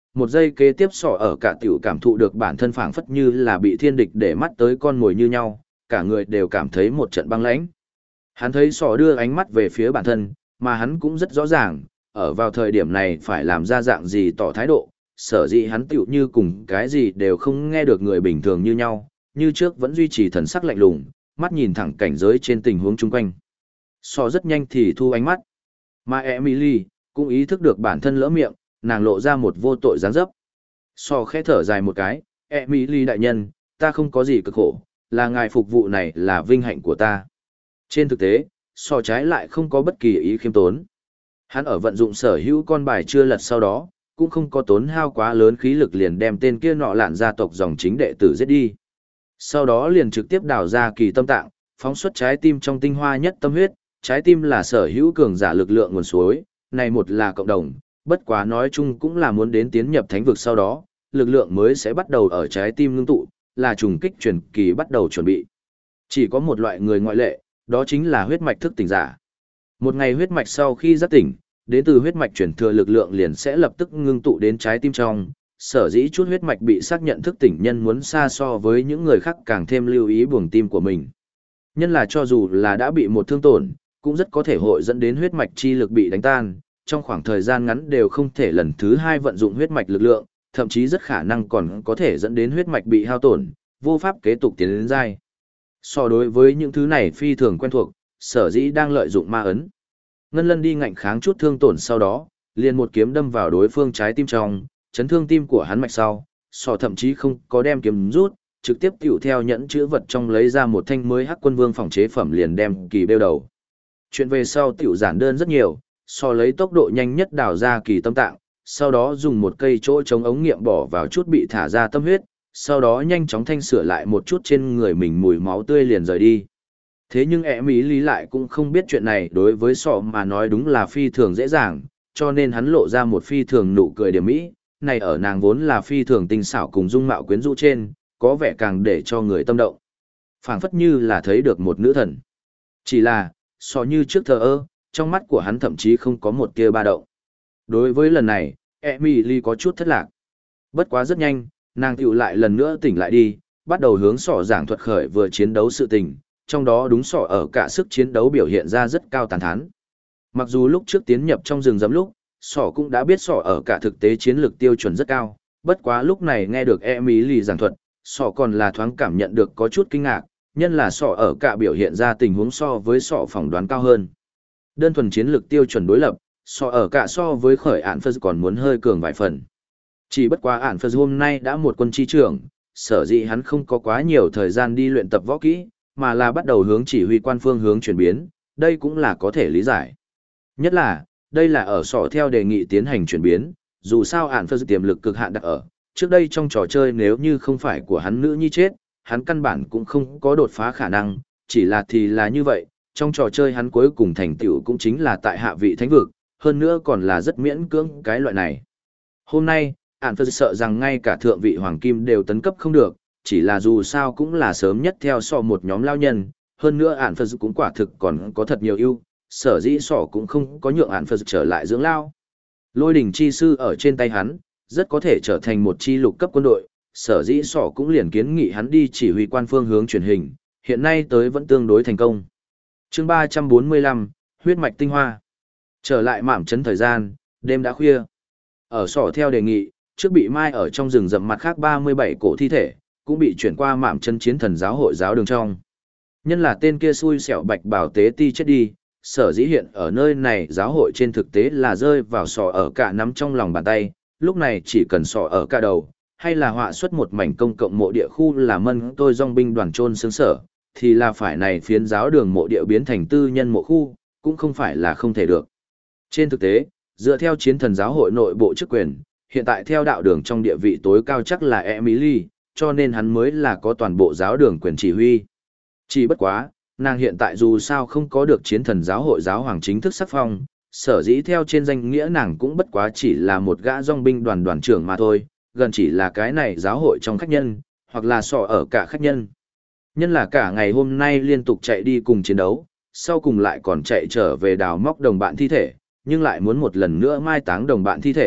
một giây kế tiếp sọ ở cả tiểu cảm thụ được bản thân phảng phất như là bị thiên địch để mắt tới con mồi như nhau, cả người đều cảm thấy một trận băng lãnh. Hắn thấy sọ đưa ánh mắt về phía bản thân, mà hắn cũng rất rõ ràng, ở vào thời điểm này phải làm ra dạng gì tỏ thái độ, sở dĩ hắn tiểu như cùng cái gì đều không nghe được người bình thường như nhau, như trước vẫn duy trì thần sắc lạnh lùng, mắt nhìn thẳng cảnh giới trên tình huống chung quanh. Sọ rất nhanh thì thu ánh mắt, mà Emily cũng ý thức được bản thân lỡ miệng, nàng lộ ra một vô tội dáng dấp. Sọ khẽ thở dài một cái, Emily đại nhân, ta không có gì cực khổ, là ngài phục vụ này là vinh hạnh của ta. Trên thực tế, Sọ trái lại không có bất kỳ ý khiêm tốn. Hắn ở vận dụng sở hữu con bài chưa lật sau đó, cũng không có tốn hao quá lớn khí lực liền đem tên kia nọ lạn gia tộc dòng chính đệ tử giết đi. Sau đó liền trực tiếp đào ra kỳ tâm tạng, phóng xuất trái tim trong tinh hoa nhất tâm huyết, trái tim là sở hữu cường giả lực lượng nguồn suối, này một là cộng đồng, bất quá nói chung cũng là muốn đến tiến nhập thánh vực sau đó, lực lượng mới sẽ bắt đầu ở trái tim ngưng tụ, là trùng kích truyền kỳ bắt đầu chuẩn bị. Chỉ có một loại người ngoại lệ, đó chính là huyết mạch thức tỉnh giả. Một ngày huyết mạch sau khi giác tỉnh, đến từ huyết mạch chuyển thừa lực lượng liền sẽ lập tức ngưng tụ đến trái tim trong. Sở dĩ chút huyết mạch bị xác nhận thức tỉnh nhân muốn xa so với những người khác càng thêm lưu ý buồng tim của mình. Nhân là cho dù là đã bị một thương tổn, cũng rất có thể hội dẫn đến huyết mạch chi lực bị đánh tan, trong khoảng thời gian ngắn đều không thể lần thứ hai vận dụng huyết mạch lực lượng, thậm chí rất khả năng còn có thể dẫn đến huyết mạch bị hao tổn, vô pháp kế tục tiến đến giai. So đối với những thứ này phi thường quen thuộc, sở dĩ đang lợi dụng ma ấn. Ngân Lân đi ngạnh kháng chút thương tổn sau đó, liền một kiếm đâm vào đối phương trái tim trong, chấn thương tim của hắn mạch sau, sọ thậm chí không có đem kiếm rút, trực tiếp tiểu theo nhẫn chữ vật trong lấy ra một thanh mới hắc quân vương phòng chế phẩm liền đem kỳ bêu đầu. Chuyện về sau tiểu giản đơn rất nhiều, sọ lấy tốc độ nhanh nhất đào ra kỳ tâm tạng, sau đó dùng một cây chỗ chống ống nghiệm bỏ vào chút bị thả ra tâm huyết, sau đó nhanh chóng thanh sửa lại một chút trên người mình mùi máu tươi liền rời đi. Thế nhưng Mỹ lý lại cũng không biết chuyện này đối với sọ mà nói đúng là phi thường dễ dàng, cho nên hắn lộ ra một phi thường nụ cười điểm mỹ, này ở nàng vốn là phi thường tinh xảo cùng dung mạo quyến rũ trên, có vẻ càng để cho người tâm động. Phảng phất như là thấy được một nữ thần. Chỉ là, sọ như trước thờ ơ, trong mắt của hắn thậm chí không có một tia ba động. Đối với lần này, Emily có chút thất lạc. Bất quá rất nhanh, nàng tiểu lại lần nữa tỉnh lại đi, bắt đầu hướng sọ giảng thuật khởi vừa chiến đấu sự tình, trong đó đúng sọ ở cả sức chiến đấu biểu hiện ra rất cao tàn thán. Mặc dù lúc trước tiến nhập trong rừng rậm lúc, sọ cũng đã biết sọ ở cả thực tế chiến lược tiêu chuẩn rất cao, bất quá lúc này nghe được Emily giảng thuật, sọ còn là thoáng cảm nhận được có chút kinh ngạc, nhân là sọ ở cả biểu hiện ra tình huống so với sọ phỏng đoán cao hơn. Đơn thuần chiến lược tiêu chuẩn đối lập, sọ ở cả so với khởi ản phật còn muốn hơi cường vài phần. Chỉ bất quá ản phật hôm nay đã một quân chi trưởng, sở dĩ hắn không có quá nhiều thời gian đi luyện tập võ kỹ, mà là bắt đầu hướng chỉ huy quan phương hướng chuyển biến, đây cũng là có thể lý giải. Nhất là, đây là ở sọ theo đề nghị tiến hành chuyển biến, dù sao ản phật tiềm lực cực hạn đặt ở, trước đây trong trò chơi nếu như không phải của hắn nữ nhi chết, hắn căn bản cũng không có đột phá khả năng, chỉ là thì là như vậy, trong trò chơi hắn cuối cùng thành tựu cũng chính là tại hạ vị thánh vực, hơn nữa còn là rất miễn cưỡng cái loại này. Hôm nay, ản phật sợ rằng ngay cả thượng vị hoàng kim đều tấn cấp không được, chỉ là dù sao cũng là sớm nhất theo sọ một nhóm lao nhân, hơn nữa ản phật cũng quả thực còn có thật nhiều ưu, sở dĩ sọ cũng không có nhượng ản phật trở lại dưỡng lao. Lôi đỉnh chi sư ở trên tay hắn, rất có thể trở thành một chi lục cấp quân đội, sở dĩ sọ cũng liền kiến nghị hắn đi chỉ huy quan phương hướng truyền hình, hiện nay tới vẫn tương đối thành công. Chương 345, huyết mạch tinh hoa. Trở lại mảm trấn thời gian, đêm đã khuya. Ở sọ theo đề nghị, trước bị mai ở trong rừng rậm mặt khác 37 cổ thi thể, cũng bị chuyển qua mảm trấn chiến thần giáo hội giáo đường trong. Nhân là tên kia xui xẻo bạch bảo tế ti chết đi, sở dĩ hiện ở nơi này giáo hội trên thực tế là rơi vào sọ ở cả nắm trong lòng bàn tay, lúc này chỉ cần sọ ở cả đầu, hay là họa xuất một mảnh công cộng mộ địa khu là mân tôi dòng binh đoàn trôn xương sở, thì là phải này phiến giáo đường mộ địa biến thành tư nhân mộ khu, cũng không phải là không thể được. Trên thực tế, dựa theo chiến thần giáo hội nội bộ chức quyền, hiện tại theo đạo đường trong địa vị tối cao chắc là Emily, cho nên hắn mới là có toàn bộ giáo đường quyền chỉ huy. Chỉ bất quá, nàng hiện tại dù sao không có được chiến thần giáo hội giáo hoàng chính thức sắc phong, sở dĩ theo trên danh nghĩa nàng cũng bất quá chỉ là một gã dòng binh đoàn đoàn trưởng mà thôi, gần chỉ là cái này giáo hội trong khách nhân, hoặc là sọ ở cả khách nhân. Nhân là cả ngày hôm nay liên tục chạy đi cùng chiến đấu, sau cùng lại còn chạy trở về đào móc đồng bạn thi thể, nhưng lại muốn một lần nữa mai táng đồng bạn thi thể,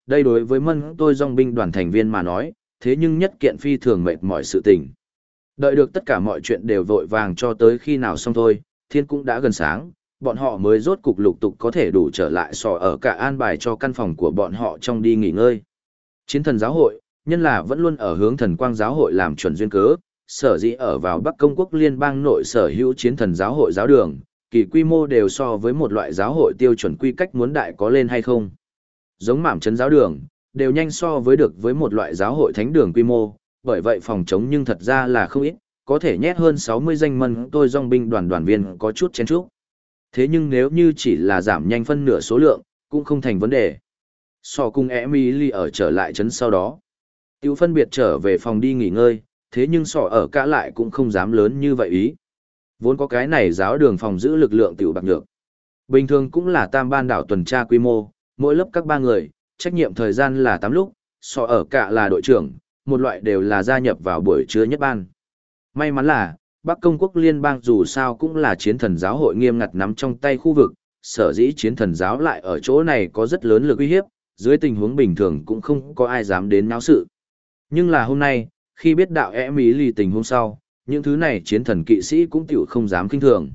đây đối với mân tôi dòng binh đoàn thành viên mà nói, thế nhưng nhất kiện phi thường mệt mỏi sự tình. Đợi được tất cả mọi chuyện đều vội vàng cho tới khi nào xong thôi, thiên cũng đã gần sáng, bọn họ mới rốt cục lục tục có thể đủ trở lại sò ở cả an bài cho căn phòng của bọn họ trong đi nghỉ ngơi. Chiến thần giáo hội, nhân là vẫn luôn ở hướng thần quang giáo hội làm chuẩn duyên cớ, sở dĩ ở vào Bắc Công quốc liên bang nội sở hữu chiến thần giáo hội giáo đường, kỳ quy mô đều so với một loại giáo hội tiêu chuẩn quy cách muốn đại có lên hay không. Giống mảm trấn giáo đường, đều nhanh so với được với một loại giáo hội thánh đường quy mô, bởi vậy phòng chống nhưng thật ra là không ít, có thể nhét hơn 60 danh mân tôi dòng binh đoàn viên có chút chen chúc. Thế nhưng nếu như chỉ là giảm nhanh phân nửa số lượng, cũng không thành vấn đề. So cùng Emily ở trở lại trấn sau đó. Tiêu phân biệt trở về phòng đi nghỉ ngơi, thế nhưng sọ ở cả lại cũng không dám lớn như vậy ý. Vốn có cái này giáo đường phòng giữ lực lượng tiểu bạc nhược. Bình thường cũng là tam ban đảo tuần tra quy mô, mỗi lớp các 3 người, trách nhiệm thời gian là 8 lúc, sọ ở cả là đội trưởng, một loại đều là gia nhập vào buổi trưa nhất ban. May mắn là, Bắc Công quốc liên bang dù sao cũng là chiến thần giáo hội nghiêm ngặt nắm trong tay khu vực, sở dĩ chiến thần giáo lại ở chỗ này có rất lớn lực uy hiếp, dưới tình huống bình thường cũng không có ai dám đến náo sự. Nhưng là hôm nay, khi biết đạo Emily tình huống sau, những thứ này chiến thần kỵ sĩ cũng tiểu không dám kinh thường.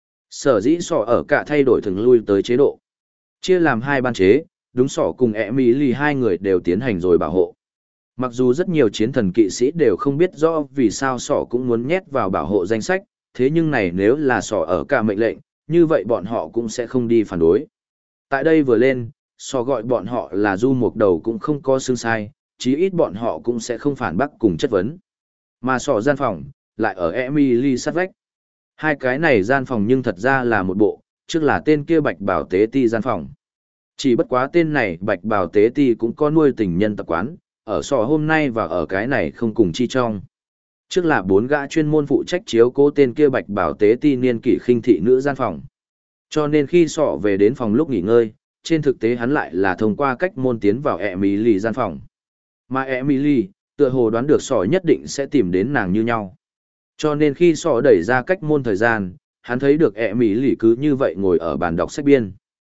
Sở dĩ sọ ở cả thay đổi thường lui tới chế độ. Chia làm 2 ban chế, đúng sọ cùng Emily 2 người đều tiến hành rồi bảo hộ. Mặc dù rất nhiều chiến thần kỵ sĩ đều không biết rõ vì sao sọ cũng muốn nhét vào bảo hộ danh sách, thế nhưng này nếu là sọ ở cả mệnh lệnh, như vậy bọn họ cũng sẽ không đi phản đối. Tại đây vừa lên, sọ gọi bọn họ là du mục đầu cũng không có xương sai, chí ít bọn họ cũng sẽ không phản bác cùng chất vấn. Mà sọ gian phòng, lại ở Emily sát vách. 2 cái này gian phòng nhưng thật ra là một bộ, trước là tên kia bạch bảo tế ti gian phòng. Chỉ bất quá tên này bạch bảo tế ti cũng có nuôi tình nhân tập quán, ở sọ hôm nay và ở cái này không cùng chi trong. Trước là 4 gã chuyên môn phụ trách chiếu cố tên kia bạch bảo tế ti niên kỷ khinh thị nữ gian phòng. Cho nên khi sọ về đến phòng lúc nghỉ ngơi, trên thực tế hắn lại là thông qua cách môn tiến vào Emily gian phòng. Mà Emily, tựa hồ đoán được sọ nhất định sẽ tìm đến nàng như nhau. Cho nên khi sọ đẩy ra cách môn thời gian, hắn thấy được Emily cứ như vậy ngồi ở bàn đọc sách biên.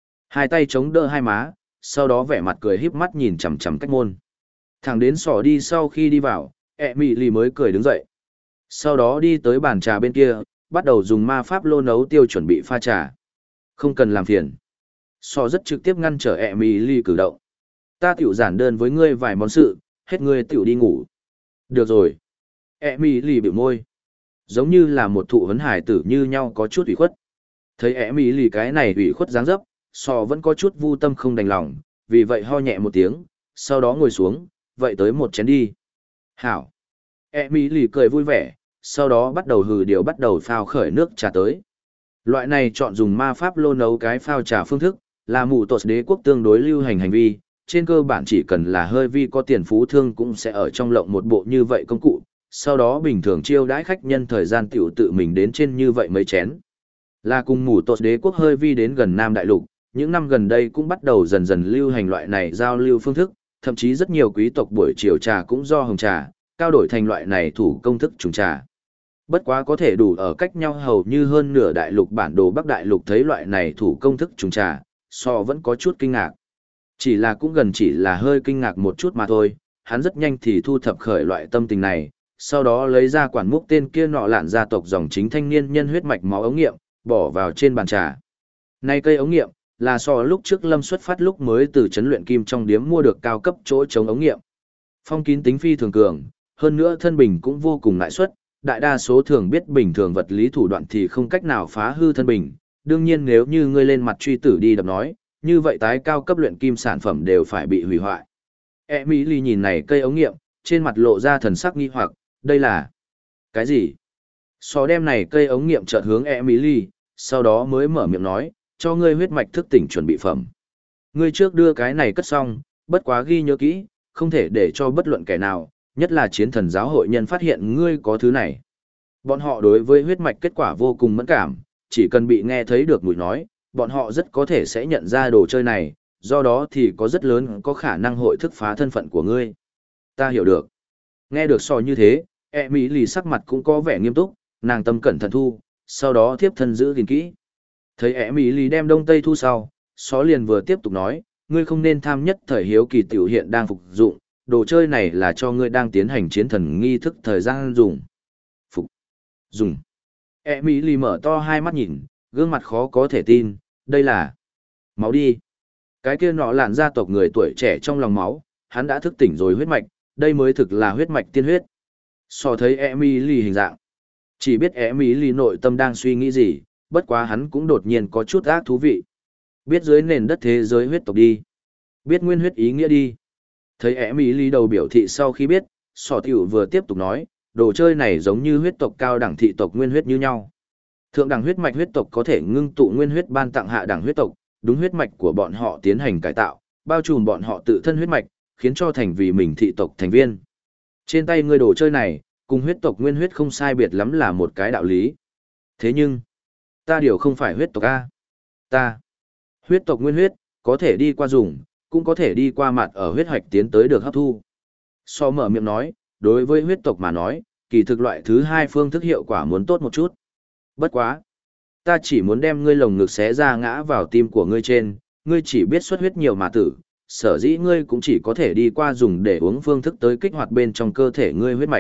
2 tay chống đỡ 2 má, sau đó vẻ mặt cười híp mắt nhìn chằm chằm cách môn. Thẳng đến sọ đi sau khi đi vào, Emily mới cười đứng dậy. Sau đó đi tới bàn trà bên kia, bắt đầu dùng ma pháp lô nấu tiêu chuẩn bị pha trà. Không cần làm phiền. Sọ rất trực tiếp ngăn trở Emily cử động. Ta tiểu giản đơn với ngươi vài món sự, hết ngươi tiểu đi ngủ. Được rồi. Emily bĩu môi. Giống như là một thụ vấn hải tử như nhau có chút ủy khuất. Thấy Emily cái này ủy khuất dáng dấp, sọ vẫn có chút vu tâm không đành lòng, vì vậy ho nhẹ một tiếng, sau đó ngồi xuống, vậy tới một chén đi. Hảo. Emily cười vui vẻ, sau đó bắt đầu bắt đầu phao khởi nước trà tới. Loại này chọn dùng ma pháp lô nấu cái phao trà phương thức, là mù tột đế quốc tương đối lưu hành hành vi, trên cơ bản chỉ cần là hơi vi có tiền phú thương cũng sẽ ở trong lộng một bộ như vậy công cụ, sau đó bình thường chiêu đãi khách nhân thời gian tiểu tự mình đến trên như vậy mấy chén. Là cùng mù tột đế quốc hơi vi đến gần Nam Đại Lục, những năm gần đây cũng bắt đầu dần dần lưu hành loại này giao lưu phương thức, thậm chí rất nhiều quý tộc buổi chiều trà cũng do hồng trà, cao đổi thành loại này thủ công thức trùng trà. Bất quá có thể đủ ở cách nhau hầu như hơn nửa đại lục bản đồ Bắc Đại Lục thấy loại này thủ công thức trùng trà, so vẫn có chút kinh ngạc. Chỉ là cũng gần chỉ là hơi kinh ngạc một chút mà thôi, hắn rất nhanh thì thu thập khởi loại tâm tình này, sau đó lấy ra quản múc tên kia nọ lạn gia tộc dòng chính thanh niên nhân huyết mạch máu ống nghiệm, bỏ vào trên bàn trà. Nay cây ống nghiệm, là so lúc trước Lâm xuất phát lúc mới từ trấn luyện kim trong điếm mua được cao cấp chỗ chống ống nghiệm. Phong kín tính phi thường cường, hơn nữa thân bình cũng vô cùng lại suất, đại đa số thường biết bình thường vật lý thủ đoạn thì không cách nào phá hư thân bình. Đương nhiên nếu như ngươi lên mặt truy tử đi đập nói, như vậy tái cao cấp luyện kim sản phẩm đều phải bị hủy hoại. Emily nhìn này cây ống nghiệm, trên mặt lộ ra thần sắc nghi hoặc, đây là cái gì? So đem này cây ống nghiệm chợt hướng Emily, sau đó mới mở miệng nói, cho ngươi huyết mạch thức tỉnh chuẩn bị phẩm. Ngươi trước đưa cái này cất xong, bất quá ghi nhớ kỹ, không thể để cho bất luận kẻ nào, nhất là chiến thần giáo hội nhân phát hiện ngươi có thứ này. Bọn họ đối với huyết mạch kết quả vô cùng mẫn cảm, chỉ cần bị nghe thấy được mùi nói, bọn họ rất có thể sẽ nhận ra đồ chơi này, do đó thì có rất lớn có khả năng hội thức phá thân phận của ngươi. Ta hiểu được. Nghe được so như thế, Emily sắc mặt cũng có vẻ nghiêm túc, nàng tâm cẩn thận thu, sau đó tiếp thân giữ gìn kỹ. Thấy Emily đem đông tây thu sau, Só liền vừa tiếp tục nói, ngươi không nên tham nhất thời hiếu kỳ tiểu hiện đang phục dụng, đồ chơi này là cho ngươi đang tiến hành chiến thần nghi thức thời gian dùng. Phục dùng. Emily mở to hai mắt nhìn, gương mặt khó có thể tin, đây là máu đi. Cái kia nọ lạn gia tộc người tuổi trẻ trong lòng máu, hắn đã thức tỉnh rồi huyết mạch, đây mới thực là huyết mạch tiên huyết. So thấy Emily hình dạng, chỉ biết Emily nội tâm đang suy nghĩ gì, bất quá hắn cũng đột nhiên có chút ác thú vị. Biết dưới nền đất thế giới huyết tộc đi. Biết nguyên huyết ý nghĩa đi. Thấy Emily đầu biểu thị sau khi biết, sỏ tiểu vừa tiếp tục nói, đồ chơi này giống như huyết tộc cao đẳng thị tộc nguyên huyết như nhau. Thượng đẳng huyết mạch huyết tộc có thể ngưng tụ nguyên huyết ban tặng hạ đẳng huyết tộc, đúng huyết mạch của bọn họ tiến hành cải tạo, bao trùm bọn họ tự thân huyết mạch, khiến cho thành vì mình thị tộc thành viên. Trên tay ngươi đồ chơi này, cùng huyết tộc nguyên huyết không sai biệt lắm là một cái đạo lý. Thế nhưng, ta điều không phải huyết tộc A. Ta, huyết tộc nguyên huyết, có thể đi qua dùng, cũng có thể đi qua mặt ở huyết hoạch tiến tới được hấp thu. So mở miệng nói, đối với huyết tộc mà nói, kỳ thực loại thứ hai phương thức hiệu quả muốn tốt một chút. Bất quá. Ta chỉ muốn đem ngươi lồng ngực xé ra ngã vào tim của ngươi trên, ngươi chỉ biết xuất huyết nhiều mà tử, sở dĩ ngươi cũng chỉ có thể đi qua dùng để uống phương thức tới kích hoạt bên trong cơ thể ngươi huyết mạch.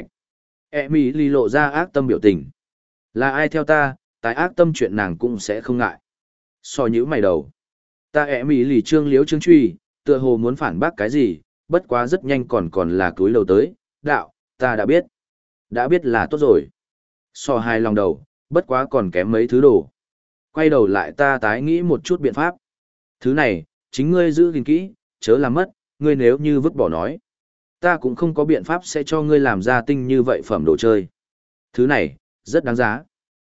Emily lộ ra ác tâm biểu tình. Là ai theo ta, tái ác tâm chuyện nàng cũng sẽ không ngại. So nhữ mày đầu. Ta Emily trương liếu trương truy, tựa hồ muốn phản bác cái gì, bất quá rất nhanh còn là túi lầu tới, đạo, ta đã biết. Đã biết là tốt rồi. So hai lòng đầu, bất quá còn kém mấy thứ đồ. Quay đầu lại ta tái nghĩ một chút biện pháp. Thứ này, chính ngươi giữ gìn kỹ, chớ làm mất, ngươi nếu như vứt bỏ nói. Ta cũng không có biện pháp sẽ cho ngươi làm ra tinh như vậy phẩm đồ chơi. Thứ này, rất đáng giá.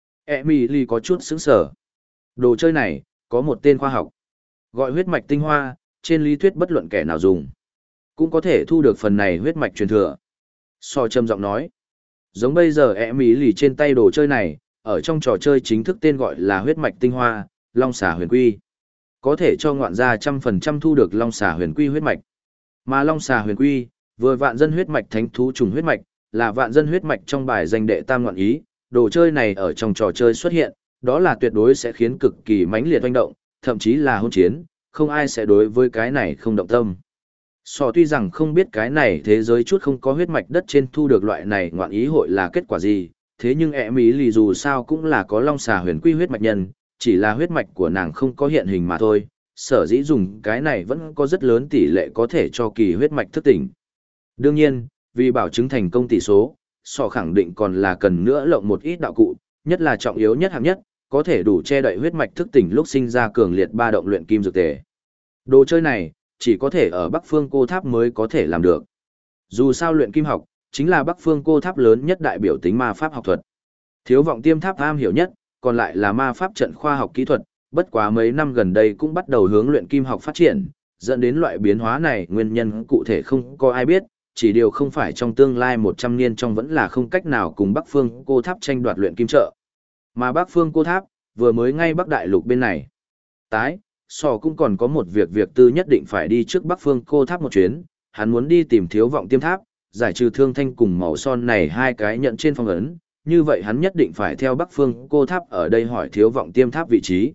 Emily có chút sững sờ. Đồ chơi này, có một tên khoa học. Gọi huyết mạch tinh hoa, trên lý thuyết bất luận kẻ nào dùng. Cũng có thể thu được phần này huyết mạch truyền thừa. So trầm giọng nói. Giống bây giờ Emily trên tay đồ chơi này, ở trong trò chơi chính thức tên gọi là huyết mạch tinh hoa, long xà huyền quy. Có thể cho ngoạn gia 100% thu được long xà huyền quy huyết mạch. Mà long xà huyền quy, vừa vạn dân huyết mạch thánh thú trùng huyết mạch, là vạn dân huyết mạch trong bài danh đệ tam ngoạn ý, đồ chơi này ở trong trò chơi xuất hiện, đó là tuyệt đối sẽ khiến cực kỳ mãnh liệt hoành động, thậm chí là hôn chiến, không ai sẽ đối với cái này không động tâm. So tuy rằng không biết cái này thế giới chút không có huyết mạch đất trên thu được loại này ngoạn ý hội là kết quả gì, thế nhưng Emily dù sao cũng là có long xà huyền quy huyết mạch nhân, chỉ là huyết mạch của nàng không có hiện hình mà thôi, sở dĩ dùng cái này vẫn có rất lớn tỷ lệ có thể cho kỳ huyết mạch thức tỉnh. Đương nhiên, vì bảo chứng thành công tỷ số, so khẳng định còn là cần nữa lộng một ít đạo cụ, nhất là trọng yếu nhất hạng nhất, có thể đủ che đậy huyết mạch thức tỉnh lúc sinh ra cường liệt ba động luyện kim dược tề. Đồ chơi này, chỉ có thể ở Bắc Phương Cô Tháp mới có thể làm được. Dù sao luyện kim học, chính là Bắc Phương Cô Tháp lớn nhất đại biểu tính ma pháp học thuật. Thiếu Vọng Tiêm Tháp am hiểu nhất, còn lại là ma pháp trận khoa học kỹ thuật, bất quá mấy năm gần đây cũng bắt đầu hướng luyện kim học phát triển, dẫn đến loại biến hóa này nguyên nhân cụ thể không có ai biết, chỉ điều không phải trong tương lai 100 niên trong vẫn là không cách nào cùng Bắc Phương Cô Tháp tranh đoạt luyện kim trợ. Mà Bắc Phương Cô Tháp, vừa mới ngay Bắc Đại Lục bên này. Tái, Sò cũng còn có một việc tư nhất định phải đi trước Bắc Phương Cô Tháp một chuyến, hắn muốn đi tìm Thiếu Vọng Tiêm Tháp, giải trừ thương thanh cùng màu son này hai cái nhận trên phong ấn, như vậy hắn nhất định phải theo Bắc Phương Cô Tháp ở đây hỏi Thiếu Vọng Tiêm Tháp vị trí.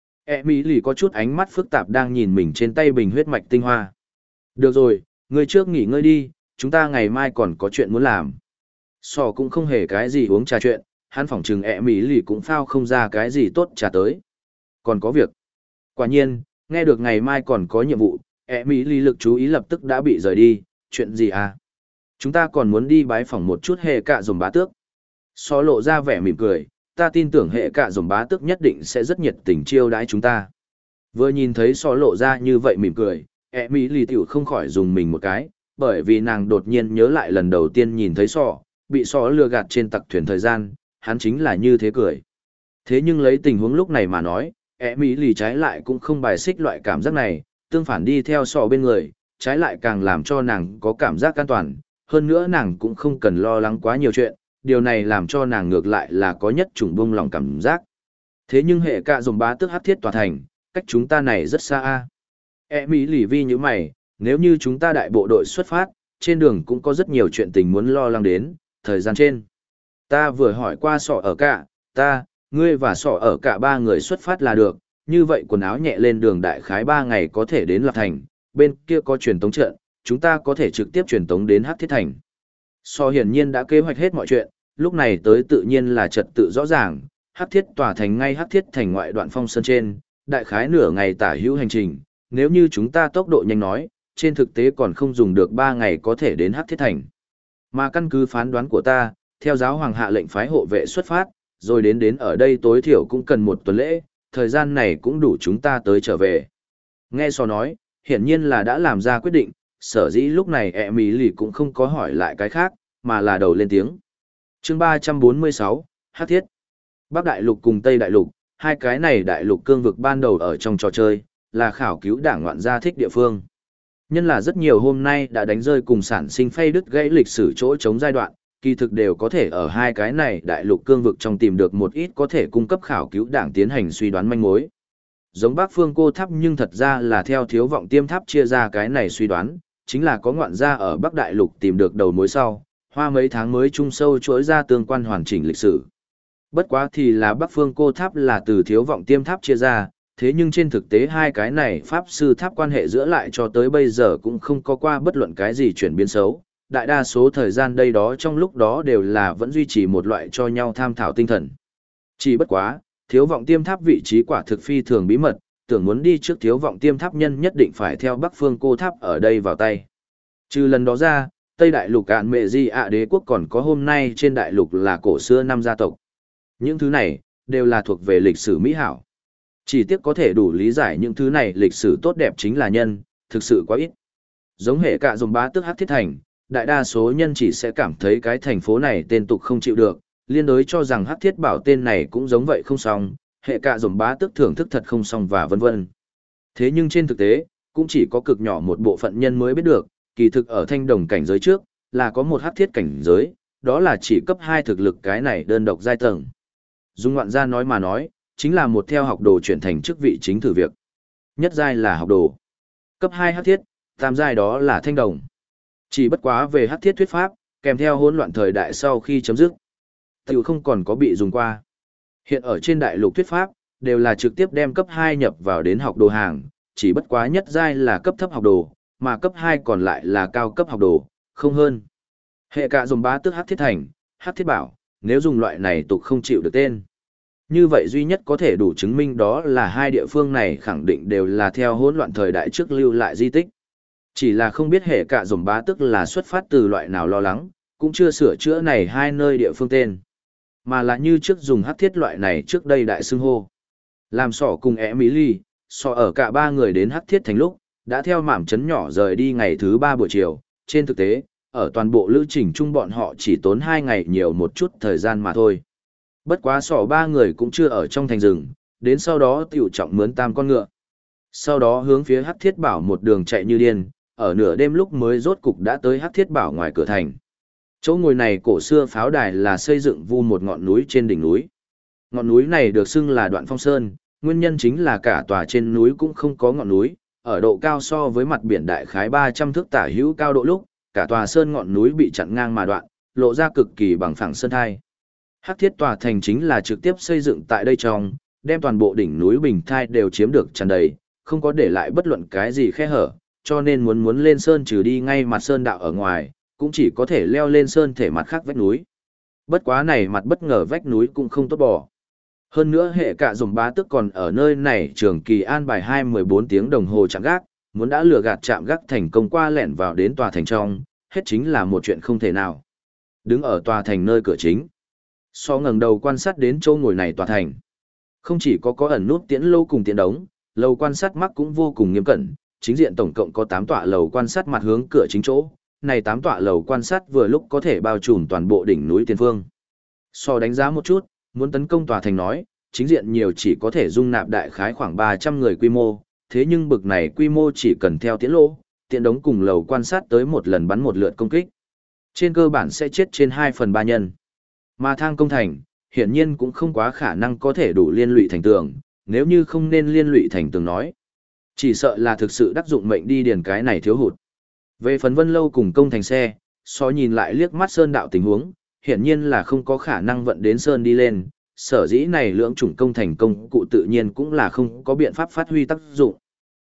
Emily có chút ánh mắt phức tạp đang nhìn mình trên tay bình huyết mạch tinh hoa. Được rồi, ngươi trước nghỉ ngơi đi, chúng ta ngày mai còn có chuyện muốn làm. Sò cũng không hề cái gì uống trà chuyện, hắn phỏng chừng Emily cũng phao không ra cái gì tốt trà tới. Còn có việc. Quả nhiên, nghe được ngày mai còn có nhiệm vụ, Emily lực chú ý lập tức đã bị rời đi, chuyện gì à? Chúng ta còn muốn đi bái phỏng một chút hệ cạ dồn bá tước. So lộ ra vẻ mỉm cười, ta tin tưởng hệ cạ dồn bá tước nhất định sẽ rất nhiệt tình chiêu đãi chúng ta. Vừa nhìn thấy so lộ ra như vậy mỉm cười, Emily tiểu không khỏi dùng mình một cái, bởi vì nàng đột nhiên nhớ lại lần đầu tiên nhìn thấy so, bị so lừa gạt trên tặc thuyền thời gian, hắn chính là như thế cười. Thế nhưng lấy tình huống lúc này mà nói, Emily trái lại cũng không bài xích loại cảm giác này, tương phản đi theo so bên người, trái lại càng làm cho nàng có cảm giác an toàn, hơn nữa nàng cũng không cần lo lắng quá nhiều chuyện, điều này làm cho nàng ngược lại là có nhất chủng buông lòng cảm giác. Thế nhưng hệ cạ dồn bá tước hắc thiết tòa thành, cách chúng ta này rất xa a. Emily vi như mày, nếu như chúng ta đại bộ đội xuất phát, trên đường cũng có rất nhiều chuyện tình muốn lo lắng đến, thời gian trên. Ta vừa hỏi qua sọ ở cả, ngươi và sọ ở cả ba người xuất phát là được, như vậy quần áo nhẹ lên đường đại khái 3 ngày có thể đến Lạc Thành, bên kia có truyền tống trận, chúng ta có thể trực tiếp truyền tống đến Hắc Thiết Thành. So hiển nhiên đã kế hoạch hết mọi chuyện, lúc này tới tự nhiên là trật tự rõ ràng, Hắc Thiết tòa thành ngay Hắc Thiết Thành ngoại đoạn phong sơn trên, đại khái nửa ngày tả hữu hành trình, nếu như chúng ta tốc độ nhanh nói, trên thực tế còn không dùng được 3 ngày có thể đến Hắc Thiết Thành. Mà căn cứ phán đoán của ta, theo giáo hoàng hạ lệnh phái hộ vệ xuất phát, rồi đến ở đây tối thiểu cũng cần 1 tuần lễ, thời gian này cũng đủ chúng ta tới trở về. Nghe so nói, hiển nhiên là đã làm ra quyết định, sở dĩ lúc này Emily cũng không có hỏi lại cái khác, mà là đầu lên tiếng. Chương 346, Hắc Thiết. Bắc Đại Lục cùng Tây Đại Lục, hai cái này đại lục cương vực ban đầu ở trong trò chơi, là khảo cứu đảng ngoạn gia thích địa phương. Nhân là rất nhiều hôm nay đã đánh rơi cùng sản sinh phay đứt gãy lịch sử chỗ chống giai đoạn, kỳ thực đều có thể ở hai cái này đại lục cương vực trong tìm được một ít có thể cung cấp khảo cứu đảng tiến hành suy đoán manh mối. Giống Bắc Phương Cô Tháp nhưng thật ra là theo Thiếu Vọng Tiêm Tháp chia ra cái này suy đoán, chính là có ngoạn gia ở Bắc Đại Lục tìm được đầu mối sau, hoa mấy tháng mới chung sâu chuỗi ra tương quan hoàn chỉnh lịch sử. Bất quá thì là Bắc Phương Cô Tháp là từ Thiếu Vọng Tiêm Tháp chia ra, thế nhưng trên thực tế hai cái này Pháp Sư Tháp quan hệ giữa lại cho tới bây giờ cũng không có qua bất luận cái gì chuyển biến xấu. Đại đa số thời gian đây đó trong lúc đó đều là vẫn duy trì một loại cho nhau tham thảo tinh thần. Chỉ bất quá, Thiếu Vọng Tiêm Tháp vị trí quả thực phi thường bí mật, tưởng muốn đi trước Thiếu Vọng Tiêm Tháp nhân nhất định phải theo Bắc Phương Cô Tháp ở đây vào tay. Trừ lần đó ra, Tây Đại Lục Cạn Mệ Di ạ đế quốc còn có hôm nay trên Đại Lục là cổ xưa năm gia tộc. Những thứ này, đều là thuộc về lịch sử mỹ hảo. Chỉ tiếc có thể đủ lý giải những thứ này lịch sử tốt đẹp chính là nhân, thực sự quá ít. Giống hệ cả dòng bá tước Hắc Thiết Thành, đại đa số nhân chỉ sẽ cảm thấy cái thành phố này tên tục không chịu được, liên đối cho rằng Hắc Thiết Bảo tên này cũng giống vậy không xong, hệ cả dòng bá tước thưởng thức thật không xong và vân vân. Thế nhưng trên thực tế, cũng chỉ có cực nhỏ một bộ phận nhân mới biết được, kỳ thực ở thanh đồng cảnh giới trước, là có một Hắc Thiết cảnh giới, đó là chỉ cấp 2 thực lực cái này đơn độc giai tầng. Dung ngoạn gia nói mà nói, chính là một theo học đồ chuyển thành chức vị chính thử việc. Nhất giai là học đồ. Cấp 2 Hắc Thiết, tam giai đó là thanh đồng. Chỉ bất quá về Hắc Thiết thuyết pháp, kèm theo hỗn loạn thời đại sau khi chấm dứt, tiểu không còn có bị dùng qua. Hiện ở trên đại lục thuyết pháp, đều là trực tiếp đem cấp 2 nhập vào đến học đồ hàng, chỉ bất quá nhất giai là cấp thấp học đồ, mà cấp 2 còn lại là cao cấp học đồ, không hơn. Hệ cả dùng bá tước Hắc Thiết Thành, Hắc Thiết Bảo, nếu dùng loại này tục không chịu được tên. Như vậy duy nhất có thể đủ chứng minh đó là hai địa phương này khẳng định đều là theo hỗn loạn thời đại trước lưu lại di tích. Chỉ là không biết hệ cả dòng bá tức là xuất phát từ loại nào lo lắng, cũng chưa sửa chữa này hai nơi địa phương tên. Mà là như trước dùng Hắc Thiết loại này trước đây đại xưng hô. Làm sỏ cùng Emily, sỏ ở cả ba người đến Hắc Thiết Thành lúc, đã theo mảm chấn nhỏ rời đi ngày thứ 3 buổi chiều. Trên thực tế, ở toàn bộ lữ trình chung bọn họ chỉ tốn 2 ngày nhiều một chút thời gian mà thôi. Bất quá sỏ ba người cũng chưa ở trong thành rừng, đến sau đó tiểu trọng mướn tam con ngựa. Sau đó hướng phía Hắc Thiết Bảo một đường chạy như điên, ở nửa đêm lúc mới rốt cục đã tới Hắc Thiết Bảo ngoài cửa thành. Chỗ ngồi này cổ xưa pháo đài là xây dựng vu một ngọn núi trên đỉnh núi. Ngọn núi này được xưng là Đoạn Phong Sơn, nguyên nhân chính là cả tòa trên núi cũng không có ngọn núi, ở độ cao so với mặt biển đại khái 300 thước tả hữu cao độ lúc, cả tòa sơn ngọn núi bị chặn ngang mà đoạn, lộ ra cực kỳ bằng phẳng sơn thai. Hắc Thiết tòa thành chính là trực tiếp xây dựng tại đây trong, đem toàn bộ đỉnh núi bình thai đều chiếm được tràn đầy, không có để lại bất luận cái gì khe hở, cho nên muốn lên sơn trừ đi ngay mặt sơn đạo ở ngoài, cũng chỉ có thể leo lên sơn thể mặt khác vách núi. Bất quá này mặt bất ngờ vách núi cũng không tốt bỏ. Hơn nữa hệ cả dòng bá tức còn ở nơi này trường kỳ an bài 2-14 tiếng đồng hồ chạm gác, muốn đã lừa gạt chạm gác thành công qua lẻn vào đến tòa thành trong, hết chính là một chuyện không thể nào. Đứng ở tòa thành nơi cửa chính, so ngẩng đầu quan sát đến chỗ ngồi này tòa thành. Không chỉ có ẩn nút tiễn lô cùng tiễn đống, lầu quan sát mắc cũng vô cùng nghiêm cẩn, chính diện tổng cộng có 8 tọa lầu quan sát mặt hướng cửa chính chỗ. Này 8 tọa lầu quan sát vừa lúc có thể bao trùm toàn bộ đỉnh núi tiền phương. So đánh giá một chút, muốn tấn công tòa thành nói, chính diện nhiều chỉ có thể dung nạp đại khái khoảng 300 người quy mô, thế nhưng bực này quy mô chỉ cần theo tiễn lô, tiễn đống cùng lầu quan sát tới một lần bắn một lượt công kích. Trên cơ bản sẽ chết trên 2/3 nhân. Mà thang công thành, hiển nhiên cũng không quá khả năng có thể đủ liên lụy thành tường, nếu như không nên liên lụy thành tường nói. Chỉ sợ là thực sự đắc dụng mệnh đi điền cái này thiếu hụt. Về phần Vân Lâu cùng công thành xe, so nhìn lại liếc mắt sơn đạo tình huống, hiển nhiên là không có khả năng vận đến sơn đi lên, sở dĩ này lưỡng chủng công thành công cụ tự nhiên cũng là không có biện pháp phát huy tác dụng.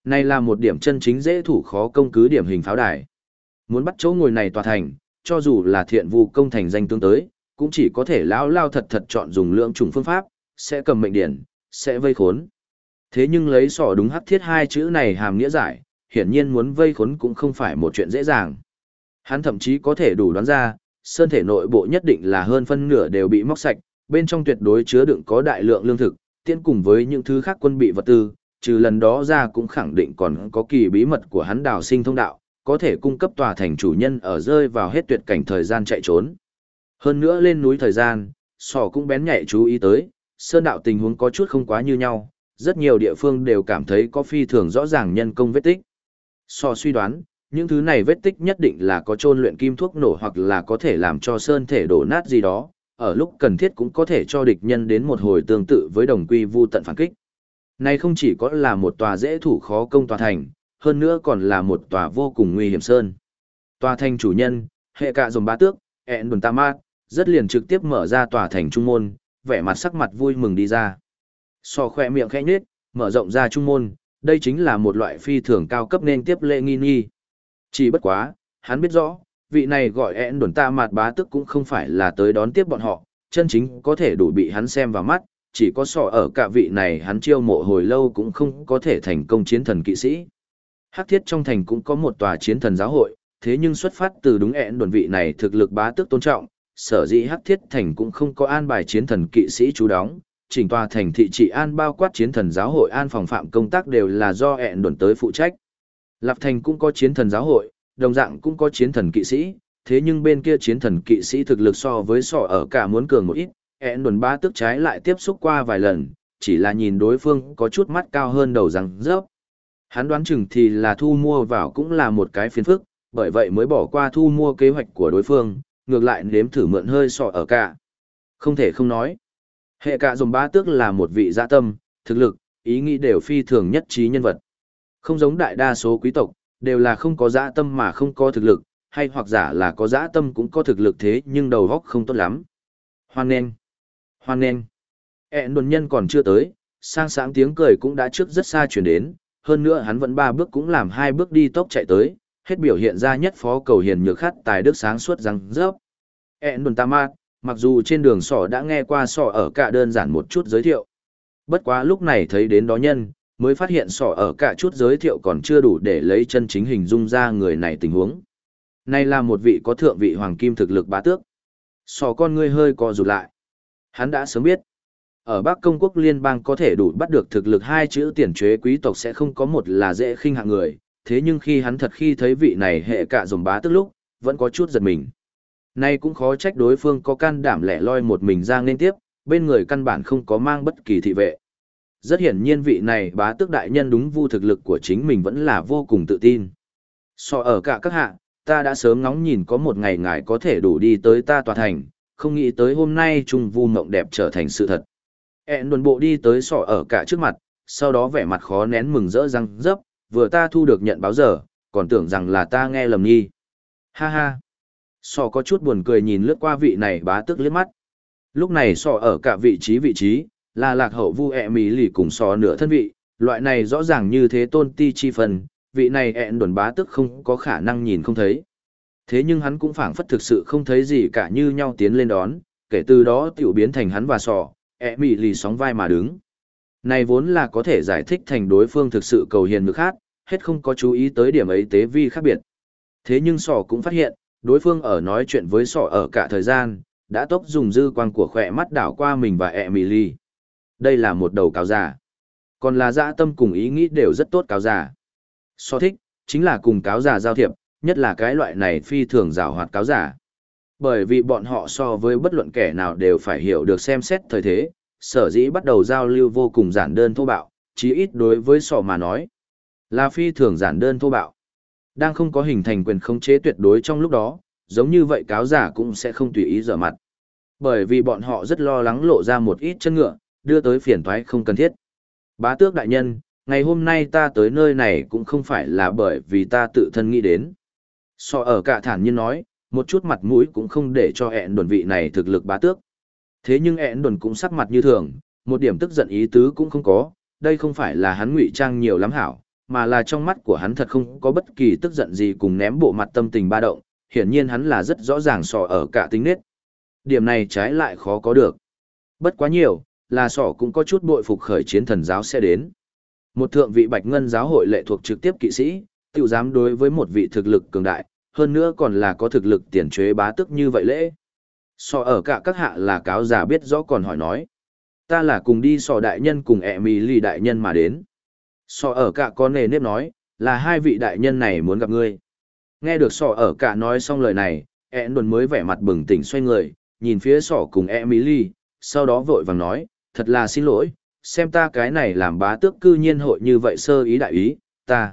Này là một điểm chân chính dễ thủ khó công cứ điểm hình pháo đài. Muốn bắt chỗ ngồi này tòa thành, cho dù là thiện vụ công thành danh tướng tới, cũng chỉ có thể lao lao thật thật chọn dùng lượng trùng phương pháp, sẽ cầm mệnh điển, sẽ vây khốn. Thế nhưng lấy sỏ đúng hắc thiết hai chữ này hàm nghĩa giải, hiển nhiên muốn vây khốn cũng không phải một chuyện dễ dàng. Hắn thậm chí có thể đủ đoán ra, sơn thể nội bộ nhất định là hơn phân nửa đều bị móc sạch, bên trong tuyệt đối chứa đựng có đại lượng lương thực, tiện cùng với những thứ khác quân bị vật tư, trừ lần đó ra cũng khẳng định còn có kỳ bí mật của hắn đào sinh thông đạo, có thể cung cấp tòa thành chủ nhân ở rơi vào hết tuyệt cảnh thời gian chạy trốn. Hơn nữa lên núi thời gian, sỏ cũng bén nhạy chú ý tới, sơn đạo tình huống có chút không quá như nhau, rất nhiều địa phương đều cảm thấy có phi thường rõ ràng nhân công vết tích. Sỏ suy đoán, những thứ này vết tích nhất định là có chôn luyện kim thuốc nổ hoặc là có thể làm cho sơn thể đổ nát gì đó, ở lúc cần thiết cũng có thể cho địch nhân đến một hồi tương tự với đồng quy vu tận phản kích. Này không chỉ có là một tòa dễ thủ khó công tòa thành, hơn nữa còn là một tòa vô cùng nguy hiểm sơn. Tòa thành chủ nhân, hệ cạ dòng bá tước, ẹn đồn tam ác, rất liền trực tiếp mở ra tòa thành trung môn, vẻ mặt sắc mặt vui mừng đi ra. So khoe miệng khẽ nhếch, mở rộng ra trung môn, đây chính là một loại phi thường cao cấp nên tiếp lễ nghi nghi. Chỉ bất quá, hắn biết rõ, vị này gọi ẹn đồn ta mạt bá tước cũng không phải là tới đón tiếp bọn họ, chân chính có thể đủ bị hắn xem vào mắt, chỉ có sọ ở cả vị này hắn chiêu mộ hồi lâu cũng không có thể thành công chiến thần kỵ sĩ. Hắc thiết trong thành cũng có một tòa chiến thần giáo hội, thế nhưng xuất phát từ đúng ẹn đồn vị này thực lực bá tước tôn trọng, sở dĩ Hắc thiết thành cũng không có an bài chiến thần kỵ sĩ trú đóng, chỉnh tòa thành thị trị an bao quát chiến thần giáo hội an phòng phạm công tác đều là do ẹn đồn tới phụ trách. Lạp thành cũng có chiến thần giáo hội, đồng dạng cũng có chiến thần kỵ sĩ, thế nhưng bên kia chiến thần kỵ sĩ thực lực so với sọ ở cả muốn cường một ít, ẹn đồn bá tước trái lại tiếp xúc qua vài lần, chỉ là nhìn đối phương có chút mắt cao hơn đầu răng rớp. Hắn đoán chừng thì là thu mua vào cũng là một cái phiền phức, bởi vậy mới bỏ qua thu mua kế hoạch của đối phương, ngược lại nếm thử mượn hơi sọ ở cả. Không thể không nói. Hệ cả dòng bá tước là một vị dạ tâm, thực lực, ý nghĩ đều phi thường nhất trí nhân vật. Không giống đại đa số quý tộc, đều là không có dạ tâm mà không có thực lực, hay hoặc giả là có dạ tâm cũng có thực lực thế nhưng đầu óc không tốt lắm. Hoan nghênh. Hoan nghênh. Đồn nhân còn chưa tới, sang sáng tiếng cười cũng đã trước rất xa chuyển đến, hơn nữa hắn vẫn 3 bước cũng làm 2 bước đi tốc chạy tới, hết biểu hiện ra nhất phó cầu hiền nhược khát tài đức sáng suốt răng rớp. Đồn ta mát, mặc dù trên đường sỏ đã nghe qua sỏ ở cả đơn giản một chút giới thiệu. Bất quá lúc này thấy đến đó nhân, mới phát hiện sỏ ở cả chút giới thiệu còn chưa đủ để lấy chân chính hình dung ra người này tình huống. Này là một vị có thượng vị hoàng kim thực lực bá tước. Sỏ con ngươi hơi co rụt lại. Hắn đã sớm biết, ở Bắc Công quốc liên bang có thể đủ bắt được thực lực 2 chữ tiền chế quý tộc sẽ không có một là dễ khinh hạng người, thế nhưng khi hắn thật khi thấy vị này hệ cạ dòng bá tước lúc, vẫn có chút giật mình. Nay cũng khó trách đối phương có can đảm lẻ loi một mình ra nên tiếp, bên người căn bản không có mang bất kỳ thị vệ. Rất hiển nhiên vị này bá tước đại nhân đúng vu thực lực của chính mình vẫn là vô cùng tự tin. So ở cả các hạ, ta đã sớm ngóng nhìn có một ngày ngài có thể đủ đi tới ta tòa thành, không nghĩ tới hôm nay trung vu mộng đẹp trở thành sự thật. Đồn bộ đi tới sọ ở cả trước mặt, sau đó vẻ mặt khó nén mừng rỡ răng rớp, vừa ta thu được nhận báo giờ, còn tưởng rằng là ta nghe lầm nghi. Ha ha. Sọ có chút buồn cười nhìn lướt qua vị này bá tước liếc mắt. Lúc này sọ ở cả vị trí, là lạc hậu vu mì lì cùng sọ nửa thân vị, loại này rõ ràng như thế tôn ti chi phần, vị này đồn bá tước không có khả năng nhìn không thấy. Thế nhưng hắn cũng phảng phất thực sự không thấy gì cả như nhau tiến lên đón, kể từ đó tiểu biến thành hắn và sọ, mì lì sóng vai mà đứng. Này vốn là có thể giải thích thành đối phương thực sự cầu hiền ngược khác, hết không có chú ý tới điểm ấy tế vi khác biệt. Thế nhưng sọ cũng phát hiện, đối phương ở nói chuyện với sọ ở cả thời gian, đã tốc dùng dư quang của khỏe mắt đảo qua mình và Emily. Đây là một đầu cáo giả. Còn là dã tâm cùng ý nghĩ đều rất tốt cáo giả. Sọ thích, chính là cùng cáo giả giao thiệp, nhất là cái loại này phi thường giảo hoạt cáo giả. Bởi vì bọn họ so với bất luận kẻ nào đều phải hiểu được xem xét thời thế, sở dĩ bắt đầu giao lưu vô cùng giản đơn thô bạo, chí ít đối với sọ mà nói. Là phi thường giản đơn thô bạo. Đang không có hình thành quyền khống chế tuyệt đối trong lúc đó, giống như vậy cáo giả cũng sẽ không tùy ý dở mặt. Bởi vì bọn họ rất lo lắng lộ ra một ít chân ngựa, đưa tới phiền toái không cần thiết. Bá tước đại nhân, ngày hôm nay ta tới nơi này cũng không phải là bởi vì ta tự thân nghĩ đến. Sọ ở cả thản nhiên nói, một chút mặt mũi cũng không để cho đồn vị này thực lực bá tước. Thế nhưng đồn cũng sắc mặt như thường, một điểm tức giận ý tứ cũng không có, đây không phải là hắn ngụy trang nhiều lắm hảo, mà là trong mắt của hắn thật không có bất kỳ tức giận gì cùng ném bộ mặt tâm tình ba động, hiển nhiên hắn là rất rõ ràng sỏ ở cả tính nết. Điểm này trái lại khó có được. Bất quá nhiều, là sỏ cũng có chút bội phục khởi chiến thần giáo sẽ đến. Một thượng vị Bạch Ngân giáo hội lệ thuộc trực tiếp kỵ sĩ, tiểu dám đối với một vị thực lực cường đại, hơn nữa còn là có thực lực tiền chế bá tước như vậy lễ. Sỏ ở cả các hạ là cáo già biết rõ còn hỏi nói. Ta là cùng đi sỏ đại nhân cùng Emily đại nhân mà đến. Sỏ ở cả có nề nếp nói, là hai vị đại nhân này muốn gặp ngươi. Nghe được sỏ ở cả nói xong lời này, đồn mới vẻ mặt bừng tỉnh xoay người, nhìn phía sỏ cùng Emily, sau đó vội vàng nói, thật là xin lỗi, xem ta cái này làm bá tước cư nhiên hội như vậy sơ ý đại ý, ta.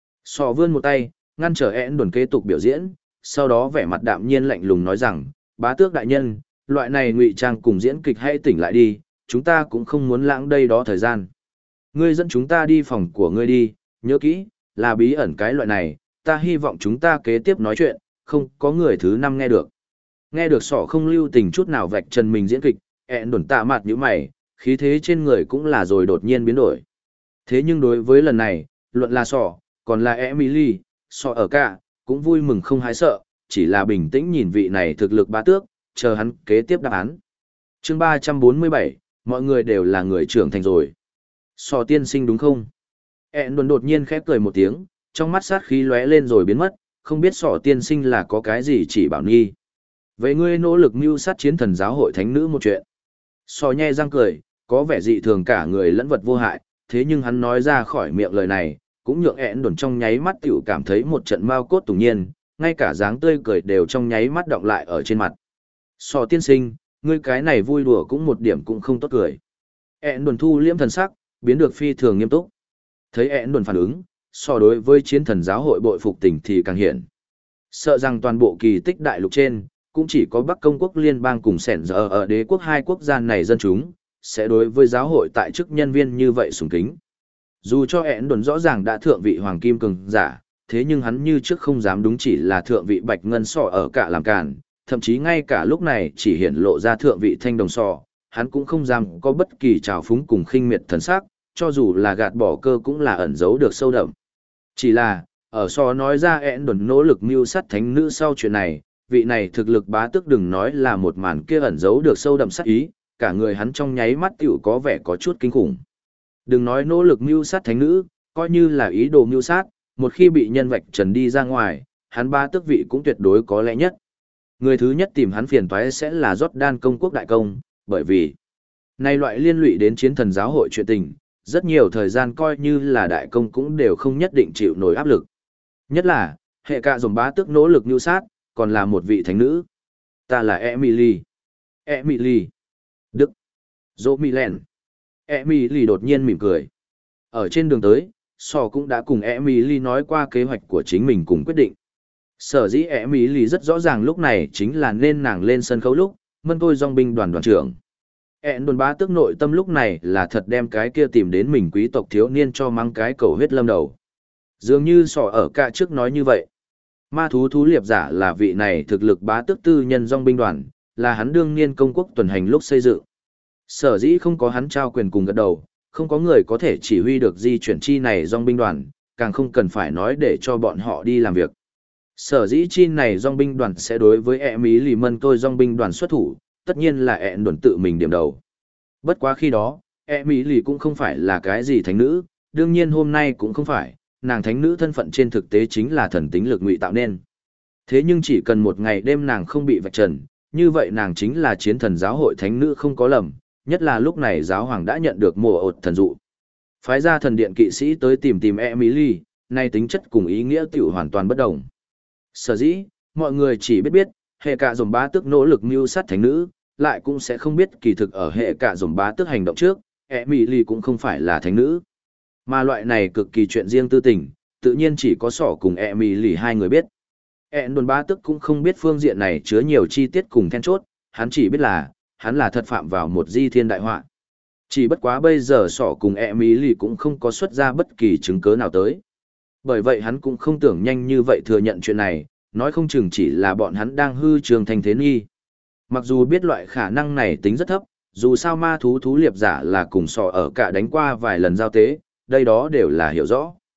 Sỏ vươn một tay, ngăn trở đồn kế tục biểu diễn, sau đó vẻ mặt đạm nhiên lạnh lùng nói rằng, bá tước đại nhân, loại này ngụy trang cùng diễn kịch hãy tỉnh lại đi, chúng ta cũng không muốn lãng đây đó thời gian. Ngươi dẫn chúng ta đi phòng của ngươi đi, nhớ kỹ, là bí ẩn cái loại này, ta hy vọng chúng ta kế tiếp nói chuyện, không có người thứ năm nghe được. Nghe được sỏ không lưu tình chút nào vạch trần mình diễn kịch, đồn tạ mặt như mày, khí thế trên người cũng là rồi đột nhiên biến đổi. Thế nhưng đối với lần này, luận là sỏ, còn là Emily, sỏ ở cả, cũng vui mừng không hái sợ, chỉ là bình tĩnh nhìn vị này thực lực bá tước, chờ hắn kế tiếp đáp án. Chương 347, mọi người đều là người trưởng thành rồi. Sỏ tiên sinh đúng không? Đồn đột nhiên khép cười một tiếng, trong mắt sát khí lóe lên rồi biến mất, không biết sỏ tiên sinh là có cái gì chỉ bảo nghi. Vậy ngươi nỗ lực mưu sát chiến thần giáo hội thánh nữ một chuyện. Sỏ nhe răng cười, có vẻ dị thường cả người lẫn vật vô hại, thế nhưng hắn nói ra khỏi miệng lời này, cũng nhượng đồn trong nháy mắt tiểu cảm thấy một trận mao cốt tủng nhiên, ngay cả dáng tươi cười đều trong nháy mắt đọng lại ở trên mặt. Sỏ tiên sinh, ngươi cái này vui đùa cũng một điểm cũng không tốt cười. Đồn thu liễm thần sắc, biến được phi thường nghiêm túc. Thấy đồn phản ứng, so đối với chiến thần giáo hội bội phục tình thì càng hiện. Sợ rằng toàn bộ kỳ tích đại lục trên, cũng chỉ có Bắc Công quốc liên bang cùng sẻn giờ ở đế quốc hai quốc gia này dân chúng, sẽ đối với giáo hội tại chức nhân viên như vậy sùng kính. Dù cho đồn rõ ràng đã thượng vị hoàng kim cường giả, thế nhưng hắn như trước không dám đúng chỉ là thượng vị bạch ngân sọ ở cả làm cản, thậm chí ngay cả lúc này chỉ hiện lộ ra thượng vị thanh đồng sọ, hắn cũng không dám có bất kỳ trào phúng cùng khinh miệt thần sắc, cho dù là gạt bỏ cơ cũng là ẩn giấu được sâu đậm. Chỉ là, ở so nói ra đồn nỗ lực mưu sát thánh nữ sau chuyện này, vị này thực lực bá tước đừng nói là một màn kia ẩn giấu được sâu đậm sát ý, cả người hắn trong nháy mắt tiểu có vẻ có chút kinh khủng. Đừng nói nỗ lực mưu sát thánh nữ, coi như là ý đồ mưu sát, một khi bị nhân vạch trần đi ra ngoài, hắn bá tước vị cũng tuyệt đối có lẽ nhất. Người thứ nhất tìm hắn phiền toái sẽ là Jordan công quốc đại công, bởi vì này loại liên lụy đến chiến thần giáo hội chuyện tình, rất nhiều thời gian coi như là đại công cũng đều không nhất định chịu nổi áp lực. Nhất là, hệ cả dòng bá tước nỗ lực mưu sát, còn là một vị thánh nữ. Ta là Emily. Emily. Đức. Dỗ Milen. Emily đột nhiên mỉm cười. Ở trên đường tới, Sò cũng đã cùng Emily nói qua kế hoạch của chính mình cùng quyết định. Sở dĩ Emily rất rõ ràng lúc này chính là nên nàng lên sân khấu lúc, mân tôi dòng binh đoàn đoàn trưởng. Đồn bá tước nội tâm lúc này là thật đem cái kia tìm đến mình quý tộc thiếu niên cho mang cái cầu huyết lâm đầu. Dường như Sò ở cả trước nói như vậy. Ma thú thú liệp giả là vị này thực lực bá tước tư nhân dòng binh đoàn, là hắn đương niên công quốc tuần hành lúc xây dựng. Sở dĩ không có hắn trao quyền cùng gật đầu, không có người có thể chỉ huy được di chuyển chi này dòng binh đoàn, càng không cần phải nói để cho bọn họ đi làm việc. Sở dĩ chi này dòng binh đoàn sẽ đối với Emily mân tôi dòng binh đoàn xuất thủ, tất nhiên là đồn tự mình điểm đầu. Bất quá khi đó, Emily cũng không phải là cái gì thánh nữ, đương nhiên hôm nay cũng không phải, nàng thánh nữ thân phận trên thực tế chính là thần tính lực ngụy tạo nên. Thế nhưng chỉ cần một ngày đêm nàng không bị vạch trần, như vậy nàng chính là chiến thần giáo hội thánh nữ không có lầm, nhất là lúc này giáo hoàng đã nhận được mùa ột thần dụ. Phái ra thần điện kỵ sĩ tới tìm Emily, nay tính chất cùng ý nghĩa tiểu hoàn toàn bất đồng. Sở dĩ, mọi người chỉ biết hệ cả dòng bá tước nỗ lực mưu sát thánh nữ, lại cũng sẽ không biết kỳ thực ở hệ cả dòng bá tước hành động trước, Emily cũng không phải là thánh nữ. Mà loại này cực kỳ chuyện riêng tư tình, tự nhiên chỉ có Sỏ cùng Emily hai người biết. Đồn bá tước cũng không biết phương diện này chứa nhiều chi tiết cùng then chốt, hắn chỉ biết là, hắn là thật phạm vào một di thiên đại họa. Chỉ bất quá bây giờ Sỏ cùng Emily cũng không có xuất ra bất kỳ chứng cứ nào tới. Bởi vậy hắn cũng không tưởng nhanh như vậy thừa nhận chuyện này, nói không chừng chỉ là bọn hắn đang hư trường thành thế nghi. Mặc dù biết loại khả năng này tính rất thấp, dù sao ma thú thú liệp giả là cùng Sỏ ở cả đánh qua vài lần giao tế, đây đó đều là hiểu rõ.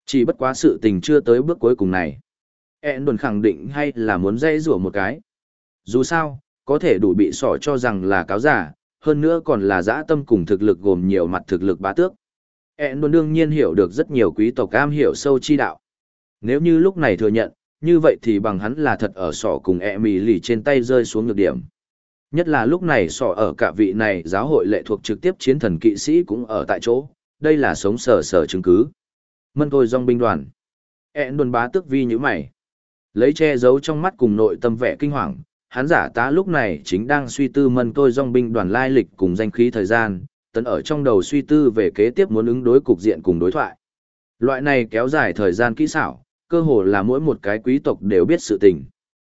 Chỉ bất quá sự tình chưa tới bước cuối cùng này. Đồn khẳng định hay là muốn dây rủa một cái. Dù sao, có thể đủ bị sỏ cho rằng là cáo giả, hơn nữa còn là dã tâm cùng thực lực gồm nhiều mặt thực lực bá tước. Đồn đương nhiên hiểu được rất nhiều quý tộc am hiểu sâu chi đạo. Nếu như lúc này thừa nhận, như vậy thì bằng hắn là thật ở sỏ cùng mì lì trên tay rơi xuống nhược điểm. Nhất là lúc này sỏ ở cả vị này giáo hội lệ thuộc trực tiếp chiến thần kỵ sĩ cũng ở tại chỗ, đây là sống sờ sờ chứng cứ. Mân tôi dòng binh đoàn. Đồn bá tước vi như mày. Lấy che giấu trong mắt cùng nội tâm vẻ kinh hoàng, hắn giả tá lúc này chính đang suy tư mân tôi dòng binh đoàn lai lịch cùng danh khí thời gian, tấn ở trong đầu suy tư về kế tiếp muốn ứng đối cục diện cùng đối thoại. Loại này kéo dài thời gian kỹ xảo, cơ hồ là mỗi một cái quý tộc đều biết sự tình.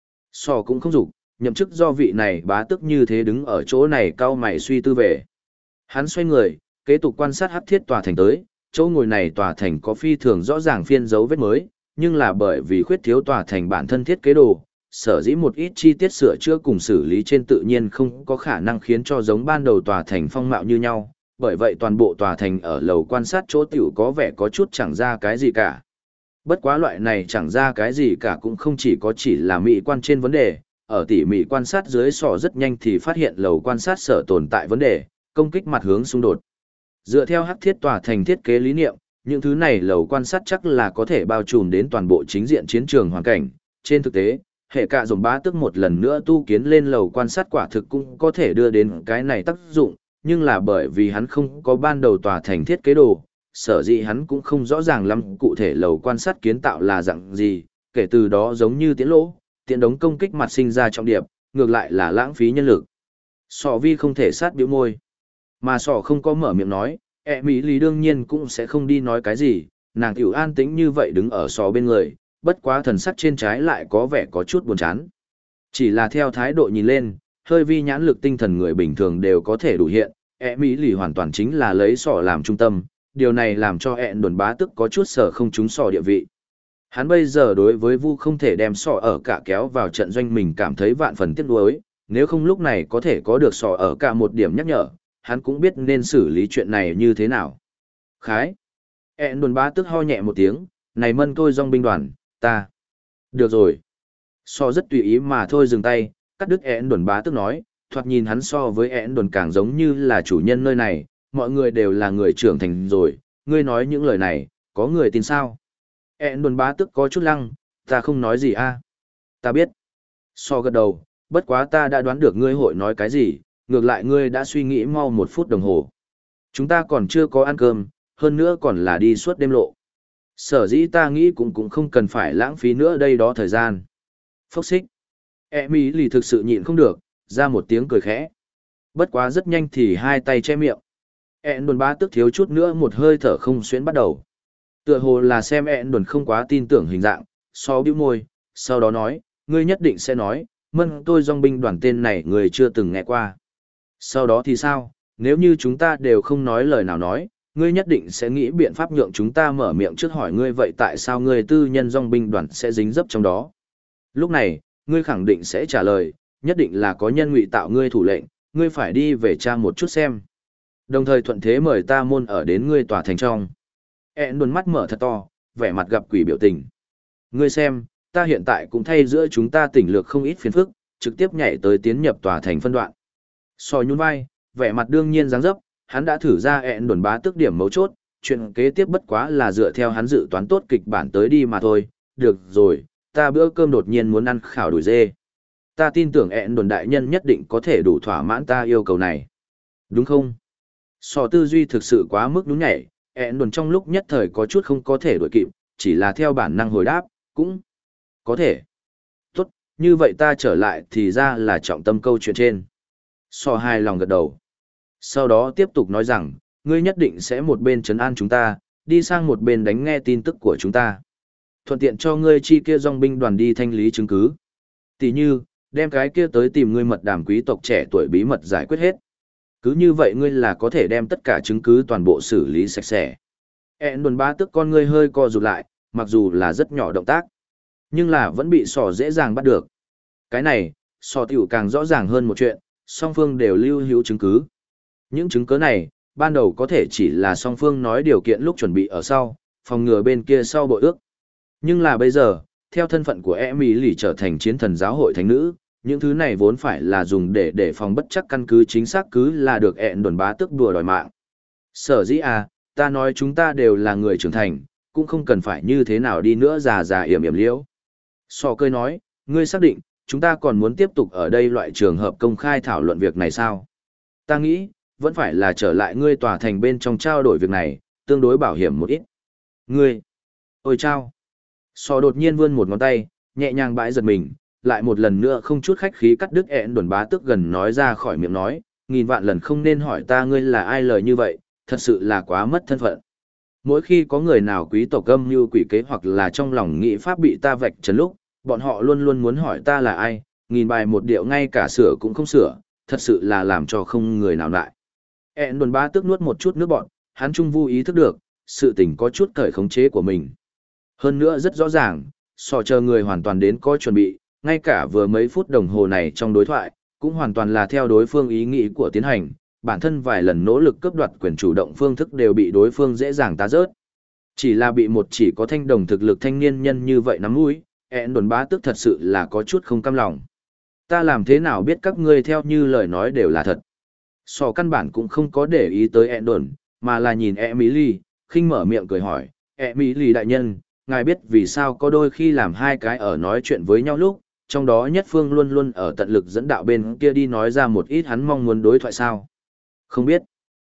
Sò cũng không dục, nhậm chức do vị này bá tước như thế đứng ở chỗ này cau mày suy tư về. Hắn xoay người, kế tục quan sát hắc thiết tòa thành tới, chỗ ngồi này tòa thành có phi thường rõ ràng phiên dấu vết mới, nhưng là bởi vì khuyết thiếu tòa thành bản thân thiết kế đồ, sở dĩ một ít chi tiết sửa chữa cùng xử lý trên tự nhiên không có khả năng khiến cho giống ban đầu tòa thành phong mạo như nhau, bởi vậy toàn bộ tòa thành ở lầu quan sát chỗ tiểu có vẻ có chút chẳng ra cái gì cả. Bất quá loại này chẳng ra cái gì cả cũng không chỉ là mỹ quan trên vấn đề, ở tỉ mỉ quan sát dưới sọ rất nhanh thì phát hiện lầu quan sát sở tồn tại vấn đề, công kích mặt hướng xung đột. Dựa theo hắc thiết tòa thành thiết kế lý niệm, những thứ này lầu quan sát chắc là có thể bao trùm đến toàn bộ chính diện chiến trường hoàn cảnh. Trên thực tế, hệ cả dòng bá tức một lần nữa tu kiến lên lầu quan sát quả thực cũng có thể đưa đến cái này tác dụng, nhưng là bởi vì hắn không có ban đầu tòa thành thiết kế đồ, sở dĩ hắn cũng không rõ ràng lắm cụ thể lầu quan sát kiến tạo là dạng gì, kể từ đó giống như tiễn lỗ, tiện đống công kích mặt sinh ra trọng điệp, ngược lại là lãng phí nhân lực. Sọ vi không thể sát biểu môi, mà sọ không có mở miệng nói, Mỹ Lý đương nhiên cũng sẽ không đi nói cái gì, nàng tiểu an tĩnh như vậy đứng ở sọ bên người, bất quá thần sắc trên trái lại có vẻ có chút buồn chán. Chỉ là theo thái độ nhìn lên, hơi vi nhãn lực tinh thần người bình thường đều có thể đủ hiện, Mỹ Lý hoàn toàn chính là lấy sọ làm trung tâm, điều này làm cho đồn bá tức có chút sở không trúng sọ địa vị. Hắn bây giờ đối với Vu không thể đem sọ ở cả kéo vào trận doanh mình cảm thấy vạn phần tiếc nuối, nếu không lúc này có thể có được sọ ở cả một điểm nhắc nhở, hắn cũng biết nên xử lý chuyện này như thế nào. Khái. Đồn bá tức ho nhẹ một tiếng, này mân tôi dòng binh đoàn, ta. Được rồi. So rất tùy ý mà thôi dừng tay, cắt đứt đồn bá tức nói, thoạt nhìn hắn so với đồn càng giống như là chủ nhân nơi này, mọi người đều là người trưởng thành rồi, ngươi nói những lời này, có người tin sao? Đồn bá tức có chút lăng, ta không nói gì a. Ta biết. So gật đầu, bất quá ta đã đoán được ngươi hội nói cái gì, ngược lại ngươi đã suy nghĩ mau 1 phút đồng hồ. Chúng ta còn chưa có ăn cơm, hơn nữa còn là đi suốt đêm lộ. Sở dĩ ta nghĩ cũng không cần phải lãng phí nữa đây đó thời gian. Phốc xích. Mỹ lì thực sự nhịn không được, ra một tiếng cười khẽ. Bất quá rất nhanh thì hai tay che miệng. Đồn bá tức thiếu chút nữa một hơi thở không xuyến bắt đầu. Tựa hồ là xem đồn không quá tin tưởng hình dạng, so bĩu môi, sau đó nói, ngươi nhất định sẽ nói, mân tôi dòng binh đoàn tên này người chưa từng nghe qua. Sau đó thì sao, nếu như chúng ta đều không nói lời nào nói, ngươi nhất định sẽ nghĩ biện pháp nhượng chúng ta mở miệng trước hỏi ngươi vậy tại sao ngươi tư nhân dòng binh đoàn sẽ dính dấp trong đó. Lúc này, ngươi khẳng định sẽ trả lời, nhất định là có nhân ngụy tạo ngươi thủ lệnh, ngươi phải đi về tra một chút xem. Đồng thời thuận thế mời ta môn ở đến ngươi tòa thành trong. Đồn mắt mở thật to, vẻ mặt gặp quỷ biểu tình. Ngươi xem, ta hiện tại cũng thay giữa chúng ta tỉnh lược không ít phiền phức, trực tiếp nhảy tới tiến nhập tòa thành phân đoạn. So nhún vai, vẻ mặt đương nhiên dáng dấp, hắn đã thử ra đồn bá tức điểm mấu chốt, chuyện kế tiếp bất quá là dựa theo hắn dự toán tốt kịch bản tới đi mà thôi. Được rồi, ta bữa cơm đột nhiên muốn ăn khảo đùi dê. Ta tin tưởng đồn đại nhân nhất định có thể đủ thỏa mãn ta yêu cầu này. Đúng không? So tư duy thực sự quá mức nhún nhảy, đồn trong lúc nhất thời có chút không có thể đuổi kịp, chỉ là theo bản năng hồi đáp, cũng có thể. Tốt, như vậy ta trở lại thì ra là trọng tâm câu chuyện trên. So hài lòng gật đầu. Sau đó tiếp tục nói rằng, ngươi nhất định sẽ một bên trấn an chúng ta, đi sang một bên đánh nghe tin tức của chúng ta. Thuận tiện cho ngươi chi kia dòng binh đoàn đi thanh lý chứng cứ. Tỷ như, đem cái kia tới tìm ngươi mật đàm quý tộc trẻ tuổi bí mật giải quyết hết. Cứ như vậy ngươi là có thể đem tất cả chứng cứ toàn bộ xử lý sạch sẽ. Đồn bá tức con ngươi hơi co rụt lại, mặc dù là rất nhỏ động tác, nhưng là vẫn bị sò dễ dàng bắt được. Cái này, sò tiểu càng rõ ràng hơn một chuyện, song phương đều lưu hữu chứng cứ. Những chứng cứ này, ban đầu có thể chỉ là song phương nói điều kiện lúc chuẩn bị ở sau, phòng ngừa bên kia sau bội ước. Nhưng là bây giờ, theo thân phận của Emily trở thành chiến thần giáo hội thánh nữ, những thứ này vốn phải là dùng để phòng bất chắc căn cứ chính xác cứ là được ẹn đồn bá tước đùa đòi mạng. Sở dĩ à, ta nói chúng ta đều là người trưởng thành, cũng không cần phải như thế nào đi nữa già yểm liễu. Sò cười nói, ngươi xác định, chúng ta còn muốn tiếp tục ở đây loại trường hợp công khai thảo luận việc này sao? Ta nghĩ, vẫn phải là trở lại ngươi tòa thành bên trong trao đổi việc này, tương đối bảo hiểm một ít. Ngươi! Ôi chao! Sò đột nhiên vươn một ngón tay, nhẹ nhàng bãi giật mình, lại một lần nữa không chút khách khí cắt đứt ẹn đồn bá tước gần nói ra khỏi miệng nói, nghìn vạn lần không nên hỏi ta ngươi là ai lời như vậy, thật sự là quá mất thân phận. Mỗi khi có người nào quý tộc âm như quỷ kế hoặc là trong lòng nghĩ pháp bị ta vạch trần lúc, bọn họ luôn luôn muốn hỏi ta là ai, nghìn bài một điệu ngay cả sửa cũng không sửa, thật sự là làm cho không người nào lại. ẹn đồn bá tước nuốt một chút nước bọn, hắn trung vu ý thức được, sự tình có chút cởi khống chế của mình. Hơn nữa rất rõ ràng, sò chờ người hoàn toàn đến có chuẩn bị, ngay cả vừa mấy phút đồng hồ này trong đối thoại, cũng hoàn toàn là theo đối phương ý nghĩ của tiến hành, bản thân vài lần nỗ lực cướp đoạt quyền chủ động phương thức đều bị đối phương dễ dàng tá rớt. Chỉ là bị một chỉ có thanh đồng thực lực thanh niên nhân như vậy nắm mũi, ẹn đồn bá tước thật sự là có chút không cam lòng. Ta làm thế nào biết các ngươi theo như lời nói đều là thật. Sò căn bản cũng không có để ý tới ẹn đồn, mà là nhìn Emily, khinh mở miệng cười hỏi, Emily đại nhân, ngài biết vì sao có đôi khi làm hai cái ở nói chuyện với nhau lúc, trong đó nhất phương luôn luôn ở tận lực dẫn đạo bên kia đi nói ra một ít hắn mong muốn đối thoại sao? Không biết.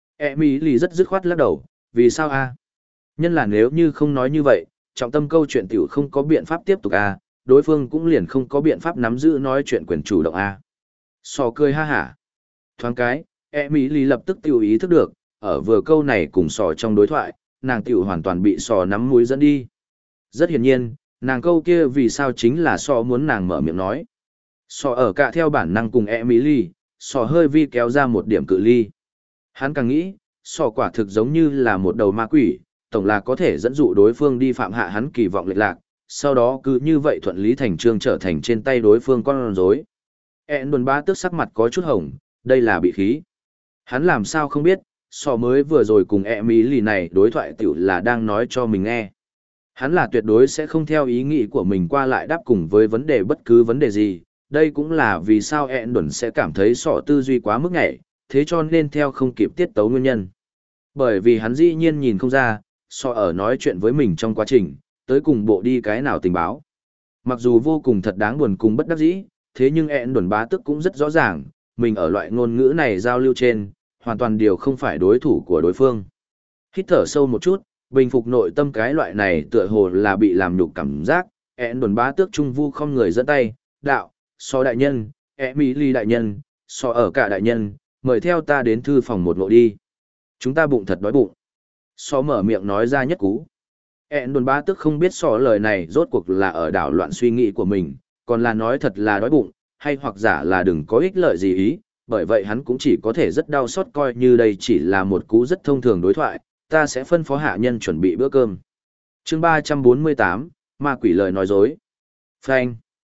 Emily rất dứt khoát lắc đầu, vì sao a? Nhân là nếu như không nói như vậy, trọng tâm câu chuyện tiểu không có biện pháp tiếp tục a, đối phương cũng liền không có biện pháp nắm giữ nói chuyện quyền chủ động a. Sò cười ha hả. Thoáng cái, Emily lập tức tiểu ý thức được, ở vừa câu này cùng sò trong đối thoại, nàng tiểu hoàn toàn bị sò nắm mũi dẫn đi. Rất hiển nhiên, nàng câu kia vì sao chính là sò muốn nàng mở miệng nói. Sò ở cả theo bản năng cùng Emily, sò hơi vi kéo ra một điểm cự ly. Hắn càng nghĩ, sò quả thực giống như là một đầu ma quỷ, tổng là có thể dẫn dụ đối phương đi phạm hạ hắn kỳ vọng lệch lạc, sau đó cứ như vậy thuận lý thành trương trở thành trên tay đối phương con rối. ẹn đồn bá tước sắc mặt có chút hồng, đây là bị khí. Hắn làm sao không biết, sò mới vừa rồi cùng Emily này đối thoại tiểu là đang nói cho mình nghe. Hắn là tuyệt đối sẽ không theo ý nghĩ của mình qua lại đáp cùng với vấn đề bất cứ vấn đề gì, đây cũng là vì sao ẹn đồn sẽ cảm thấy sọ tư duy quá mức nhảy, thế cho nên theo không kịp tiết tấu nguyên nhân. Bởi vì hắn dĩ nhiên nhìn không ra, sọ ở nói chuyện với mình trong quá trình, tới cùng bộ đi cái nào tình báo. Mặc dù vô cùng thật đáng buồn cùng bất đắc dĩ, thế nhưng ẹn đồn bá tức cũng rất rõ ràng, mình ở loại ngôn ngữ này giao lưu trên, hoàn toàn điều không phải đối thủ của đối phương. Hít thở sâu một chút, bình phục nội tâm cái loại này tựa hồ là bị làm nhục cảm giác, ẹn đồn bá tước trung vu không người dẫn tay, đạo, so đại nhân, Emily đại nhân, so ở cả đại nhân, mời theo ta đến thư phòng một ngộ đi. Chúng ta bụng thật đói bụng. So mở miệng nói ra nhất cú. ẹn đồn bá tước không biết so lời này rốt cuộc là ở đảo loạn suy nghĩ của mình, còn là nói thật là đói bụng, hay hoặc giả là đừng có ích lợi gì ý, bởi vậy hắn cũng chỉ có thể rất đau xót coi như đây chỉ là một cú rất thông thường đối thoại, ta sẽ phân phó hạ nhân chuẩn bị bữa cơm. Chương 348, ma quỷ lời nói dối. Phanh.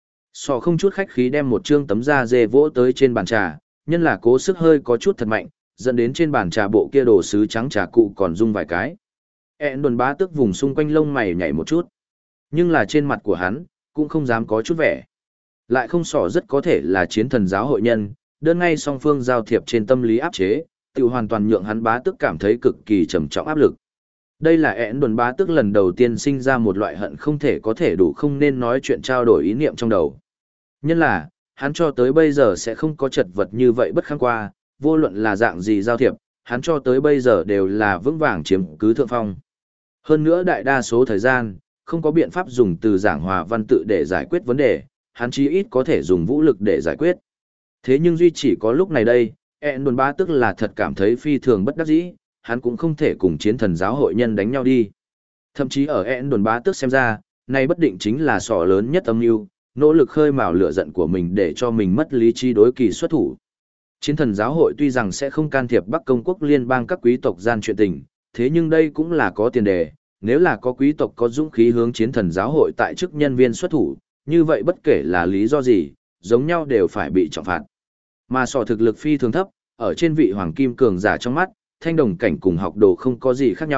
Sò không chút khách khí đem một trương tấm da dê vỗ tới trên bàn trà, nhân là cố sức hơi có chút thật mạnh, dẫn đến trên bàn trà bộ kia đồ sứ trắng trà cụ còn rung vài cái. ẹn đồn bá tức vùng xung quanh lông mày nhảy một chút. Nhưng là trên mặt của hắn, cũng không dám có chút vẻ. Lại không sỏ rất có thể là chiến thần giáo hội nhân, đơn ngay song phương giao thiệp trên tâm lý áp chế, tự hoàn toàn nhượng hắn bá tức cảm thấy cực kỳ trầm trọng áp lực. Đây là ẹn đồn bá tức lần đầu tiên sinh ra một loại hận không thể có thể đủ không nên nói chuyện trao đổi ý niệm trong đầu. Nhân là, hắn cho tới bây giờ sẽ không có chật vật như vậy bất kham qua, vô luận là dạng gì giao thiệp, hắn cho tới bây giờ đều là vững vàng chiếm cứ thượng phong. Hơn nữa đại đa số thời gian, không có biện pháp dùng từ giảng hòa văn tự để giải quyết vấn đề, hắn chí ít có thể dùng vũ lực để giải quyết. Thế nhưng duy chỉ có lúc này đây, ẹn đồn bá tức là thật cảm thấy phi thường bất đắc dĩ, hắn cũng không thể cùng chiến thần giáo hội nhân đánh nhau đi. Thậm chí ở ẹn đồn bá tức xem ra, này bất định chính là sỏ lớn nhất âm mưu, nỗ lực khơi mào lửa giận của mình để cho mình mất lý trí đối kỳ xuất thủ. Chiến thần giáo hội tuy rằng sẽ không can thiệp Bắc Công quốc liên bang các quý tộc gian chuyện tình, thế nhưng đây cũng là có tiền đề, nếu là có quý tộc có dũng khí hướng chiến thần giáo hội tại chức nhân viên xuất thủ, như vậy bất kể là lý do gì, giống nhau đều phải bị trọng phạt. Mà sỏ thực lực phi thường thấp, ở trên vị hoàng kim cường giả trong mắt, thanh đồng cảnh cùng học đồ không có gì khác nhau,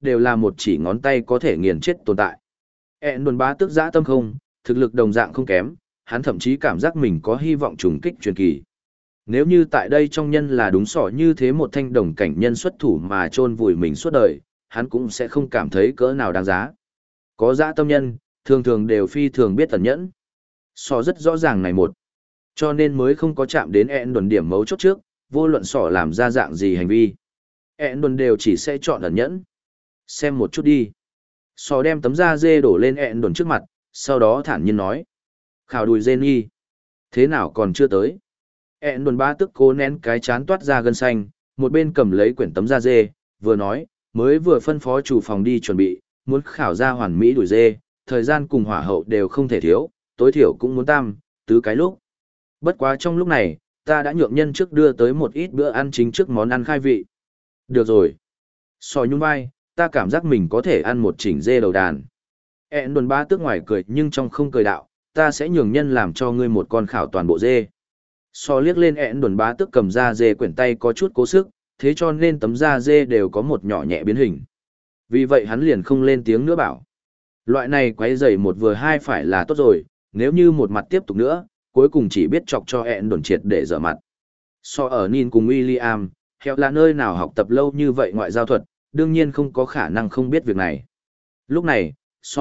đều là một chỉ ngón tay có thể nghiền chết tồn tại. Ẹn đồn bá tức dã tâm không, thực lực đồng dạng không kém, hắn thậm chí cảm giác mình có hy vọng trùng kích truyền kỳ. Nếu như tại đây trong nhân là đúng sỏ như thế một thanh đồng cảnh nhân xuất thủ mà chôn vùi mình suốt đời, hắn cũng sẽ không cảm thấy cỡ nào đáng giá. Có dã tâm nhân, thường thường đều phi thường biết tẩn nhẫn. Sỏ rất rõ ràng này một. Cho nên mới không có chạm đến ẹn đồn điểm mấu chốt trước, vô luận sỏ làm ra dạng gì hành vi. ẹn đồn đều chỉ sẽ chọn ẩn nhẫn. Xem một chút đi. Sỏ đem tấm da dê đổ lên ẹn đồn trước mặt, sau đó thản nhiên nói. Khảo đùi dê nghi. Thế nào còn chưa tới? ẹn đồn bá tức cố nén cái chán toát ra gân xanh, một bên cầm lấy quyển tấm da dê, vừa nói, mới vừa phân phó chủ phòng đi chuẩn bị, muốn khảo ra hoàn mỹ đùi dê, thời gian cùng hỏa hậu đều không thể thiếu, tối thiểu cũng muốn tam, tứ cái lúc. Bất quá trong lúc này, ta đã nhượng nhân trước đưa tới một ít bữa ăn chính trước món ăn khai vị. Được rồi. Sò nhún vai, ta cảm giác mình có thể ăn một chỉnh dê đầu đàn. ẹn đồn bá tước ngoài cười nhưng trong không cười đạo, ta sẽ nhường nhân làm cho ngươi một con khảo toàn bộ dê. Sò liếc lên ẹn đồn bá tước cầm ra dê quyển tay có chút cố sức, thế cho nên tấm da dê đều có một nhỏ nhẹ biến hình. Vì vậy hắn liền không lên tiếng nữa bảo. Loại này quấy rầy một vừa hai phải là tốt rồi, nếu như một mặt tiếp tục nữa, cuối cùng chỉ biết chọc cho ẹn đồn triệt để dở mặt. So ở Nin cùng William, Heo là nơi nào học tập lâu như vậy ngoại giao thuật, đương nhiên không có khả năng không biết việc này. Lúc này,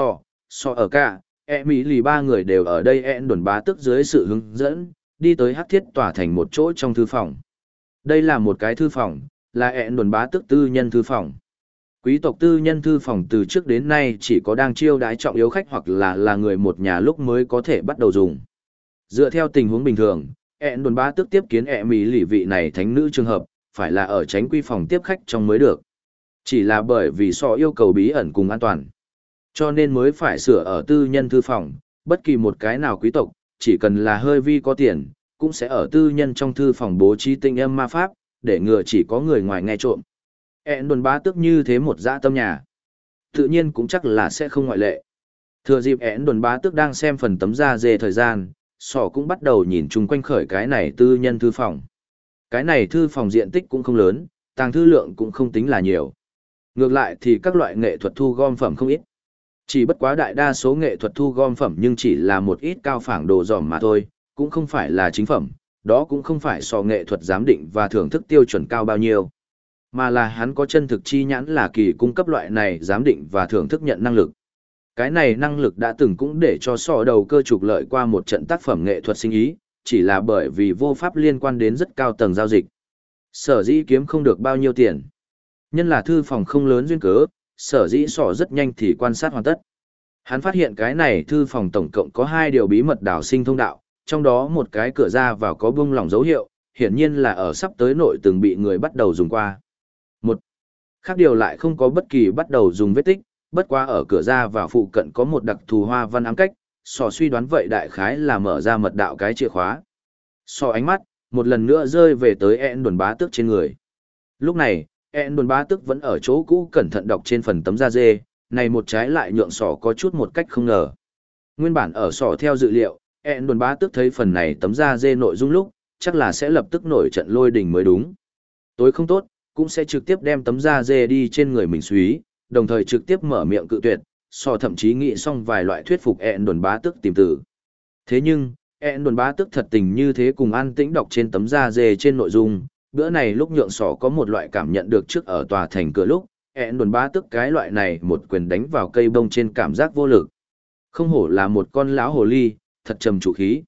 So ở cả, Emily ba người đều ở đây ẹn đồn bá tức dưới sự hướng dẫn, đi tới hắc thiết tòa thành một chỗ trong thư phòng. Đây là một cái thư phòng, là ẹn đồn bá tức tư nhân thư phòng. Quý tộc tư nhân thư phòng từ trước đến nay chỉ có đang chiêu đãi trọng yếu khách hoặc là người một nhà lúc mới có thể bắt đầu dùng. Dựa theo tình huống bình thường, ẹn đồn bá tức tiếp kiến Emily vị này thánh nữ trường hợp, phải là ở tránh quy phòng tiếp khách trong mới được. Chỉ là bởi vì yêu cầu bí ẩn cùng an toàn. Cho nên mới phải sửa ở tư nhân thư phòng, bất kỳ một cái nào quý tộc, chỉ cần là hơi vi có tiền, cũng sẽ ở tư nhân trong thư phòng bố trí tinh âm ma pháp, để ngừa chỉ có người ngoài nghe trộm. ẹn đồn bá tức như thế một dã tâm nhà. Tự nhiên cũng chắc là sẽ không ngoại lệ. Thừa dịp ẹn đồn bá tức đang xem phần tấm da dê thời gian, cũng bắt đầu nhìn chung quanh khởi cái này tư nhân thư phòng. Cái này thư phòng diện tích cũng không lớn, tàng thư lượng cũng không tính là nhiều. Ngược lại thì các loại nghệ thuật thu gom phẩm không ít. Chỉ bất quá đại đa số nghệ thuật thu gom phẩm nhưng chỉ là một ít cao phẳng đồ dòm mà thôi, cũng không phải là chính phẩm, đó cũng không phải nghệ thuật giám định và thưởng thức tiêu chuẩn cao bao nhiêu. Mà là hắn có chân thực chi nhãn là kỳ cung cấp loại này giám định và thưởng thức nhận năng lực. Cái này năng lực đã từng cũng để cho đầu cơ trục lợi qua một trận tác phẩm nghệ thuật sinh ý, chỉ là bởi vì vô pháp liên quan đến rất cao tầng giao dịch. Sở dĩ kiếm không được bao nhiêu tiền. Nhân là thư phòng không lớn duyên cớ, sở dĩ rất nhanh thì quan sát hoàn tất. Hắn phát hiện cái này thư phòng tổng cộng có 2 điều bí mật đảo sinh thông đạo, trong đó một cái cửa ra vào có bung lỏng dấu hiệu, hiển nhiên là ở sắp tới nội từng bị người bắt đầu dùng qua. Một khác điều lại không có bất kỳ bắt đầu dùng vết tích, bất quá ở cửa ra vào phụ cận có một đặc thù hoa văn ám cách, suy đoán vậy đại khái là mở ra mật đạo cái chìa khóa. Ánh mắt, một lần nữa rơi về tới ẹn đồn bá tước trên người. Lúc này, ẹn đồn bá tước vẫn ở chỗ cũ cẩn thận đọc trên phần tấm da dê, này một trái lại nhượng có chút một cách không ngờ. Nguyên bản ở theo dự liệu, ẹn đồn bá tước thấy phần này tấm da dê nội dung lúc, chắc là sẽ lập tức nổi trận lôi đình mới đúng. Tối không tốt, cũng sẽ trực tiếp đem tấm da dê đi trên người mình suý, đồng thời trực tiếp mở miệng cự tuyệt, thậm chí nghĩ xong vài loại thuyết phục ẹn đồn bá tước tìm từ. Thế nhưng, ẹn đồn bá tước thật tình như thế cùng an tĩnh đọc trên tấm da dê trên nội dung, bữa này lúc nhượng có một loại cảm nhận được trước ở tòa thành cửa lúc, ẹn đồn bá tước cái loại này một quyền đánh vào cây bông trên cảm giác vô lực. Không hổ là một con lão hồ ly, thật trầm trụ khí.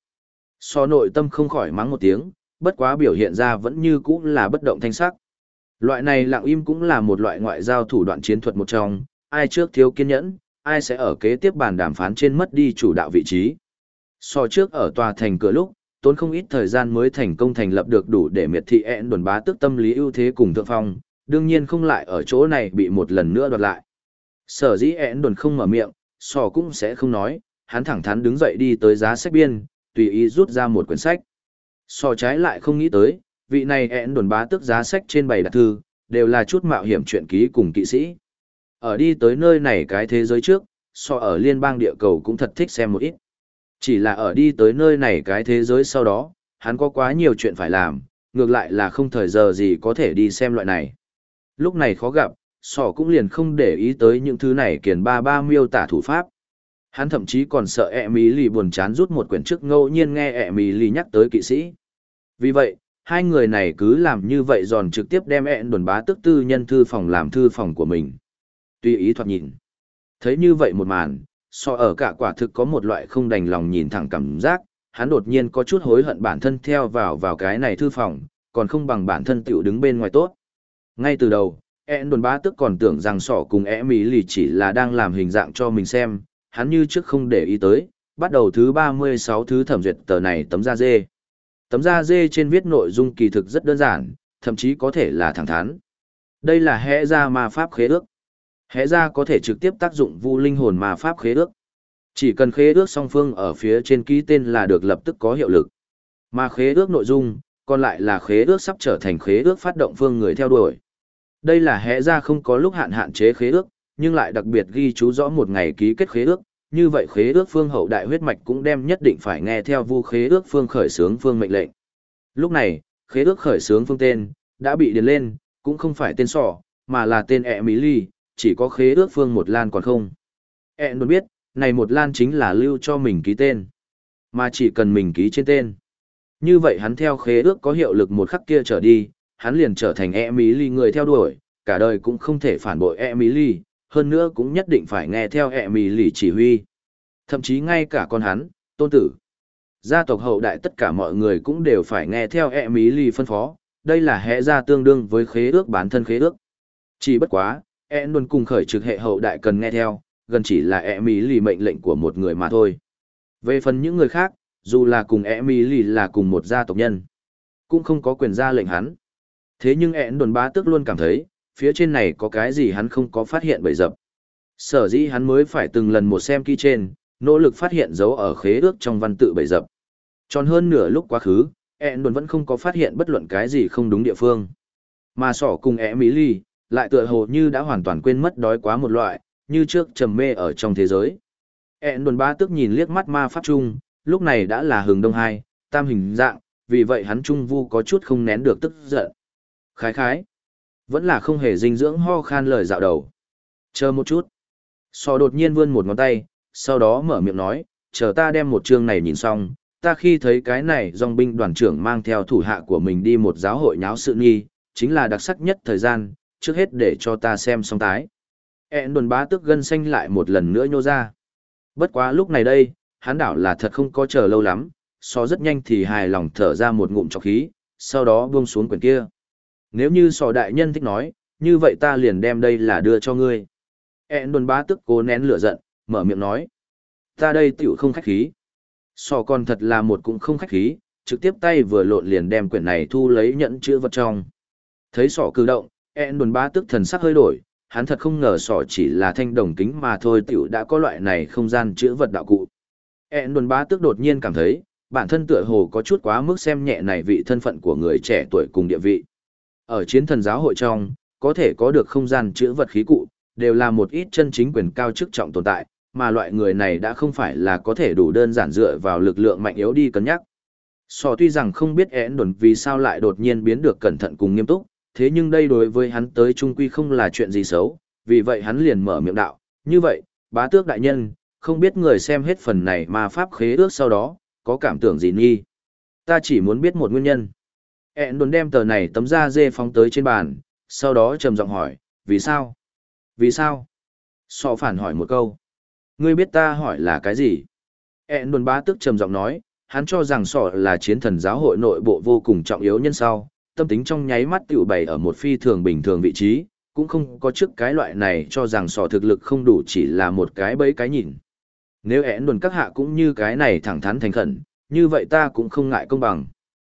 Nội tâm không khỏi mắng một tiếng, bất quá biểu hiện ra vẫn như cũ là bất động thanh sắc. Loại này lặng im cũng là một loại ngoại giao thủ đoạn chiến thuật một trong, ai trước thiếu kiên nhẫn, ai sẽ ở kế tiếp bàn đàm phán trên mất đi chủ đạo vị trí. Trước ở tòa thành cửa lúc, tốn không ít thời gian mới thành công thành lập được đủ để miệt thị ẹn đồn bá tước tâm lý ưu thế cùng thượng phong, đương nhiên không lại ở chỗ này bị một lần nữa đoạt lại. Sở dĩ ẹn đồn không mở miệng, cũng sẽ không nói, hắn thẳng thắn đứng dậy đi tới giá sách biên, tùy ý rút ra một quyển sách. Trái lại không nghĩ tới, vị này ẹn đồn bá tước giá sách trên bày đặt thư, đều là chút mạo hiểm truyện ký cùng kỵ sĩ. Ở đi tới nơi này cái thế giới trước, ở liên bang địa cầu cũng thật thích xem một ít. Chỉ là ở đi tới nơi này cái thế giới sau đó, hắn có quá nhiều chuyện phải làm, ngược lại là không thời giờ gì có thể đi xem loại này. Lúc này khó gặp, sỏ cũng liền không để ý tới những thứ này kiền ba ba miêu tả thủ pháp. Hắn thậm chí còn sợ Emily buồn chán rút một quyển trước ngẫu nhiên nghe Emily nhắc tới kỵ sĩ. Vì vậy, hai người này cứ làm như vậy giòn trực tiếp đem đồn bá tước tư nhân thư phòng làm thư phòng của mình. Tùy ý thoạt nhìn. Thấy như vậy một màn, so ở cả quả thực có một loại không đành lòng nhìn thẳng cảm giác, hắn đột nhiên có chút hối hận bản thân theo vào cái này thư phòng, còn không bằng bản thân tiểu đứng bên ngoài tốt. Ngay từ đầu, đồn bá tước còn tưởng rằng sỏ cùng Emily chỉ là đang làm hình dạng cho mình xem, hắn như trước không để ý tới, bắt đầu thứ 36 thứ thẩm duyệt tờ này tấm da dê. Tấm da dê trên viết nội dung kỳ thực rất đơn giản, thậm chí có thể là thẳng thắn. Đây là hẽ ra ma pháp khế ước. Hẽ ra có thể trực tiếp tác dụng vu linh hồn ma pháp khế ước. Chỉ cần khế ước song phương ở phía trên ký tên là được lập tức có hiệu lực. Mà khế ước nội dung, còn lại là khế ước sắp trở thành khế ước phát động phương người theo đuổi. Đây là hẽ ra không có lúc hạn chế khế ước, nhưng lại đặc biệt ghi chú rõ một ngày ký kết khế ước, như vậy khế ước phương hậu đại huyết mạch cũng đem nhất định phải nghe theo vu khế ước phương khởi xướng phương mệnh lệnh. Lúc này, khế ước khởi xướng phương tên đã bị điền lên, cũng không phải tên sỏ, mà là tên Emily, chỉ có khế ước phương một lan còn không. Đồn biết, này một lan chính là lưu cho mình ký tên, mà chỉ cần mình ký trên tên. Như vậy hắn theo khế ước có hiệu lực một khắc kia trở đi, hắn liền trở thành Emily người theo đuổi, cả đời cũng không thể phản bội Emily, hơn nữa cũng nhất định phải nghe theo Emily chỉ huy. Thậm chí ngay cả con hắn, tôn tử. Gia tộc hậu đại tất cả mọi người cũng đều phải nghe theo Emily phân phó, đây là hệ ra tương đương với khế ước bản thân khế ước. Chỉ bất quá, luôn cùng khởi trực hệ hậu đại cần nghe theo, gần chỉ là Emily mệnh lệnh của một người mà thôi. Về phần những người khác, dù là cùng Emily là cùng một gia tộc nhân, cũng không có quyền ra lệnh hắn. Thế nhưng đồn bá tước luôn cảm thấy, phía trên này có cái gì hắn không có phát hiện bậy dập. Sở dĩ hắn mới phải từng lần một xem kỹ trên, nỗ lực phát hiện dấu ở khế ước trong văn tự bậy dập. Tròn hơn nửa lúc quá khứ, đồn vẫn không có phát hiện bất luận cái gì không đúng địa phương. Mà sỏ cùng Emily, lại tựa hồ như đã hoàn toàn quên mất đói quá một loại, như trước trầm mê ở trong thế giới. Đồn bá tước nhìn liếc mắt ma pháp chung, lúc này đã là hừng đông hai, tam hình dạng, vì vậy hắn trung vu có chút không nén được tức giận. Khái khái. Vẫn là không hề dinh dưỡng ho khan lời dạo đầu. Chờ một chút. Sò đột nhiên vươn một ngón tay, sau đó mở miệng nói, chờ ta đem một chương này nhìn xong, ta khi thấy cái này dòng binh đoàn trưởng mang theo thủ hạ của mình đi một giáo hội nháo sự nghi, chính là đặc sắc nhất thời gian, trước hết để cho ta xem xong tái. Đồn bá tức gân xanh lại một lần nữa nhô ra. Bất quá lúc này đây, hắn đảo là thật không có chờ lâu lắm, so rất nhanh thì hài lòng thở ra một ngụm trọc khí, sau đó buông xuống quyển kia. Nếu như sò đại nhân thích nói, như vậy ta liền đem đây là đưa cho ngươi. Đồn bá tức cố nén lửa giận, mở miệng nói. Ta đây tiểu không khách khí. Sò còn thật là một cũng không khách khí, trực tiếp tay vừa lộn liền đem quyển này thu lấy nhẫn chữ vật trong. Thấy sò cử động, đồn bá tức thần sắc hơi đổi, hắn thật không ngờ sò chỉ là thanh đồng kính mà thôi tiểu đã có loại này không gian chữ vật đạo cụ. Đồn bá tức đột nhiên cảm thấy, bản thân tựa hồ có chút quá mức xem nhẹ này vị thân phận của người trẻ tuổi cùng địa vị. Ở chiến thần giáo hội trong, có thể có được không gian chữ vật khí cụ, đều là một ít chân chính quyền cao chức trọng tồn tại, mà loại người này đã không phải là có thể đủ đơn giản dựa vào lực lượng mạnh yếu đi cân nhắc. Sò tuy rằng không biết đồn vì sao lại đột nhiên biến được cẩn thận cùng nghiêm túc, thế nhưng đây đối với hắn tới trung quy không là chuyện gì xấu, vì vậy hắn liền mở miệng đạo, như vậy, bá tước đại nhân, không biết người xem hết phần này mà pháp khế ước sau đó, có cảm tưởng gì nghi. Ta chỉ muốn biết một nguyên nhân. Đồn đem tờ này tấm da dê phóng tới trên bàn, sau đó trầm giọng hỏi, vì sao? Vì sao? Sọ phản hỏi một câu. Ngươi biết ta hỏi là cái gì? Đồn bá tức trầm giọng nói, hắn cho rằng sọ là chiến thần giáo hội nội bộ vô cùng trọng yếu nhân sau, tâm tính trong nháy mắt tiểu bày ở một phi thường bình thường vị trí, cũng không có trước cái loại này cho rằng sọ thực lực không đủ chỉ là một cái bẫy cái nhìn. Nếu đồn các hạ cũng như cái này thẳng thắn thành khẩn, như vậy ta cũng không ngại công bằng.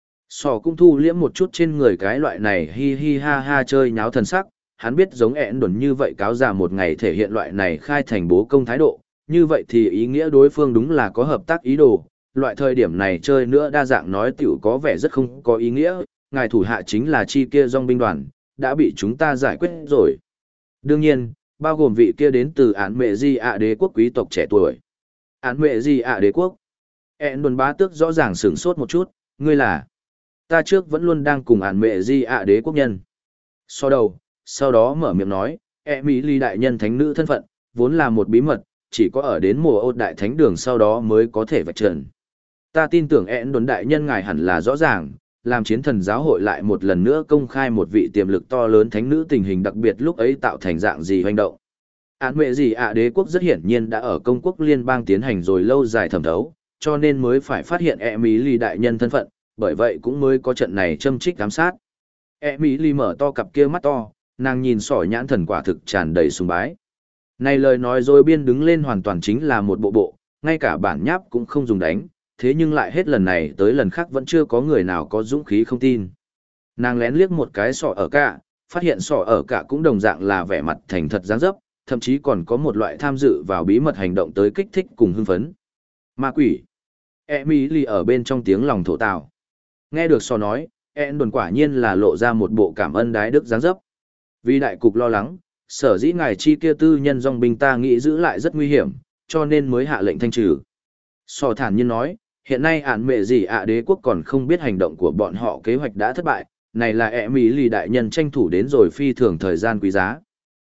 Sò cũng thu liễm một chút trên người cái loại này hi hi ha ha chơi nháo thần sắc, hắn biết giống đồn như vậy cáo già một ngày thể hiện loại này khai thành bố công thái độ, như vậy thì ý nghĩa đối phương đúng là có hợp tác ý đồ, loại thời điểm này chơi nữa đa dạng nói tiểu có vẻ rất không có ý nghĩa, ngài thủ hạ chính là chi kia dòng binh đoàn, đã bị chúng ta giải quyết rồi. Đương nhiên, bao gồm vị kia đến từ án mệ di ạ đế quốc quý tộc trẻ tuổi. Án mệ di ạ đế quốc. Đồn bá tước rõ ràng sửng sốt một chút, ngươi là... Ta trước vẫn luôn đang cùng án mệ di ạ đế quốc nhân. Sau đó mở miệng nói, Emily đại nhân thánh nữ thân phận, vốn là một bí mật, chỉ có ở đến mùa ôn đại thánh đường sau đó mới có thể vạch trần. Ta tin tưởng đồn đại nhân ngài hẳn là rõ ràng, làm chiến thần giáo hội lại một lần nữa công khai một vị tiềm lực to lớn thánh nữ tình hình đặc biệt lúc ấy tạo thành dạng gì hoành động. Án mệ gì đế quốc rất hiển nhiên đã ở công quốc liên bang tiến hành rồi lâu dài thẩm thấu, cho nên mới phải phát hiện Emily đại nhân thân phận, bởi vậy cũng mới có trận này châm trích giám sát. Emily mở to cặp kia mắt to, nàng nhìn sỏi nhãn thần quả thực tràn đầy sùng bái. Này lời nói rồi biên đứng lên hoàn toàn chính là một bộ, ngay cả bản nháp cũng không dùng đánh, thế nhưng lại hết lần này tới lần khác vẫn chưa có người nào có dũng khí không tin. Nàng lén liếc một cái sọ ở cả, phát hiện sọ ở cả cũng đồng dạng là vẻ mặt thành thật dáng dấp, thậm chí còn có một loại tham dự vào bí mật hành động tới kích thích cùng hưng phấn. Ma quỷ. Emily ở bên trong tiếng lòng thổ tào. Nghe được sọ nói, đồn quả nhiên là lộ ra một bộ cảm ơn đái đức dáng dấp. Vì đại cục lo lắng, sở dĩ ngài chi kia tư nhân dòng binh ta nghĩ giữ lại rất nguy hiểm, cho nên mới hạ lệnh thanh trừ. Sò thản nhiên nói, hiện nay ản mẹ gì đế quốc còn không biết hành động của bọn họ kế hoạch đã thất bại, này là Emily đại nhân tranh thủ đến rồi phi thường thời gian quý giá.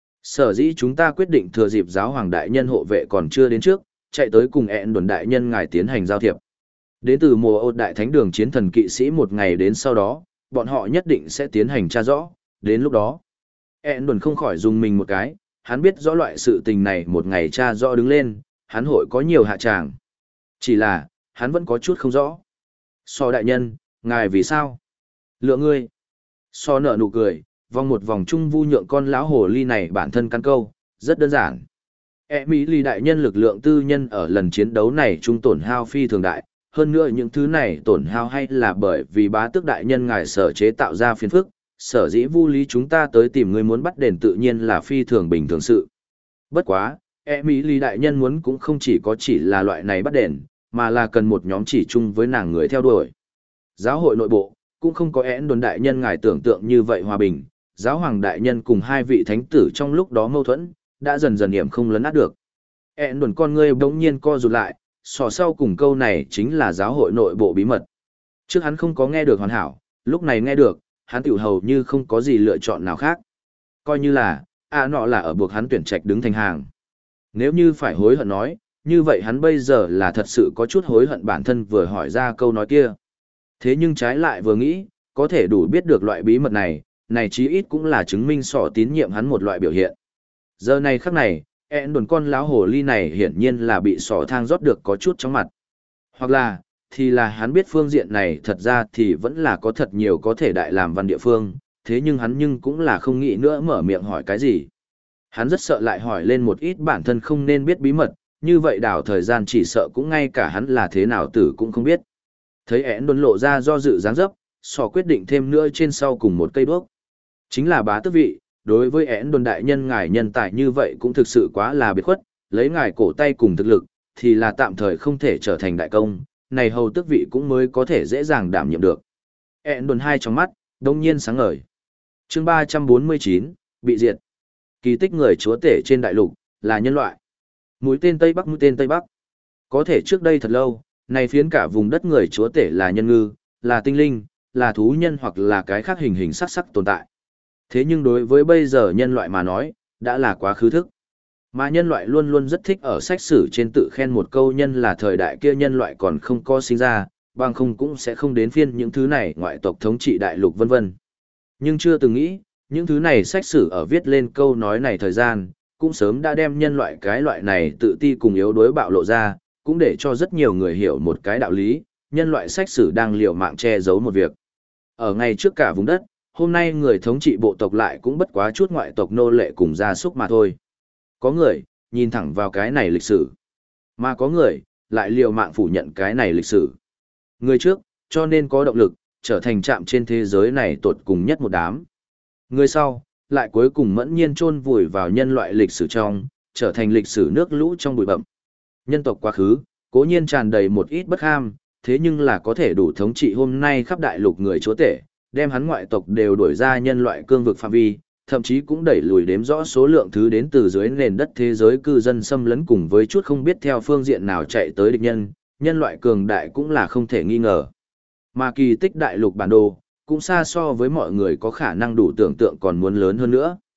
Sở dĩ chúng ta quyết định thừa dịp giáo hoàng đại nhân hộ vệ còn chưa đến trước, chạy tới cùng đồn đại nhân ngài tiến hành giao thiệp. Đến từ mùa ôn đại thánh đường chiến thần kỵ sĩ một ngày đến sau đó, bọn họ nhất định sẽ tiến hành tra rõ, đến lúc đó. Đồn không khỏi dùng mình một cái, hắn biết rõ loại sự tình này một ngày tra rõ đứng lên, hắn hội có nhiều hạ tràng. Chỉ là, hắn vẫn có chút không rõ. So đại nhân, ngài vì sao? Lựa ngươi. So nở nụ cười, vòng một vòng trung vu nhượng con lão hồ ly này bản thân căn câu, rất đơn giản. Emily đại nhân lực lượng tư nhân ở lần chiến đấu này trung tổn hao phi thường đại, hơn nữa những thứ này tổn hao hay là bởi vì bá tước đại nhân ngài sở chế tạo ra phiền phức, sở dĩ vu lý chúng ta tới tìm người muốn bắt đền tự nhiên là phi thường bình thường sự. Bất quá, Emily đại nhân muốn cũng không chỉ là loại này bắt đền, mà là cần một nhóm chỉ chung với nàng người theo đuổi. Giáo hội nội bộ, cũng không có đồn đại nhân ngài tưởng tượng như vậy hòa bình, giáo hoàng đại nhân cùng hai vị thánh tử trong lúc đó mâu thuẫn, đã dần dần điểm không lấn át được. Đồn con ngươi bỗng nhiên co rụt lại, sò sau cùng câu này chính là giáo hội nội bộ bí mật. Trước hắn không có nghe được hoàn hảo, lúc này nghe được, hắn tiểu hầu như không có gì lựa chọn nào khác. Coi như là, nọ là ở buộc hắn tuyển trạch đứng thành hàng. Nếu như phải hối hận nói, như vậy hắn bây giờ là thật sự có chút hối hận bản thân vừa hỏi ra câu nói kia. Thế nhưng trái lại vừa nghĩ, có thể đủ biết được loại bí mật này, này chí ít cũng là chứng minh sỏ tín nhiệm hắn một loại biểu hiện. Giờ này khắc này, đồn con lão hồ ly này hiển nhiên là bị sỏ thang rót được có chút chóng mặt. Hoặc là, thì là hắn biết phương diện này thật ra thì vẫn là có thật nhiều có thể đại làm văn địa phương, thế nhưng hắn nhưng cũng là không nghĩ nữa mở miệng hỏi cái gì. Hắn rất sợ lại hỏi lên một ít bản thân không nên biết bí mật, như vậy đảo thời gian chỉ sợ cũng ngay cả hắn là thế nào tử cũng không biết. Thấy đồn lộ ra do dự dáng dấp, sỏ quyết định thêm nữa trên sau cùng một cây đuốc. Chính là bá tước vị, đối với đồn đại nhân ngài nhân tài như vậy cũng thực sự quá là biệt khuất, lấy ngài cổ tay cùng thực lực, thì là tạm thời không thể trở thành đại công, này hầu tước vị cũng mới có thể dễ dàng đảm nhiệm được. Đồn hai trong mắt, đông nhiên sáng ngời. Chương 349, bị diệt. Kỳ tích người chúa tể trên đại lục, là nhân loại. Mũi tên Tây Bắc. Có thể trước đây thật lâu, này phiến cả vùng đất người chúa tể là nhân ngư, là tinh linh, là thú nhân hoặc là cái khác hình hình sắc sắc tồn tại. Thế nhưng đối với bây giờ nhân loại mà nói, đã là quá khứ thức. Mà nhân loại luôn luôn rất thích ở sách sử trên tự khen một câu nhân là thời đại kia nhân loại còn không có sinh ra, bằng không cũng sẽ không đến phiên những thứ này ngoại tộc thống trị đại lục vân vân. Nhưng chưa từng nghĩ, những thứ này sách sử ở viết lên câu nói này thời gian, cũng sớm đã đem nhân loại cái loại này tự ti cùng yếu đuối bạo lộ ra, cũng để cho rất nhiều người hiểu một cái đạo lý, nhân loại sách sử đang liều mạng che giấu một việc. Ở ngay trước cả vùng đất, hôm nay người thống trị bộ tộc lại cũng bất quá chút ngoại tộc nô lệ cùng gia súc mà thôi. Có người, nhìn thẳng vào cái này lịch sử. Mà có người, lại liều mạng phủ nhận cái này lịch sử. Người trước, cho nên có động lực, trở thành trạm trên thế giới này tột cùng nhất một đám. Người sau, lại cuối cùng mẫn nhiên chôn vùi vào nhân loại lịch sử trong, trở thành lịch sử nước lũ trong bụi bặm. Nhân tộc quá khứ, cố nhiên tràn đầy một ít bất ham, thế nhưng là có thể đủ thống trị hôm nay khắp đại lục người chúa tể, đem hắn ngoại tộc đều đuổi ra nhân loại cương vực phạm vi, thậm chí cũng đẩy lùi đếm rõ số lượng thứ đến từ dưới nền đất thế giới cư dân xâm lấn cùng với chút không biết theo phương diện nào chạy tới địch nhân, nhân loại cường đại cũng là không thể nghi ngờ. Mà kỳ tích đại lục bản đồ, cũng xa so với mọi người có khả năng đủ tưởng tượng còn muốn lớn hơn nữa.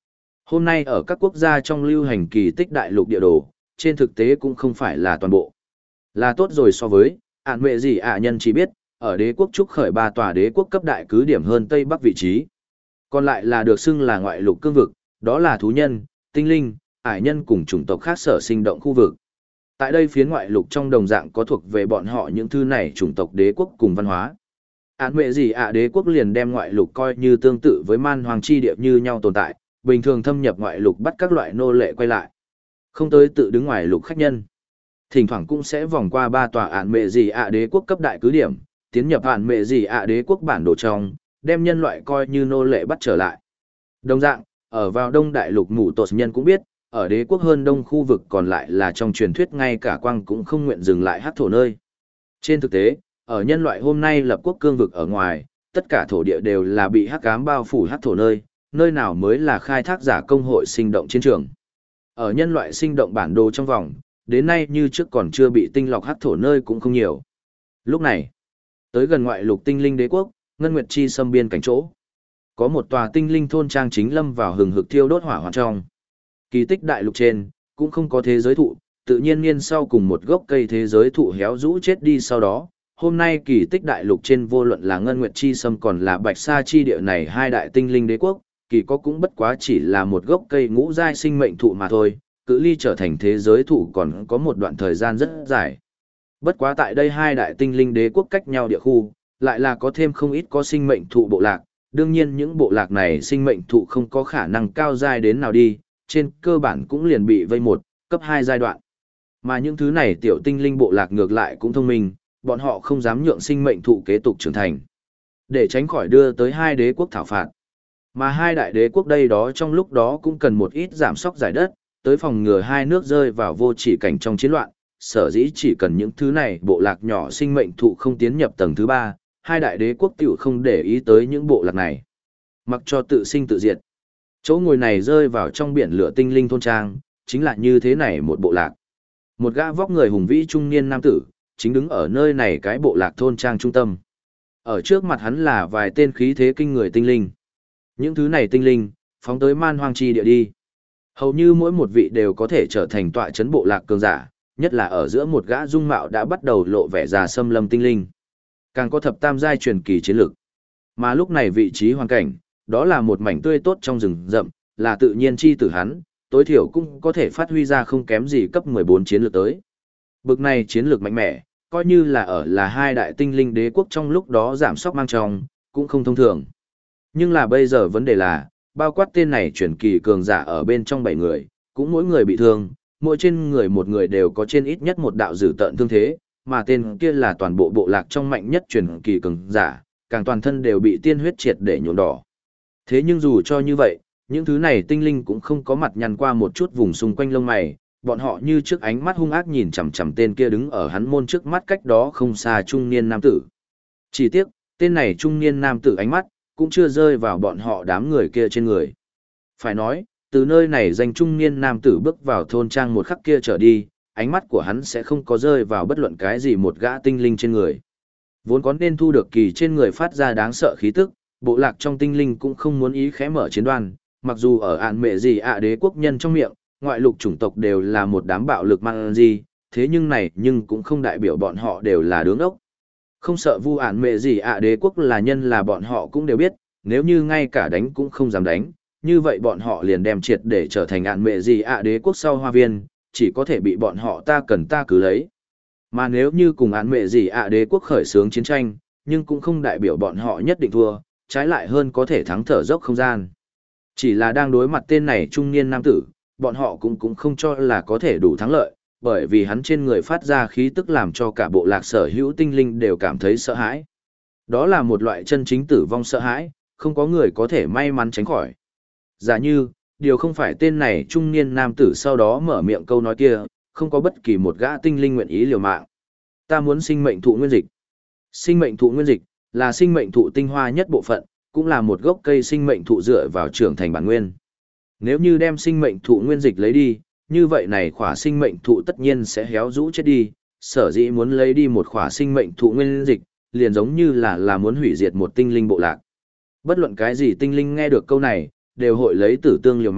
Hôm nay ở các quốc gia trong lưu hành kỳ tích đại lục địa đồ, trên thực tế cũng không phải là toàn bộ. Là tốt rồi so với, ản mệ gì nhân chỉ biết, ở đế quốc trúc khởi 3 tòa đế quốc cấp đại cứ điểm hơn Tây Bắc vị trí. Còn lại là được xưng là ngoại lục cương vực, đó là thú nhân, tinh linh, ải nhân cùng chủng tộc khác sở sinh động khu vực. Tại đây phía ngoại lục trong đồng dạng có thuộc về bọn họ những thứ này chủng tộc đế quốc cùng văn hóa. Án mệ gì đế quốc liền đem ngoại lục coi như tương tự với man hoàng chi địa như nhau tồn tại, bình thường thâm nhập ngoại lục bắt các loại nô lệ quay lại. Không tới tự đứng ngoài lục khách nhân. Thỉnh thoảng cũng sẽ vòng qua 3 tòa án mệ gì đế quốc cấp đại cứ điểm, tiến nhập án mệ gì đế quốc bản đồ trong, đem nhân loại coi như nô lệ bắt trở lại. Đồng dạng, ở vào đông đại lục mù tột nhân cũng biết, ở đế quốc hơn đông khu vực còn lại là trong truyền thuyết ngay cả quang cũng không nguyện dừng lại hắc thổ nơi. Trên thực tế, ở nhân loại hôm nay lập quốc cương vực ở ngoài, tất cả thổ địa đều là bị hắc ám bao phủ hắc thổ nơi, nơi nào mới là khai thác giả công hội sinh động chiến trường. Ở nhân loại sinh động bản đồ trong vòng, đến nay như trước còn chưa bị tinh lọc hắc thổ nơi cũng không nhiều. Lúc này, tới gần ngoại lục tinh linh đế quốc, Ngân Nguyệt Chi xâm biên cảnh chỗ. Có một tòa tinh linh thôn trang chính lâm vào hừng hực thiêu đốt hỏa hoạn trong. Kỳ tích đại lục trên, cũng không có thế giới thụ, tự nhiên niên sau cùng một gốc cây thế giới thụ héo rũ chết đi sau đó. Hôm nay kỳ tích đại lục trên vô luận là Ngân Nguyệt Chi xâm còn là Bạch Sa Chi địa này hai đại tinh linh đế quốc, kỳ có cũng bất quá chỉ là một gốc cây ngũ giai sinh mệnh thụ mà thôi, cự ly trở thành thế giới thụ còn có một đoạn thời gian rất dài. Bất quá tại đây hai đại tinh linh đế quốc cách nhau địa khu, lại là có thêm không ít có sinh mệnh thụ bộ lạc, đương nhiên những bộ lạc này sinh mệnh thụ không có khả năng cao giai đến nào đi, trên cơ bản cũng liền bị vây một, cấp 2 giai đoạn. Mà những thứ này tiểu tinh linh bộ lạc ngược lại cũng thông minh, bọn họ không dám nhượng sinh mệnh thụ kế tục trưởng thành. Để tránh khỏi đưa tới hai đế quốc thảo phạt. Mà hai đại đế quốc đây đó trong lúc đó cũng cần một ít giảm sóc giải đất, tới phòng ngừa hai nước rơi vào vô chỉ cảnh trong chiến loạn. Sở dĩ chỉ cần những thứ này bộ lạc nhỏ sinh mệnh thụ không tiến nhập tầng thứ 3, hai đại đế quốc tiểu không để ý tới những bộ lạc này. Mặc cho tự sinh tự diệt. Chỗ ngồi này rơi vào trong biển lửa tinh linh thôn trang, chính là như thế này một bộ lạc. Một gã vóc người hùng vĩ trung niên nam tử, chính đứng ở nơi này cái bộ lạc thôn trang trung tâm. Ở trước mặt hắn là vài tên khí thế kinh người tinh linh. Những thứ này tinh linh, phóng tới man hoang chi địa đi. Hầu như mỗi một vị đều có thể trở thành tọa chấn bộ lạc cường giả, nhất là ở giữa một gã dung mạo đã bắt đầu lộ vẻ già xâm lâm tinh linh. Càng có thập tam giai truyền kỳ chiến lực. Mà lúc này vị trí hoàn cảnh, đó là một mảnh tươi tốt trong rừng rậm, là tự nhiên chi tử hắn, tối thiểu cũng có thể phát huy ra không kém gì cấp 14 chiến lược tới. Bực này chiến lược mạnh mẽ, coi như là hai đại tinh linh đế quốc trong lúc đó giảm sóc mang trong, cũng không thông thường. Nhưng là bây giờ vấn đề là, bao quát tên này truyền kỳ cường giả ở bên trong 7 người, cũng mỗi người bị thương, mỗi trên người một người đều có trên ít nhất một đạo dữ tợn thương thế, mà tên kia là toàn bộ bộ lạc trong mạnh nhất truyền kỳ cường giả, càng toàn thân đều bị tiên huyết triệt để nhuộm đỏ. Thế nhưng dù cho như vậy, những thứ này tinh linh cũng không có mặt nhăn qua một chút vùng xung quanh lông mày, bọn họ như trước ánh mắt hung ác nhìn chằm chằm tên kia đứng ở hắn môn trước mắt cách đó không xa trung niên nam tử. Chỉ tiếc, tên này trung niên nam tử ánh mắt cũng chưa rơi vào bọn họ đám người kia trên người. Phải nói, từ nơi này danh trung niên nam tử bước vào thôn trang một khắc kia trở đi, ánh mắt của hắn sẽ không có rơi vào bất luận cái gì một gã tinh linh trên người. Vốn có nên thu được kỳ trên người phát ra đáng sợ khí tức, bộ lạc trong tinh linh cũng không muốn ý khẽ mở chiến đoan, mặc dù ở ạn mệ gì đế quốc nhân trong miệng, ngoại lục chủng tộc đều là một đám bạo lực mang gì, thế nhưng cũng không đại biểu bọn họ đều là đứng ốc. Không sợ vu ạn mệ gì đế quốc là nhân là bọn họ cũng đều biết, nếu như ngay cả đánh cũng không dám đánh, như vậy bọn họ liền đem triệt để trở thành ạn mệ gì đế quốc sau hoa viên, chỉ có thể bị bọn họ ta cần ta cứ lấy. Mà nếu như cùng ạn mệ gì đế quốc khởi xướng chiến tranh, nhưng cũng không đại biểu bọn họ nhất định thua, trái lại hơn có thể thắng thở dốc không gian. Chỉ là đang đối mặt tên này trung niên nam tử, bọn họ cũng không cho là có thể đủ thắng lợi, bởi vì hắn trên người phát ra khí tức làm cho cả bộ lạc sở hữu tinh linh đều cảm thấy sợ hãi. Đó là một loại chân chính tử vong sợ hãi, không có người có thể may mắn tránh khỏi. Giả như, điều không phải tên này trung niên nam tử sau đó mở miệng câu nói kia, không có bất kỳ một gã tinh linh nguyện ý liều mạng. Ta muốn sinh mệnh thụ nguyên dịch. Sinh mệnh thụ nguyên dịch là sinh mệnh thụ tinh hoa nhất bộ phận, cũng là một gốc cây sinh mệnh thụ dựa vào trưởng thành bản nguyên. Nếu như đem sinh mệnh thụ nguyên dịch lấy đi, như vậy này khỏa sinh mệnh thụ tất nhiên sẽ héo rũ chết đi, sở dĩ muốn lấy đi một khỏa sinh mệnh thụ nguyên dịch, liền giống như là muốn hủy diệt một tinh linh bộ lạc. Bất luận cái gì tinh linh nghe được câu này, đều hội lấy tử tương liều mạng,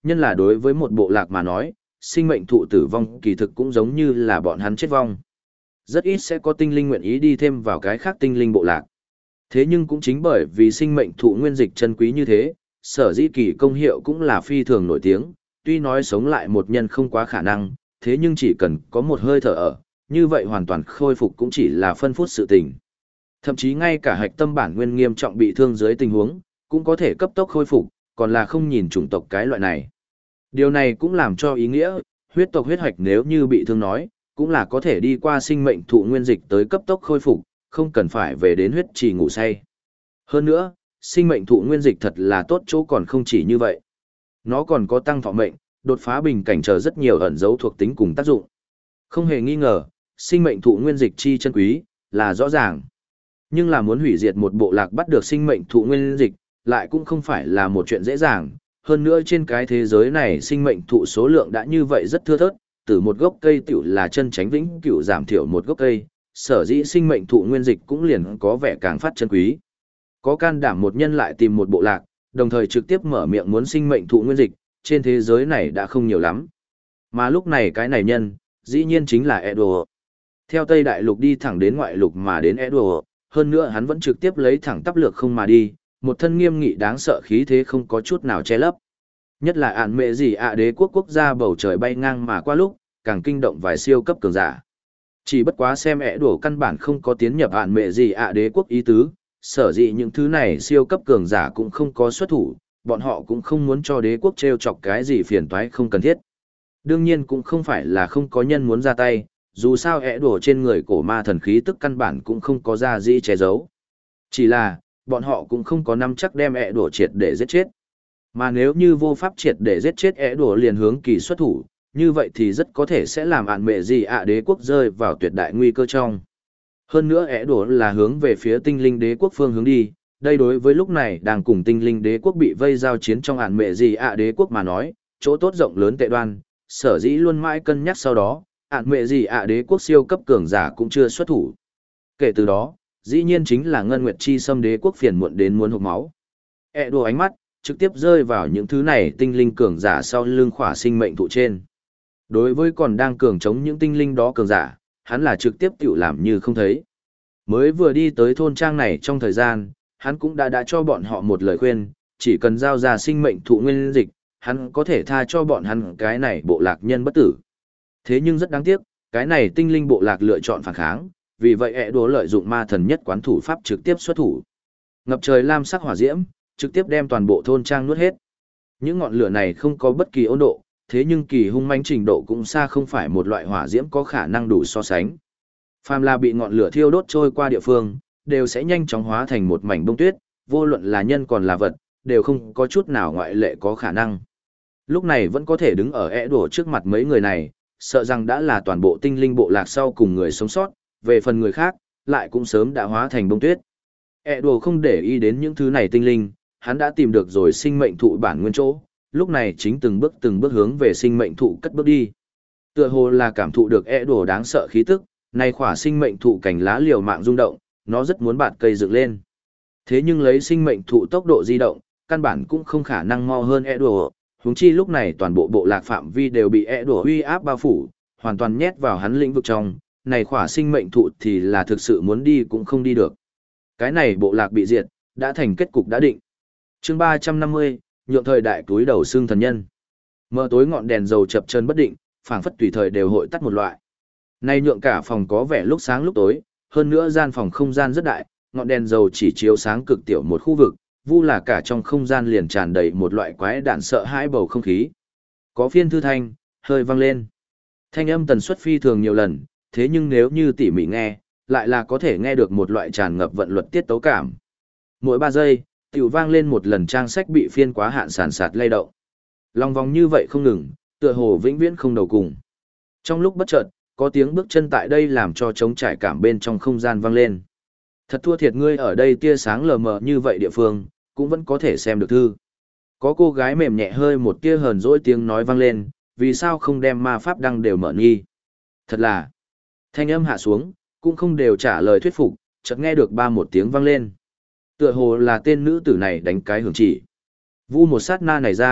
nhân là đối với một bộ lạc mà nói, sinh mệnh thụ tử vong kỳ thực cũng giống như là bọn hắn chết vong. Rất ít sẽ có tinh linh nguyện ý đi thêm vào cái khác tinh linh bộ lạc. Thế nhưng cũng chính bởi vì sinh mệnh thụ nguyên dịch chân quý như thế, sở dĩ kỳ công hiệu cũng là phi thường nổi tiếng, tuy nói sống lại một nhân không quá khả năng, thế nhưng chỉ cần có một hơi thở ở, như vậy hoàn toàn khôi phục cũng chỉ là phân phút sự tình. Thậm chí ngay cả hạch tâm bản nguyên nghiêm trọng bị thương dưới tình huống, cũng có thể cấp tốc khôi phục, còn là không nhìn chủng tộc cái loại này. Điều này cũng làm cho ý nghĩa, huyết tộc huyết hạch nếu như bị thương nói, cũng là có thể đi qua sinh mệnh thụ nguyên dịch tới cấp tốc khôi phục, không cần phải về đến huyết trì ngủ say. Hơn nữa, sinh mệnh thụ nguyên dịch thật là tốt chỗ còn không chỉ như vậy. Nó còn có tăng thọ mệnh, đột phá bình cảnh chờ rất nhiều ẩn dấu thuộc tính cùng tác dụng. Không hề nghi ngờ, sinh mệnh thụ nguyên dịch chi chân quý, là rõ ràng. Nhưng là muốn hủy diệt một bộ lạc bắt được sinh mệnh thụ nguyên dịch, lại cũng không phải là một chuyện dễ dàng. Hơn nữa trên cái thế giới này sinh mệnh thụ số lượng đã như vậy rất thưa thớt, từ một gốc cây tiểu là chân tránh vĩnh cửu giảm thiểu một gốc cây, sở dĩ sinh mệnh thụ nguyên dịch cũng liền có vẻ càng phát chân quý. Có can đảm một nhân lại tìm một bộ lạc, đồng thời trực tiếp mở miệng muốn sinh mệnh thụ nguyên dịch, trên thế giới này đã không nhiều lắm. Mà lúc này cái này nhân, dĩ nhiên chính là Edward. Theo Tây Đại Lục đi thẳng đến ngoại lục mà đến Edward, hơn nữa hắn vẫn trực tiếp lấy thẳng tắp lược không mà đi, một thân nghiêm nghị đáng sợ khí thế không có chút nào che lấp. Nhất là ản mẹ gì đế quốc quốc gia bầu trời bay ngang mà qua lúc, càng kinh động vài siêu cấp cường giả. Chỉ bất quá xem Edward căn bản không có tiến nhập ản mẹ gì đế quốc ý tứ, sở dĩ những thứ này siêu cấp cường giả cũng không có xuất thủ, bọn họ cũng không muốn cho đế quốc treo chọc cái gì phiền toái không cần thiết. Đương nhiên cũng không phải là không có nhân muốn ra tay, dù sao Edward trên người cổ ma thần khí tức căn bản cũng không có ra gì che giấu. Chỉ là, bọn họ cũng không có nắm chắc đem Edward triệt để giết chết. Mà nếu như vô pháp triệt để giết chết Edward liền hướng kỳ xuất thủ, như vậy thì rất có thể sẽ làm ạn mẹ gì đế quốc rơi vào tuyệt đại nguy cơ trong. Hơn nữa Edward là hướng về phía tinh linh đế quốc phương hướng đi, đây đối với lúc này đang cùng tinh linh đế quốc bị vây giao chiến trong ạn mẹ gì đế quốc mà nói, chỗ tốt rộng lớn tệ đoan, sở dĩ luôn mãi cân nhắc sau đó, ạn mẹ gì đế quốc siêu cấp cường giả cũng chưa xuất thủ. Kể từ đó, dĩ nhiên chính là Ngân Nguyệt Chi Sâm đế quốc phiền muộn đến muốn hộc máu. Edward ánh mắt, trực tiếp rơi vào những thứ này tinh linh cường giả sau lưng khỏa sinh mệnh thụ trên. Đối với còn đang cường chống những tinh linh đó cường giả, hắn là trực tiếp tiểu làm như không thấy. Mới vừa đi tới thôn trang này trong thời gian, hắn cũng đã cho bọn họ một lời khuyên, chỉ cần giao ra sinh mệnh thụ nguyên dịch, hắn có thể tha cho bọn hắn cái này bộ lạc nhân bất tử. Thế nhưng rất đáng tiếc, cái này tinh linh bộ lạc lựa chọn phản kháng, vì vậy Edward lợi dụng ma thần nhất quán thủ pháp trực tiếp xuất thủ. Ngập trời lam sắc hỏa diễm, trực tiếp đem toàn bộ thôn trang nuốt hết. Những ngọn lửa này không có bất kỳ ôn độ, thế nhưng kỳ hung mãnh trình độ cũng xa không phải một loại hỏa diễm có khả năng đủ so sánh. Phàm là bị ngọn lửa thiêu đốt trôi qua địa phương, đều sẽ nhanh chóng hóa thành một mảnh bông tuyết, vô luận là nhân còn là vật, đều không có chút nào ngoại lệ có khả năng. Lúc này vẫn có thể đứng ở Edward trước mặt mấy người này, sợ rằng đã là toàn bộ tinh linh bộ lạc sau cùng người sống sót, về phần người khác, lại cũng sớm đã hóa thành bông tuyết. Edward không để ý đến những thứ này tinh linh, hắn đã tìm được rồi sinh mệnh thụ bản nguyên chỗ, lúc này chính từng bước hướng về sinh mệnh thụ cất bước đi. Tựa hồ là cảm thụ được Edward đáng sợ khí tức, này khỏa sinh mệnh thụ cành lá liều mạng rung động, nó rất muốn bạt cây dựng lên. Thế nhưng lấy sinh mệnh thụ tốc độ di động, căn bản cũng không khả năng mau hơn Edward, huống chi lúc này toàn bộ bộ lạc phạm vi đều bị Edward uy áp bao phủ, hoàn toàn nhét vào hắn lĩnh vực trong, này khỏa sinh mệnh thụ thì là thực sự muốn đi cũng không đi được. Cái này bộ lạc bị diệt, đã thành kết cục đã định. Chương 350, nhượng thời đại túi đầu xương thần nhân. Mờ tối ngọn đèn dầu chập chờn bất định, phảng phất tùy thời đều hội tắt một loại. Nay nhượng cả phòng có vẻ lúc sáng lúc tối, hơn nữa gian phòng không gian rất đại, ngọn đèn dầu chỉ chiếu sáng cực tiểu một khu vực, vu là cả trong không gian liền tràn đầy một loại quái đản sợ hãi bầu không khí. Có phiên thư thanh, hơi vang lên. Thanh âm tần suất phi thường nhiều lần, thế nhưng nếu như tỉ mỉ nghe, lại là có thể nghe được một loại tràn ngập vận luật tiết tấu cảm. Mỗi 3 giây, tiểu vang lên một lần trang sách bị phiên quá hạn sàn sạt lay động. Lòng vòng như vậy không ngừng, tựa hồ vĩnh viễn không đầu cùng. Trong lúc bất chợt, có tiếng bước chân tại đây làm cho trống trải cảm bên trong không gian vang lên. Thật thua thiệt ngươi ở đây tia sáng lờ mờ như vậy địa phương, cũng vẫn có thể xem được thư. Có cô gái mềm nhẹ hơi một tia hờn dỗi tiếng nói vang lên, vì sao không đem ma pháp đăng đều mở nghi. Thật là, thanh âm hạ xuống, cũng không đều trả lời thuyết phục, chợt nghe được một tiếng vang lên. Tựa hồ là tên nữ tử này đánh cái hưởng chỉ. Vu một sát na này gian,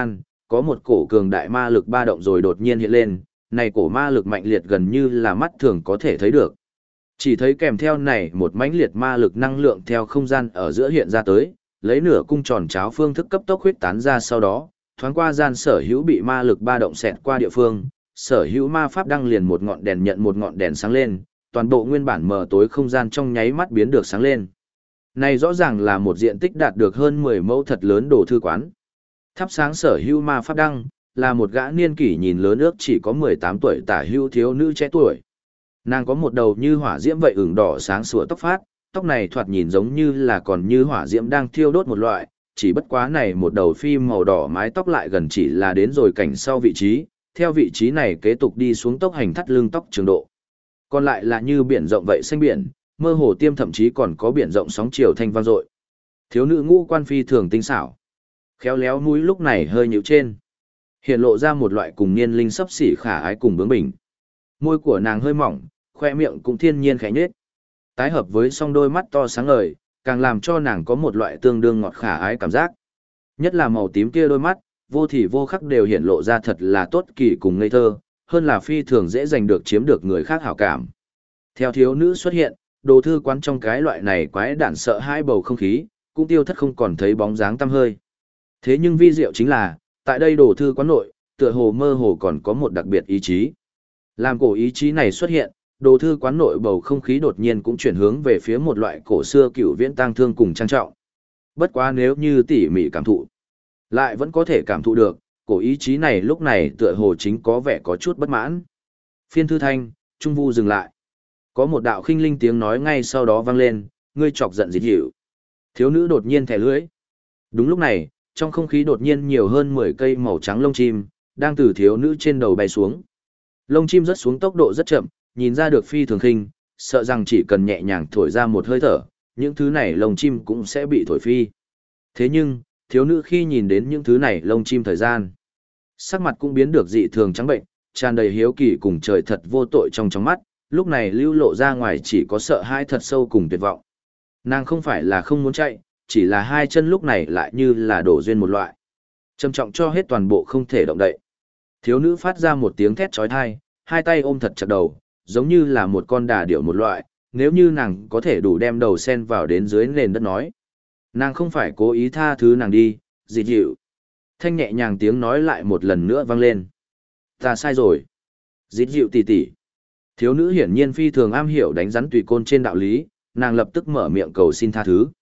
có một cổ cường đại ma lực ba động rồi đột nhiên hiện lên, này cổ ma lực mạnh liệt gần như là mắt thường có thể thấy được. Chỉ thấy kèm theo này một mãnh liệt ma lực năng lượng theo không gian ở giữa hiện ra tới, lấy nửa cung tròn cháo phương thức cấp tốc huyết tán ra sau đó, thoáng qua gian sở hữu bị ma lực ba động xẹt qua địa phương, sở hữu ma pháp đăng liền một ngọn đèn nhận một ngọn đèn sáng lên, toàn bộ nguyên bản mờ tối không gian trong nháy mắt biến được sáng lên. Này rõ ràng là một diện tích đạt được hơn 10 mẫu thật lớn đồ thư quán. Thắp sáng sở hữu ma pháp đăng, là một gã niên kỷ nhìn lớn ước chỉ có 18 tuổi tả hữu thiếu nữ trẻ tuổi. Nàng có một đầu như hỏa diễm vậy ửng đỏ sáng sủa tóc phát, tóc này thoạt nhìn giống như là còn như hỏa diễm đang thiêu đốt một loại, chỉ bất quá này một đầu phi màu đỏ mái tóc lại gần chỉ là đến rồi cảnh sau vị trí, theo vị trí này kế tục đi xuống tóc hành thắt lưng tóc trường độ. Còn lại là như biển rộng vậy xanh biển, mơ hồ tiêm thậm chí còn có biển rộng sóng chiều thanh vang dội. Thiếu nữ ngũ quan phi thường tinh xảo, khéo léo mũi lúc này hơi nhíu trên, hiện lộ ra một loại cùng niên linh sấp xỉ khả ái cùng bướng bỉnh. Môi của nàng hơi mỏng, khoe miệng cũng thiên nhiên khẽ nhếch. Tái hợp với song đôi mắt to sáng ngời, càng làm cho nàng có một loại tương đương ngọt khả ái cảm giác. Nhất là màu tím kia đôi mắt, vô thì vô khắc đều hiện lộ ra thật là tốt kỳ cùng ngây thơ, hơn là phi thường dễ giành được chiếm được người khác hảo cảm. Theo thiếu nữ xuất hiện, đồ thư quán trong cái loại này quái đản sợ hãi bầu không khí, cũng tiêu thất không còn thấy bóng dáng tăm hơi. Thế nhưng vi diệu chính là, tại đây đồ thư quán nội, tựa hồ mơ hồ còn có một đặc biệt ý chí. Làm cổ ý chí này xuất hiện, đồ thư quán nội bầu không khí đột nhiên cũng chuyển hướng về phía một loại cổ xưa cựu viễn tang thương cùng trang trọng. Bất quá nếu như tỉ mỉ cảm thụ, lại vẫn có thể cảm thụ được, cổ ý chí này lúc này tựa hồ chính có vẻ có chút bất mãn. Phiên thư thanh, trung vu dừng lại. Có một đạo khinh linh tiếng nói ngay sau đó vang lên, ngươi chọc giận dịt dịu. Thiếu nữ đột nhiên thẻ lưỡi. Đúng lúc này, trong không khí đột nhiên nhiều hơn 10 cây màu trắng lông chim, đang từ thiếu nữ trên đầu bay xuống. Lông chim rớt xuống tốc độ rất chậm, nhìn ra được phi thường khinh, sợ rằng chỉ cần nhẹ nhàng thổi ra một hơi thở, những thứ này lông chim cũng sẽ bị thổi phi. Thế nhưng, thiếu nữ khi nhìn đến những thứ này lông chim thời gian, sắc mặt cũng biến được dị thường trắng bệnh, tràn đầy hiếu kỳ cùng trời thật vô tội trong mắt, lúc này lưu lộ ra ngoài chỉ có sợ hãi thật sâu cùng tuyệt vọng. Nàng không phải là không muốn chạy, chỉ là hai chân lúc này lại như là đổ duyên một loại. Trầm trọng cho hết toàn bộ không thể động đậy. Thiếu nữ phát ra một tiếng thét chói tai, hai tay ôm thật chặt đầu, giống như là một con đà điểu một loại, nếu như nàng có thể đủ đem đầu sen vào đến dưới nền đất nói. Nàng không phải cố ý tha thứ nàng đi, dịt dịu. Thanh nhẹ nhàng tiếng nói lại một lần nữa vang lên. Ta sai rồi. Dịt dịu tỉ tỉ. Thiếu nữ hiển nhiên phi thường am hiểu đánh rắn tùy côn trên đạo lý, nàng lập tức mở miệng cầu xin tha thứ.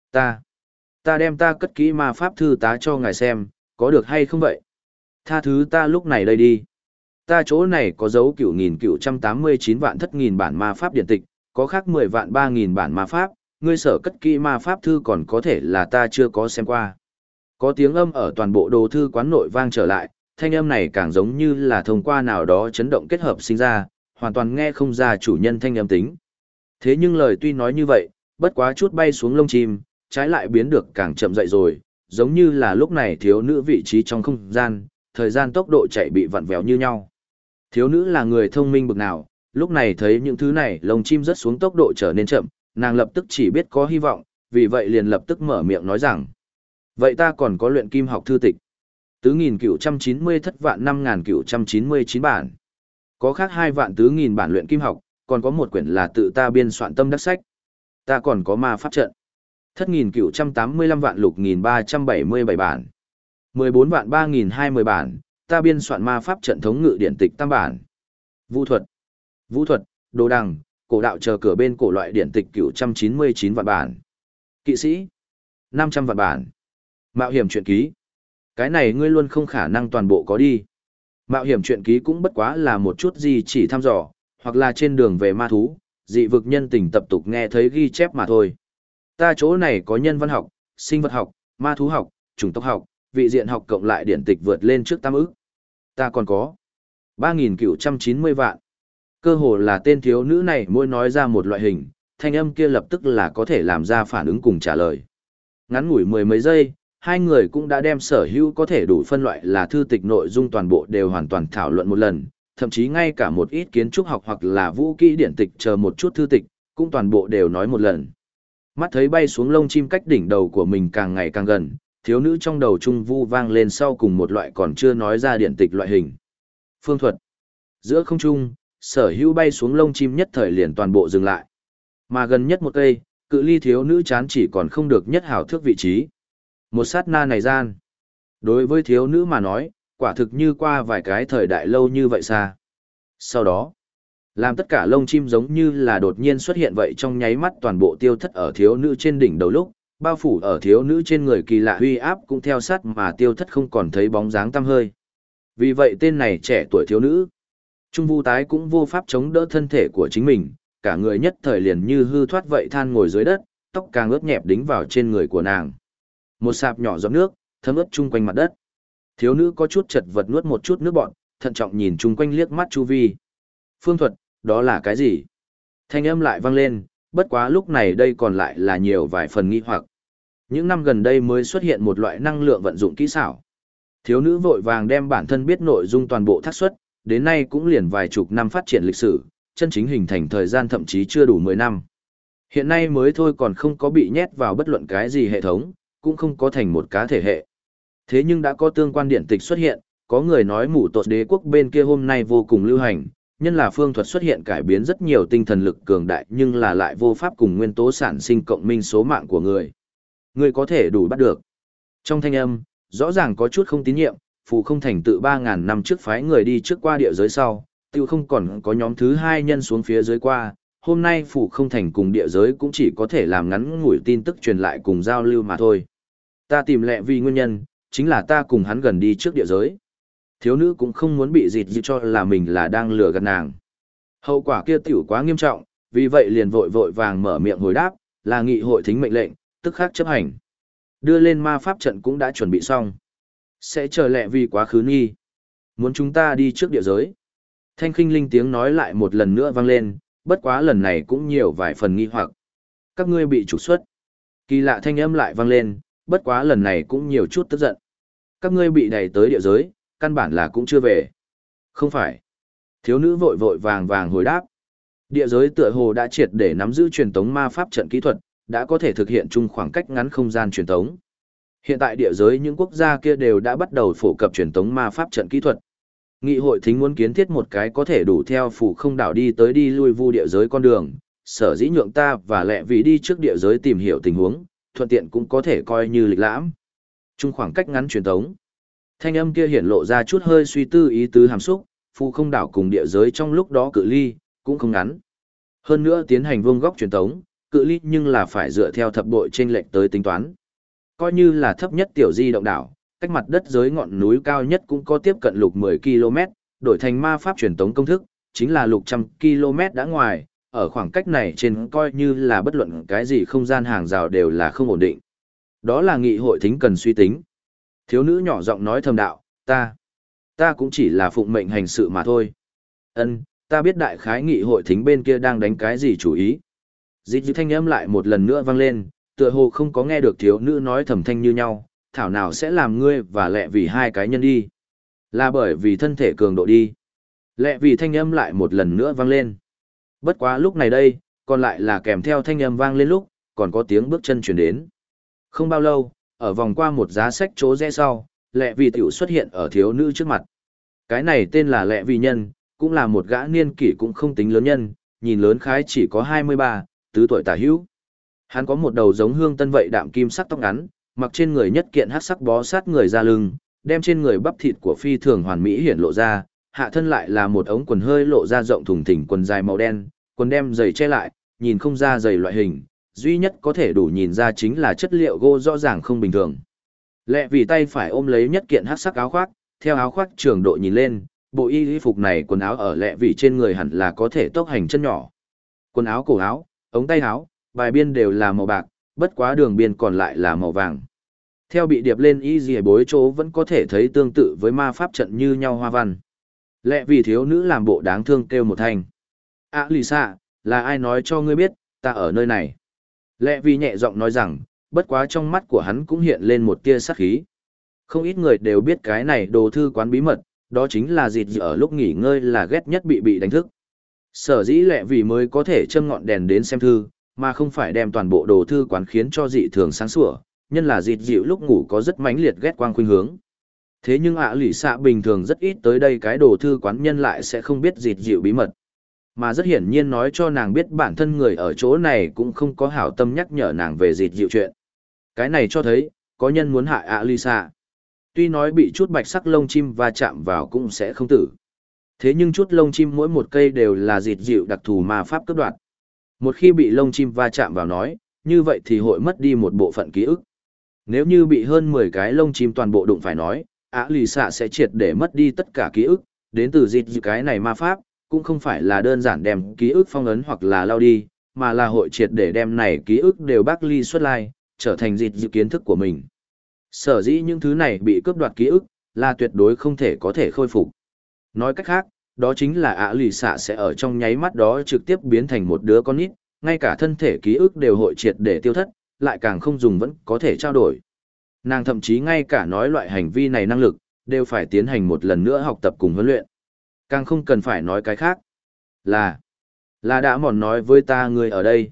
Ta đem ta cất kỹ ma pháp thư tá cho ngài xem, có được hay không vậy? Tha thứ ta lúc này đây đi. Ta chỗ này có dấu 9.989 vạn thất nghìn bản ma pháp điện tịch, có khác 10 vạn 3.000 bản ma pháp, ngươi sở cất kỹ ma pháp thư còn có thể là ta chưa có xem qua. Có tiếng âm ở toàn bộ đồ thư quán nội vang trở lại, thanh âm này càng giống như là thông qua nào đó chấn động kết hợp sinh ra, hoàn toàn nghe không ra chủ nhân thanh âm tính. Thế nhưng lời tuy nói như vậy, bất quá chút bay xuống lông chim, trái lại biến được càng chậm dậy rồi, giống như là lúc này thiếu nữ vị trí trong không gian, thời gian tốc độ chạy bị vặn vẹo như nhau. Thiếu nữ là người thông minh bực nào, lúc này thấy những thứ này lông chim rớt xuống tốc độ trở nên chậm, nàng lập tức chỉ biết có hy vọng, vì vậy liền lập tức mở miệng nói rằng. Vậy ta còn có luyện kim học thư tịch. 4.990 thất vạn 5.999 bản. Có khác 2 vạn 4.000 bản luyện kim học, còn có một quyển là tự ta biên soạn tâm đắc sách. Ta còn có ma pháp trận. Thất 985 vạn lục 377 bản. 14 vạn 3.020 bản, ta biên soạn ma pháp trận thống ngự điển tịch tam bản. Vũ thuật, đồ đằng, cổ đạo chờ cửa bên cổ loại điển tịch 999 vạn bản. Kỵ sĩ, 500 vạn bản. Mạo hiểm truyện ký. Cái này ngươi luôn không khả năng toàn bộ có đi. Mạo hiểm truyện ký cũng bất quá là một chút gì chỉ thăm dò, hoặc là trên đường về ma thú, dị vực nhân tình tập tục nghe thấy ghi chép mà thôi. Ta chỗ này có nhân văn học, sinh vật học, ma thú học, chủng tộc học, vị diện học cộng lại điển tịch vượt lên trước 8 ức. Ta còn có 3.990 vạn. Cơ hồ là tên thiếu nữ này mỗi nói ra một loại hình, thanh âm kia lập tức là có thể làm ra phản ứng cùng trả lời. Ngắn ngủi mười mấy giây, hai người cũng đã đem sở hữu có thể đủ phân loại là thư tịch nội dung toàn bộ đều hoàn toàn thảo luận một lần, thậm chí ngay cả một ít kiến trúc học hoặc là vũ kỹ điển tịch chờ một chút thư tịch, cũng toàn bộ đều nói một lần. Mắt thấy bay xuống lông chim cách đỉnh đầu của mình càng ngày càng gần, Thiếu nữ trong đầu Trung Vu vang lên sau cùng một loại còn chưa nói ra điện tịch loại hình. Phương thuật. Giữa không trung, sở hữu bay xuống lông chim nhất thời liền toàn bộ dừng lại. Mà gần nhất một cây, cự ly thiếu nữ chán chỉ còn không được nhất hảo thước vị trí. Một sát na này gian. Đối với thiếu nữ mà nói, quả thực như qua vài cái thời đại lâu như vậy xa. Sau đó, làm tất cả lông chim giống như là đột nhiên xuất hiện vậy trong nháy mắt toàn bộ tiêu thất ở thiếu nữ trên đỉnh đầu lúc, bao phủ ở thiếu nữ trên người kỳ lạ huy áp cũng theo sát mà tiêu thất không còn thấy bóng dáng tăm hơi. Vì vậy tên này trẻ tuổi thiếu nữ, Trung Vu tái cũng vô pháp chống đỡ thân thể của chính mình, cả người nhất thời liền như hư thoát vậy than ngồi dưới đất, tóc càng ướt nhẹp đính vào trên người của nàng. Một sạp nhỏ giọt nước, thấm ướt chung quanh mặt đất. Thiếu nữ có chút chật vật nuốt một chút nước bọt, thận trọng nhìn chung quanh liếc mắt chu vi. Phương thuật, đó là cái gì? Thanh âm lại vang lên, bất quá lúc này đây còn lại là nhiều vài phần nghi hoặc. Những năm gần đây mới xuất hiện một loại năng lượng vận dụng kỹ xảo. Thiếu nữ vội vàng đem bản thân biết nội dung toàn bộ thác xuất, đến nay cũng liền vài chục năm phát triển lịch sử, chân chính hình thành thời gian thậm chí chưa đủ 10 năm. Hiện nay mới thôi còn không có bị nhét vào bất luận cái gì hệ thống, cũng không có thành một cá thể hệ. Thế nhưng đã có tương quan điện tịch xuất hiện, có người nói mù tột đế quốc bên kia hôm nay vô cùng lưu hành, nhân là phương thuật xuất hiện cải biến rất nhiều tinh thần lực cường đại nhưng là lại vô pháp cùng nguyên tố sản sinh cộng minh số mạng của người. Người có thể đủ bắt được. Trong thanh âm, rõ ràng có chút không tín nhiệm, phù không thành tự 3.000 năm trước phái người đi trước qua địa giới sau, tiêu không còn có nhóm thứ hai nhân xuống phía dưới qua, hôm nay phù không thành cùng địa giới cũng chỉ có thể làm ngắn ngủi tin tức truyền lại cùng giao lưu mà thôi. Ta tìm lẹ vì nguyên nhân, chính là ta cùng hắn gần đi trước địa giới. Thiếu nữ cũng không muốn bị dịt cho là mình là đang lừa gạt nàng. Hậu quả kia tiểu quá nghiêm trọng, vì vậy liền vội vội vàng mở miệng hồi đáp, là nghị hội thính mệnh lệnh, tức khắc chấp hành. Đưa lên ma pháp trận cũng đã chuẩn bị xong. Sẽ chờ lẹ vì quá khứ nghi. Muốn chúng ta đi trước địa giới. Thanh khinh linh tiếng nói lại một lần nữa vang lên, bất quá lần này cũng nhiều vài phần nghi hoặc. Các ngươi bị trục xuất. Kỳ lạ thanh âm lại vang lên, bất quá lần này cũng nhiều chút tức giận. Các ngươi bị đẩy tới địa giới, căn bản là cũng chưa về. Không phải. Thiếu nữ vội vội vàng vàng hồi đáp. Địa giới tựa hồ đã triệt để nắm giữ truyền tống ma pháp trận kỹ thuật, đã có thể thực hiện chung khoảng cách ngắn không gian truyền tống. Hiện tại địa giới những quốc gia kia đều đã bắt đầu phổ cập truyền tống ma pháp trận kỹ thuật. Nghị hội thính muốn kiến thiết một cái có thể đủ theo phủ không đảo đi tới đi lui vu địa giới con đường, sở dĩ nhượng ta và lẹ vì đi trước địa giới tìm hiểu tình huống, thuận tiện cũng có thể coi như lịch lãm. Chung khoảng cách ngắn truyền tống. Thanh âm kia hiển lộ ra chút hơi suy tư ý tứ hàm xúc, phù không đảo cùng địa giới trong lúc đó cự ly, cũng không ngắn. Hơn nữa tiến hành vuông góc truyền tống, cự ly nhưng là phải dựa theo thập bội chênh lệch tới tính toán. Coi như là thấp nhất tiểu di động đảo, cách mặt đất dưới ngọn núi cao nhất cũng có tiếp cận lục 10 km, đổi thành ma pháp truyền tống công thức, chính là lục trăm km đã ngoài, ở khoảng cách này trên coi như là bất luận cái gì không gian hàng rào đều là không ổn định. Đó là nghị hội thính cần suy tính. Thiếu nữ nhỏ giọng nói thầm đạo, ta cũng chỉ là phụng mệnh hành sự mà thôi. Ân, ta biết đại khái nghị hội thính bên kia đang đánh cái gì chủ ý. Dịch dư thanh âm lại một lần nữa vang lên, tựa hồ không có nghe được thiếu nữ nói thầm thanh như nhau, thảo nào sẽ làm ngươi và lẹ vì hai cái nhân đi. Là bởi vì thân thể cường độ đi. Lẹ vì thanh âm lại một lần nữa vang lên. Bất quá lúc này đây, còn lại là kèm theo thanh âm vang lên lúc, còn có tiếng bước chân chuyển đến. Không bao lâu, ở vòng qua một giá sách chỗ rẽ sau, lẹ vì tiểu xuất hiện ở thiếu nữ trước mặt. Cái này tên là lẹ vì nhân, cũng là một gã niên kỷ cũng không tính lớn nhân, nhìn lớn khái chỉ có 23, tứ tuổi tả hữu. Hắn có một đầu giống hương tân vậy đạm kim sắc tóc ngắn, mặc trên người nhất kiện hắc sắc bó sát người ra lưng, đem trên người bắp thịt của phi thường hoàn mỹ hiển lộ ra, hạ thân lại là một ống quần hơi lộ ra rộng thùng thình quần dài màu đen, quần đem giày che lại, nhìn không ra giày loại hình, duy nhất có thể đủ nhìn ra chính là chất liệu gỗ rõ ràng không bình thường. Lẹ vì tay phải ôm lấy nhất kiện hắc sắc áo khoác, theo áo khoác trường độ nhìn lên, bộ y phục này quần áo ở lẹ vì trên người hẳn là có thể tốc hành chân nhỏ. Quần áo cổ áo, ống tay áo, vài biên đều là màu bạc, bất quá đường biên còn lại là màu vàng. Theo bị điệp lên y dì bối chỗ vẫn có thể thấy tương tự với ma pháp trận như nhau hoa văn. Lẹ vì thiếu nữ làm bộ đáng thương kêu một thanh. Lisa, là ai nói cho ngươi biết, ta ở nơi này. Lẹ vì nhẹ giọng nói rằng, bất quá trong mắt của hắn cũng hiện lên một tia sát khí. Không ít người đều biết cái này đồ thư quán bí mật, đó chính là dịt ở lúc nghỉ ngơi là ghét nhất bị đánh thức. Sở dĩ lẹ vì mới có thể châm ngọn đèn đến xem thư, mà không phải đem toàn bộ đồ thư quán khiến cho dị thường sáng sủa, nhân là dịt dịu lúc ngủ có rất mãnh liệt ghét quang khuynh hướng. Thế nhưng lì xạ bình thường rất ít tới đây cái đồ thư quán nhân lại sẽ không biết dịt dịu bí mật. Mà rất hiển nhiên nói cho nàng biết bản thân người ở chỗ này cũng không có hảo tâm nhắc nhở nàng về dịt dịu chuyện. Cái này cho thấy, có nhân muốn hại lì xạ. Tuy nói bị chút bạch sắc lông chim va chạm vào cũng sẽ không tử. Thế nhưng chút lông chim mỗi một cây đều là dịt dịu đặc thù ma pháp cướp đoạt. Một khi bị lông chim va chạm vào nói, như vậy thì hội mất đi một bộ phận ký ức. Nếu như bị hơn 10 cái lông chim toàn bộ đụng phải nói, lì xạ sẽ triệt để mất đi tất cả ký ức, đến từ dịt dịu cái này ma pháp, cũng không phải là đơn giản đem ký ức phong ấn hoặc là lao đi, mà là hội triệt để đem này ký ức đều bác ly xuất lai, trở thành dịt dịu kiến thức của mình. Sở dĩ những thứ này bị cướp đoạt ký ức, là tuyệt đối không thể có thể khôi phục. Nói cách khác, đó chính là lì xạ sẽ ở trong nháy mắt đó trực tiếp biến thành một đứa con nít, ngay cả thân thể ký ức đều hội triệt để tiêu thất, lại càng không dùng vẫn có thể trao đổi. Nàng thậm chí ngay cả nói loại hành vi này năng lực, đều phải tiến hành một lần nữa học tập cùng huấn luyện. Càng không cần phải nói cái khác. Là đã mòn nói với ta người ở đây.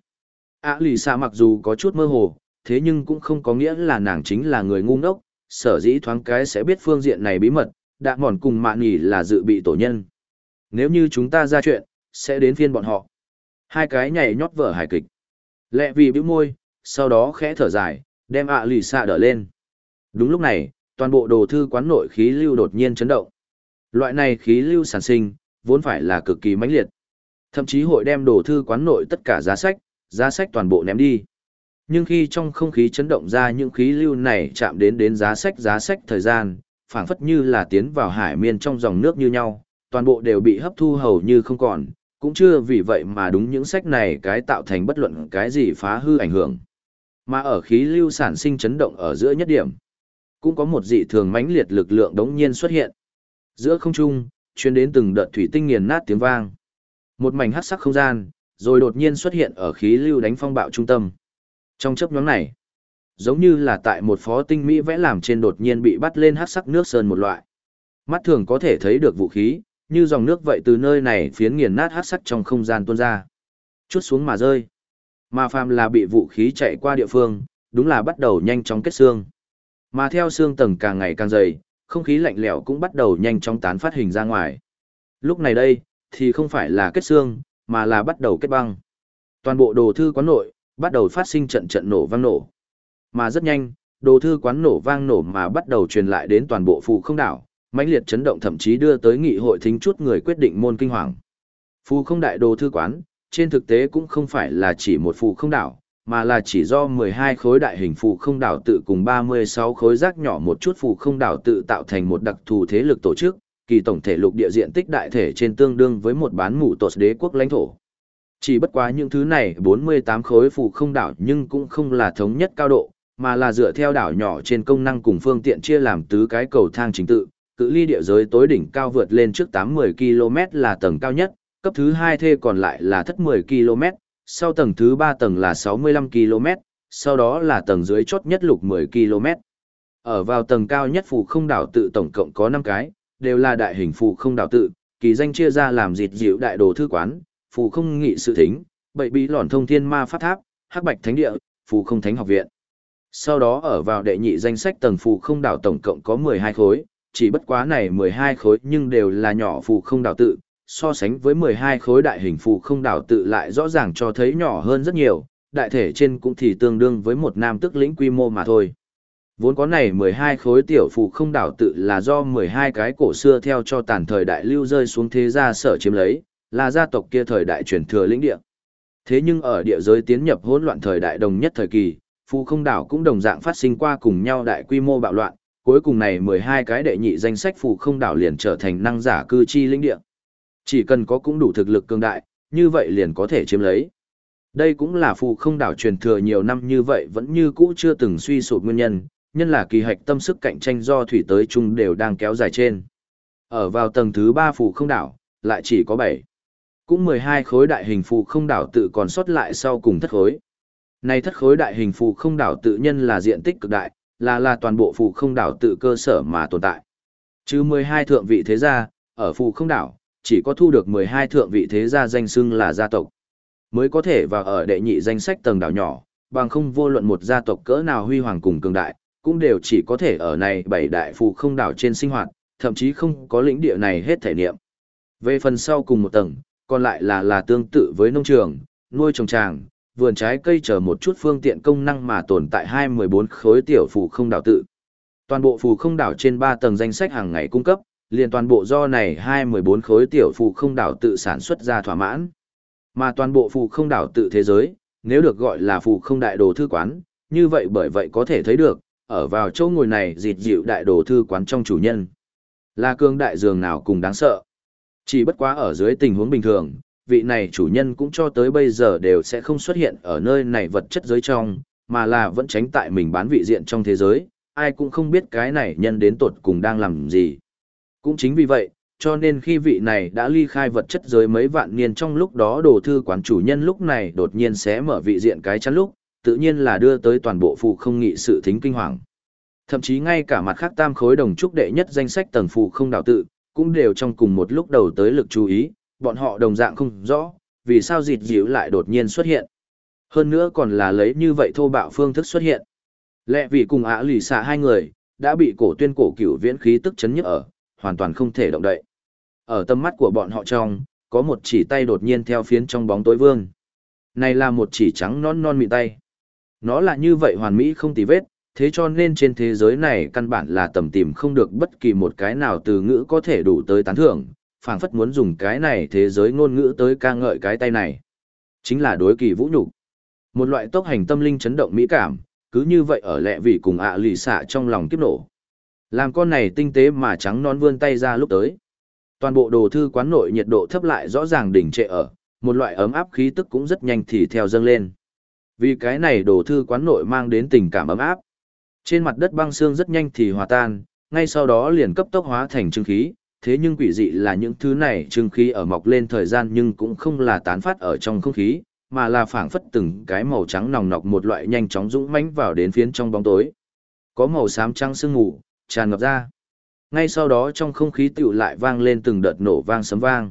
Lì xạ mặc dù có chút mơ hồ, thế nhưng cũng không có nghĩa là nàng chính là người ngu ngốc, sở dĩ thoáng cái sẽ biết phương diện này bí mật, đã mòn cùng mạn nhỉ là dự bị tổ nhân. Nếu như chúng ta ra chuyện, sẽ đến phiên bọn họ. Hai cái nhảy nhót vở hài kịch. Lẹ vì bĩu môi, sau đó khẽ thở dài, đem lì xạ đỡ lên. Đúng lúc này, toàn bộ đồ thư quán nội khí lưu đột nhiên chấn động. Loại này khí lưu sản sinh, vốn phải là cực kỳ mãnh liệt. Thậm chí hội đem đồ thư quán nội tất cả giá sách toàn bộ ném đi. Nhưng khi trong không khí chấn động ra những khí lưu này chạm đến giá sách thời gian, phảng phất như là tiến vào hải miên trong dòng nước như nhau, toàn bộ đều bị hấp thu hầu như không còn, cũng chưa vì vậy mà đúng những sách này cái tạo thành bất luận cái gì phá hư ảnh hưởng. Mà ở khí lưu sản sinh chấn động ở giữa nhất điểm, cũng có một dị thường mãnh liệt lực lượng đống nhiên xuất hiện. Giữa không trung, truyền đến từng đợt thủy tinh nghiền nát tiếng vang. Một mảnh hắc sắc không gian, rồi đột nhiên xuất hiện ở khí lưu đánh phong bạo trung tâm. Trong chớp nhoáng này, giống như là tại một phó tinh mỹ vẽ làm trên đột nhiên bị bắt lên hắc sắc nước sơn một loại. Mắt thường có thể thấy được vũ khí, như dòng nước vậy từ nơi này phiến nghiền nát hắc sắc trong không gian tuôn ra. Chút xuống mà rơi. Mà phàm là bị vũ khí chạy qua địa phương, đúng là bắt đầu nhanh chóng kết xương. Mà theo xương tầng càng ngày càng dày, không khí lạnh lẽo cũng bắt đầu nhanh chóng tán phát hình ra ngoài. Lúc này đây, thì không phải là kết xương, mà là bắt đầu kết băng. Toàn bộ đồ thư quán nội, bắt đầu phát sinh trận trận nổ vang nổ. Mà rất nhanh, đồ thư quán nổ vang nổ mà bắt đầu truyền lại đến toàn bộ phù không đảo, mãnh liệt chấn động thậm chí đưa tới nghị hội thính chút người quyết định môn kinh hoàng. Phù không đại đồ thư quán, trên thực tế cũng không phải là chỉ một phù không đảo, mà là chỉ do 12 khối đại hình phù không đảo tự cùng 36 khối rác nhỏ một chút phù không đảo tự tạo thành một đặc thù thế lực tổ chức, kỳ tổng thể lục địa diện tích đại thể trên tương đương với một bán mù tột đế quốc lãnh thổ. Chỉ bất quá những thứ này 48 khối phù không đảo nhưng cũng không là thống nhất cao độ, mà là dựa theo đảo nhỏ trên công năng cùng phương tiện chia làm tứ cái cầu thang chính tự, cự ly địa giới tối đỉnh cao vượt lên trước 80 km là tầng cao nhất, cấp thứ 2 thê còn lại là thất 10 km, sau tầng thứ 3 tầng là 65 km, sau đó là tầng dưới chót nhất lục 10 km. Ở vào tầng cao nhất phù không đảo tự tổng cộng có 5 cái, đều là đại hình phù không đảo tự, kỳ danh chia ra làm dịt dịu đại đồ thư quán, phù không nghị sự thính, bậy bí lòn thông thiên ma pháp tháp, hắc bạch thánh địa, phù không thánh học viện. Sau đó ở vào đệ nhị danh sách tầng phù không đảo tổng cộng có 12 khối, chỉ bất quá này 12 khối nhưng đều là nhỏ phù không đảo tự, so sánh với 12 khối đại hình phù không đảo tự lại rõ ràng cho thấy nhỏ hơn rất nhiều, đại thể trên cũng thì tương đương với một nam tức lĩnh quy mô mà thôi. Vốn có này 12 khối tiểu phù không đảo tự là do 12 cái cổ xưa theo cho tàn thời đại lưu rơi xuống thế gia sở chiếm lấy, là gia tộc kia thời đại truyền thừa lĩnh địa. Thế nhưng ở địa giới tiến nhập hỗn loạn thời đại đồng nhất thời kỳ, phù không đảo cũng đồng dạng phát sinh qua cùng nhau đại quy mô bạo loạn, cuối cùng này 12 cái đệ nhị danh sách phù không đảo liền trở thành năng giả cư chi lĩnh địa. Chỉ cần có cũng đủ thực lực cường đại, như vậy liền có thể chiếm lấy. Đây cũng là phù không đảo truyền thừa nhiều năm như vậy vẫn như cũ chưa từng suy sụp nguyên nhân, nhân là kỳ hạch tâm sức cạnh tranh do thủy tới chung đều đang kéo dài trên. Ở vào tầng thứ 3 phù không đảo, lại chỉ có 7. Cũng 12 khối đại hình phù không đảo tự còn sót lại sau cùng thất khối. Này thất khối đại hình phù không đảo tự nhân là diện tích cực đại, là toàn bộ phù không đảo tự cơ sở mà tồn tại. Chứ 12 thượng vị thế gia, ở phù không đảo, chỉ có thu được 12 thượng vị thế gia danh xưng là gia tộc, mới có thể vào ở đệ nhị danh sách tầng đảo nhỏ, bằng không vô luận một gia tộc cỡ nào huy hoàng cùng cường đại, cũng đều chỉ có thể ở này bảy đại phù không đảo trên sinh hoạt, thậm chí không có lĩnh địa này hết thể niệm. Về phần sau cùng một tầng, còn lại là tương tự với nông trường, nuôi trồng tràng, vườn trái cây chờ một chút phương tiện công năng mà tồn tại 214 khối tiểu phù không đảo tự. Toàn bộ phù không đảo trên 3 tầng danh sách hàng ngày cung cấp, liền toàn bộ do này 214 khối tiểu phù không đảo tự sản xuất ra thỏa mãn. Mà toàn bộ phù không đảo tự thế giới, nếu được gọi là phù không đại đồ thư quán, như vậy bởi vậy có thể thấy được, ở vào chỗ ngồi này dịt dịu đại đồ thư quán trong chủ nhân. Là cương đại dường nào cùng đáng sợ. Chỉ bất quá ở dưới tình huống bình thường, vị này chủ nhân cũng cho tới bây giờ đều sẽ không xuất hiện ở nơi này vật chất giới trong, mà là vẫn tránh tại mình bán vị diện trong thế giới, ai cũng không biết cái này nhân đến tột cùng đang làm gì. Cũng chính vì vậy, cho nên khi vị này đã ly khai vật chất giới mấy vạn niên trong lúc đó đồ thư quán chủ nhân lúc này đột nhiên sẽ mở vị diện cái chắn lúc, tự nhiên là đưa tới toàn bộ phù không nghị sự thính kinh hoàng. Thậm chí ngay cả mặt khác tam khối đồng trúc đệ nhất danh sách tầng phù không đảo tự, cũng đều trong cùng một lúc đầu tới lực chú ý, bọn họ đồng dạng không rõ, vì sao dịt dịu lại đột nhiên xuất hiện. Hơn nữa còn là lấy như vậy thô bạo phương thức xuất hiện. Lẽ vì cùng ả lì xạ hai người, đã bị cổ tuyên cổ cửu viễn khí tức chấn nhức ở, hoàn toàn không thể động đậy. Ở tầm mắt của bọn họ trong, có một chỉ tay đột nhiên theo phiến trong bóng tối vương. Này là một chỉ trắng non non mịn tay. Nó là như vậy hoàn mỹ không tì vết, thế cho nên trên thế giới này căn bản là tầm tìm không được bất kỳ một cái nào từ ngữ có thể đủ tới tán thưởng, phảng phất muốn dùng cái này thế giới ngôn ngữ tới ca ngợi cái tay này. Chính là đối kỳ vũ nhục. Một loại tốc hành tâm linh chấn động mỹ cảm, cứ như vậy ở lẹ vì cùng ạ lì xạ trong lòng kiếp nổ. Làm con này tinh tế mà trắng non vươn tay ra lúc tới. Toàn bộ đồ thư quán nội nhiệt độ thấp lại rõ ràng đỉnh trệ ở, một loại ấm áp khí tức cũng rất nhanh thì theo dâng lên. Vì cái này đồ thư quán nội mang đến tình cảm ấm áp. Trên mặt đất băng xương rất nhanh thì hòa tan, ngay sau đó liền cấp tốc hóa thành trưng khí, thế nhưng quỷ dị là những thứ này trưng khí ở mọc lên thời gian nhưng cũng không là tán phát ở trong không khí, mà là phảng phất từng cái màu trắng nòng nọc một loại nhanh chóng dũng mãnh vào đến phiến trong bóng tối. Có màu xám trắng sương mù tràn ngập ra. Ngay sau đó trong không khí tựu lại vang lên từng đợt nổ vang sấm vang.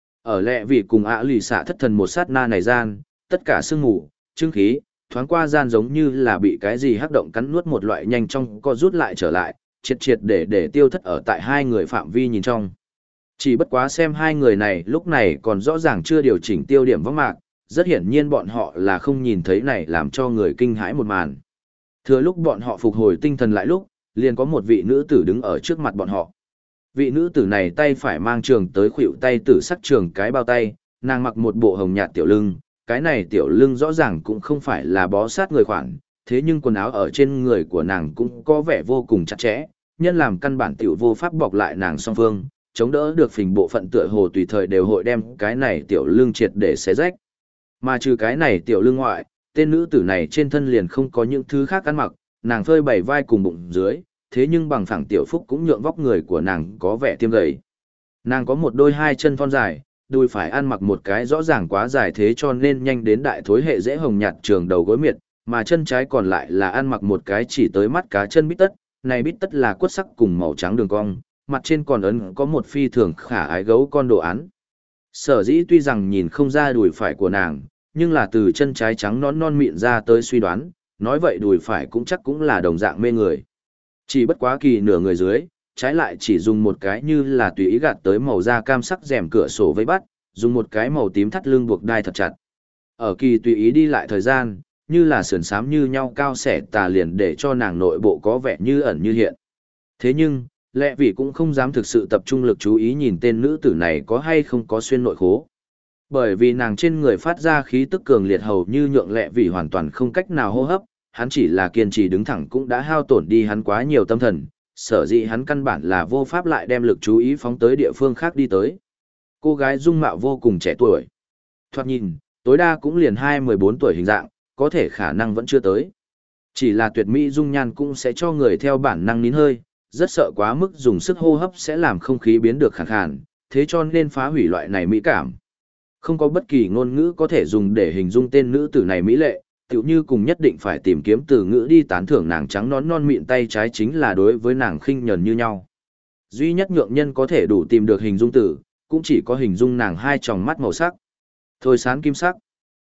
Ở lẹ vì cùng ả lì xạ thất thần một sát na này gian, tất cả sương mù, trưng khí, thoáng qua gian giống như là bị cái gì hắc động cắn nuốt một loại nhanh trong co rút lại trở lại, triệt triệt để tiêu thất ở tại hai người phạm vi nhìn trong. Chỉ bất quá xem hai người này lúc này còn rõ ràng chưa điều chỉnh tiêu điểm vắng mạc, rất hiển nhiên bọn họ là không nhìn thấy này làm cho người kinh hãi một màn. Thừa lúc bọn họ phục hồi tinh thần lại lúc, liền có một vị nữ tử đứng ở trước mặt bọn họ. Vị nữ tử này tay phải mang trường tới khuỷu tay tử sắc trường cái bao tay, nàng mặc một bộ hồng nhạt tiểu lưng, cái này tiểu lưng rõ ràng cũng không phải là bó sát người khoản, thế nhưng quần áo ở trên người của nàng cũng có vẻ vô cùng chặt chẽ, nhân làm căn bản tiểu vô pháp bọc lại nàng song phương, chống đỡ được phình bộ phận tựa hồ tùy thời đều hội đem cái này tiểu lưng triệt để xé rách. Mà trừ cái này tiểu lưng ngoại, tên nữ tử này trên thân liền không có những thứ khác ăn mặc, nàng phơi bày vai cùng bụng dưới, thế nhưng bằng phẳng tiểu phúc cũng nhượng vóc người của nàng có vẻ tiêm gầy. Nàng có một đôi hai chân thon dài, đùi phải ăn mặc một cái rõ ràng quá dài thế cho nên nhanh đến đại thối hệ dễ hồng nhạt trường đầu gối miệt, mà chân trái còn lại là ăn mặc một cái chỉ tới mắt cá chân bít tất, này bít tất là quất sắc cùng màu trắng đường cong, mặt trên còn ấn có một phi thường khả ái gấu con đồ án. Sở dĩ tuy rằng nhìn không ra đùi phải của nàng, nhưng là từ chân trái trắng nón non mịn ra tới suy đoán, nói vậy đùi phải cũng chắc cũng là đồng dạng mê người. Chỉ bất quá kỳ nửa người dưới, trái lại chỉ dùng một cái như là tùy ý gạt tới màu da cam sắc rèm cửa sổ với bắt, dùng một cái màu tím thắt lưng buộc đai thật chặt. Ở kỳ tùy ý đi lại thời gian, như là sườn xám như nhau cao xẻ tà liền để cho nàng nội bộ có vẻ như ẩn như hiện. Thế nhưng, lẽ vì cũng không dám thực sự tập trung lực chú ý nhìn tên nữ tử này có hay không có xuyên nội khố. Bởi vì nàng trên người phát ra khí tức cường liệt hầu như nhượng lẽ vì hoàn toàn không cách nào hô hấp, hắn chỉ là kiên trì đứng thẳng cũng đã hao tổn đi hắn quá nhiều tâm thần, sở dĩ hắn căn bản là vô pháp lại đem lực chú ý phóng tới địa phương khác đi tới. Cô gái dung mạo vô cùng trẻ tuổi. Thoạt nhìn, tối đa cũng liền 14 tuổi hình dạng, có thể khả năng vẫn chưa tới. Chỉ là tuyệt mỹ dung nhan cũng sẽ cho người theo bản năng nín hơi, rất sợ quá mức dùng sức hô hấp sẽ làm không khí biến được khàn khàn, thế cho nên phá hủy loại này mỹ cảm. Không có bất kỳ ngôn ngữ có thể dùng để hình dung tên nữ tử này mỹ lệ, tựu như cùng nhất định phải tìm kiếm từ ngữ đi tán thưởng nàng trắng nón non mịn tay trái chính là đối với nàng khinh nhờn như nhau. Duy nhất nhượng nhân có thể đủ tìm được hình dung từ, cũng chỉ có hình dung nàng hai tròng mắt màu sắc. Thôi sán kim sắc.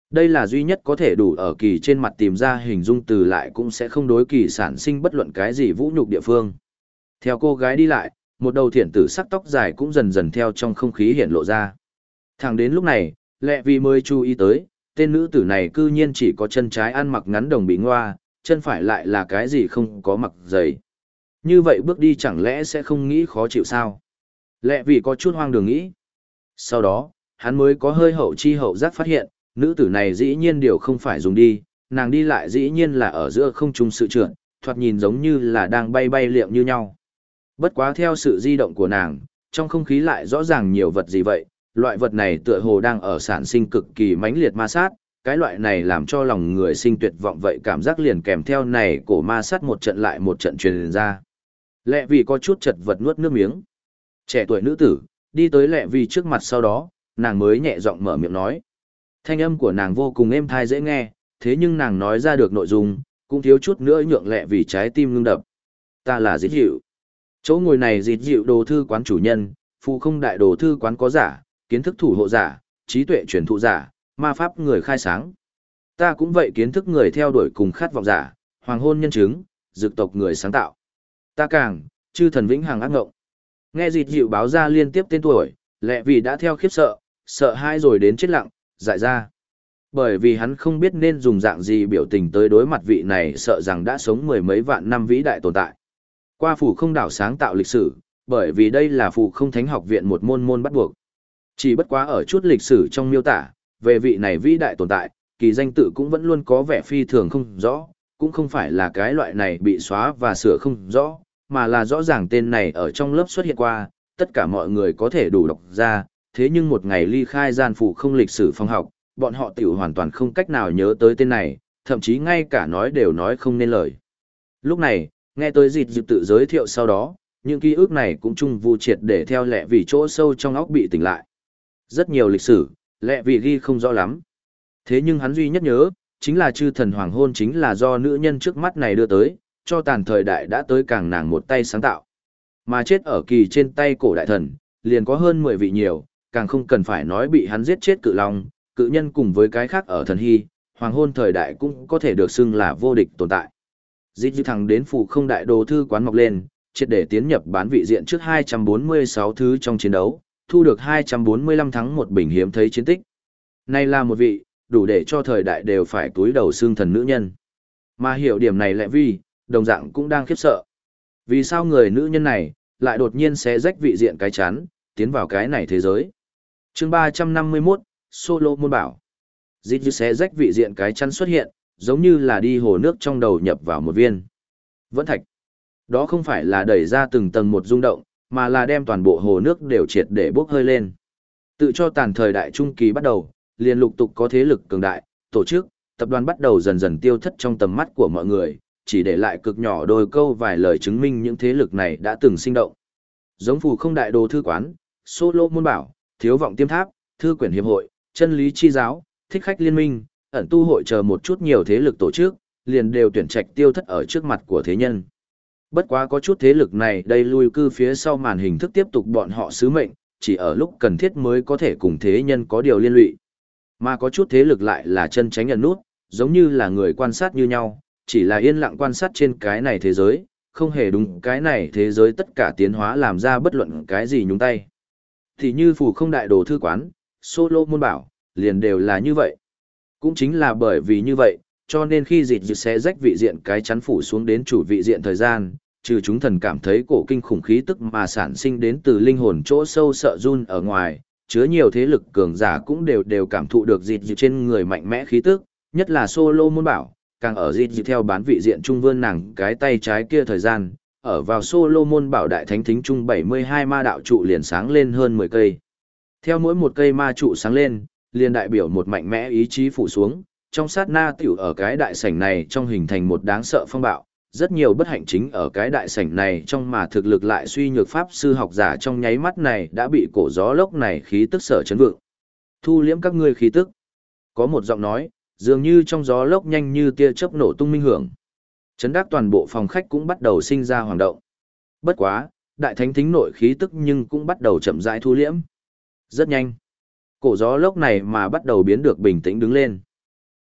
Đây là duy nhất có thể đủ ở kỳ trên mặt tìm ra hình dung từ lại cũng sẽ không đối kỳ sản sinh bất luận cái gì vũ nhục địa phương. Theo cô gái đi lại, một đầu thiển tử sắc tóc dài cũng dần dần theo trong không khí hiện lộ ra. Thẳng đến lúc này, Lệ Vi mới chú ý tới, tên nữ tử này cư nhiên chỉ có chân trái ăn mặc ngắn đồng bị ngoa, chân phải lại là cái gì không có mặc giày. Như vậy bước đi chẳng lẽ sẽ không nghĩ khó chịu sao? Lệ Vi có chút hoang đường nghĩ. Sau đó, hắn mới có hơi hậu chi hậu giác phát hiện, nữ tử này dĩ nhiên điều không phải dùng đi, nàng đi lại dĩ nhiên là ở giữa không trung sự trượt, thoạt nhìn giống như là đang bay bay liệm như nhau. Bất quá theo sự di động của nàng, trong không khí lại rõ ràng nhiều vật gì vậy, loại vật này tựa hồ đang ở sản sinh cực kỳ mãnh liệt ma sát, cái loại này làm cho lòng người sinh tuyệt vọng vậy cảm giác liền kèm theo này cổ ma sát một trận lại một trận truyền ra. Lệ vì có chút chật vật nuốt nước miếng. Trẻ tuổi nữ tử, đi tới Lệ vì trước mặt sau đó, nàng mới nhẹ giọng mở miệng nói. Thanh âm của nàng vô cùng êm thai dễ nghe, thế nhưng nàng nói ra được nội dung, cũng thiếu chút nữa nhượng Lệ vì trái tim ngưng đập. Ta là Dít Dịu. Chỗ ngồi này Dít Dịu đồ thư quán chủ nhân, phụ không đại đồ thư quán có giả, kiến thức thủ hộ giả, trí tuệ truyền thụ giả, ma pháp người khai sáng. Ta cũng vậy kiến thức người theo đuổi cùng khát vọng giả, hoàng hôn nhân chứng, dược tộc người sáng tạo. Ta càng, chư thần vĩnh hằng ác ngộng. Nghe Dít Dịu báo ra liên tiếp tên tuổi, Lệ vì đã theo khiếp sợ hãi rồi đến chết lặng, dại ra. Bởi vì hắn không biết nên dùng dạng gì biểu tình tới đối mặt vị này sợ rằng đã sống mười mấy vạn năm vĩ đại tồn tại. Qua phủ không đảo sáng tạo lịch sử, bởi vì đây là phủ không thánh học viện một môn bắt buộc. Chỉ bất quá ở chút lịch sử trong miêu tả, về vị này vĩ đại tồn tại, kỳ danh tự cũng vẫn luôn có vẻ phi thường không rõ, cũng không phải là cái loại này bị xóa và sửa không rõ, mà là rõ ràng tên này ở trong lớp xuất hiện qua, tất cả mọi người có thể đủ đọc ra, thế nhưng một ngày ly khai gian phủ không lịch sử phòng học, bọn họ tiểu hoàn toàn không cách nào nhớ tới tên này, thậm chí ngay cả nói đều nói không nên lời. Lúc này, nghe tới Dịt Dịu tự giới thiệu sau đó, những ký ức này cũng chung vu triệt để theo Lệ vì chỗ sâu trong óc bị tỉnh lại. Rất nhiều lịch sử, Lệ vì ghi không rõ lắm. Thế nhưng hắn duy nhất nhớ, chính là chư thần hoàng hôn chính là do nữ nhân trước mắt này đưa tới, cho tàn thời đại đã tới càng nàng một tay sáng tạo. Mà chết ở kỳ trên tay cổ đại thần, liền có hơn 10 vị nhiều, càng không cần phải nói bị hắn giết chết cự long, cự nhân cùng với cái khác ở thần hy, hoàng hôn thời đại cũng có thể được xưng là vô địch tồn tại. Dít Dịu thẳng đến phủ không đại đồ thư quán mọc lên, triệt để tiến nhập bán vị diện trước 246 thứ trong chiến đấu, thu được 245 thắng một bình hiếm thấy chiến tích. Này là một vị, đủ để cho thời đại đều phải túi đầu xương thần nữ nhân. Mà hiểu điểm này Lệ Vi, đồng dạng cũng đang khiếp sợ. Vì sao người nữ nhân này, lại đột nhiên xé rách vị diện cái chán, tiến vào cái này thế giới. Chương 351, Solo môn bảo. Dít Dịu xé rách vị diện cái chắn xuất hiện, giống như là đi hồ nước trong đầu nhập vào một viên vẫn thạch. Đó không phải là đẩy ra từng tầng một rung động, mà là đem toàn bộ hồ nước đều triệt để bốc hơi lên. Tự cho tàn thời đại trung kỳ bắt đầu, liền lục tục có thế lực cường đại, tổ chức, tập đoàn bắt đầu dần dần tiêu thất trong tầm mắt của mọi người, chỉ để lại cực nhỏ đôi câu vài lời chứng minh những thế lực này đã từng sinh động. Giống phù không đại đồ thư quán, Solo môn bảo, thiếu vọng tiêm tháp, thư quyển hiệp hội, chân lý chi giáo, thích khách liên minh, ẩn tu hội chờ một chút nhiều thế lực tổ chức, liền đều tuyển trạch tiêu thất ở trước mặt của thế nhân. Bất quá có chút thế lực này đây lui cư phía sau màn hình thức tiếp tục bọn họ sứ mệnh, chỉ ở lúc cần thiết mới có thể cùng thế nhân có điều liên lụy. Mà có chút thế lực lại là chân tránh ẩn nút, giống như là người quan sát như nhau, chỉ là yên lặng quan sát trên cái này thế giới, không hề đúng cái này thế giới tất cả tiến hóa làm ra bất luận cái gì nhúng tay. Thì như phù không đại đồ thư quán, Solo môn bảo, liền đều là như vậy. Cũng chính là bởi vì như vậy, cho nên khi Dịt Dịu xé rách vị diện cái chắn phủ xuống đến chủ vị diện thời gian, trừ chúng thần cảm thấy cổ kinh khủng khí tức mà sản sinh đến từ linh hồn chỗ sâu sợ run ở ngoài, chứa nhiều thế lực cường giả cũng đều cảm thụ được Dịt Dịu trên người mạnh mẽ khí tức, nhất là Solo môn bảo, càng ở Dịt Dịu theo bán vị diện trung vươn nàng cái tay trái kia thời gian, ở vào Solo môn bảo đại thánh thính trung 72 ma đạo trụ liền sáng lên hơn 10 cây. Theo mỗi một cây ma trụ sáng lên, liền đại biểu một mạnh mẽ ý chí phủ xuống, trong sát na tiểu ở cái đại sảnh này trong hình thành một đáng sợ phong bạo, rất nhiều bất hạnh chính ở cái đại sảnh này trong mà thực lực lại suy nhược pháp sư học giả trong nháy mắt này đã bị cổ gió lốc này khí tức sở chấn vượng. Thu liễm các ngươi khí tức. Có một giọng nói, dường như trong gió lốc nhanh như tia chớp nổ tung minh hưởng. Chấn đắc toàn bộ phòng khách cũng bắt đầu sinh ra hoảng động. Bất quá, đại thánh thính nội khí tức nhưng cũng bắt đầu chậm rãi thu liễm. Rất nhanh. Cổ gió lốc này mà bắt đầu biến được bình tĩnh đứng lên.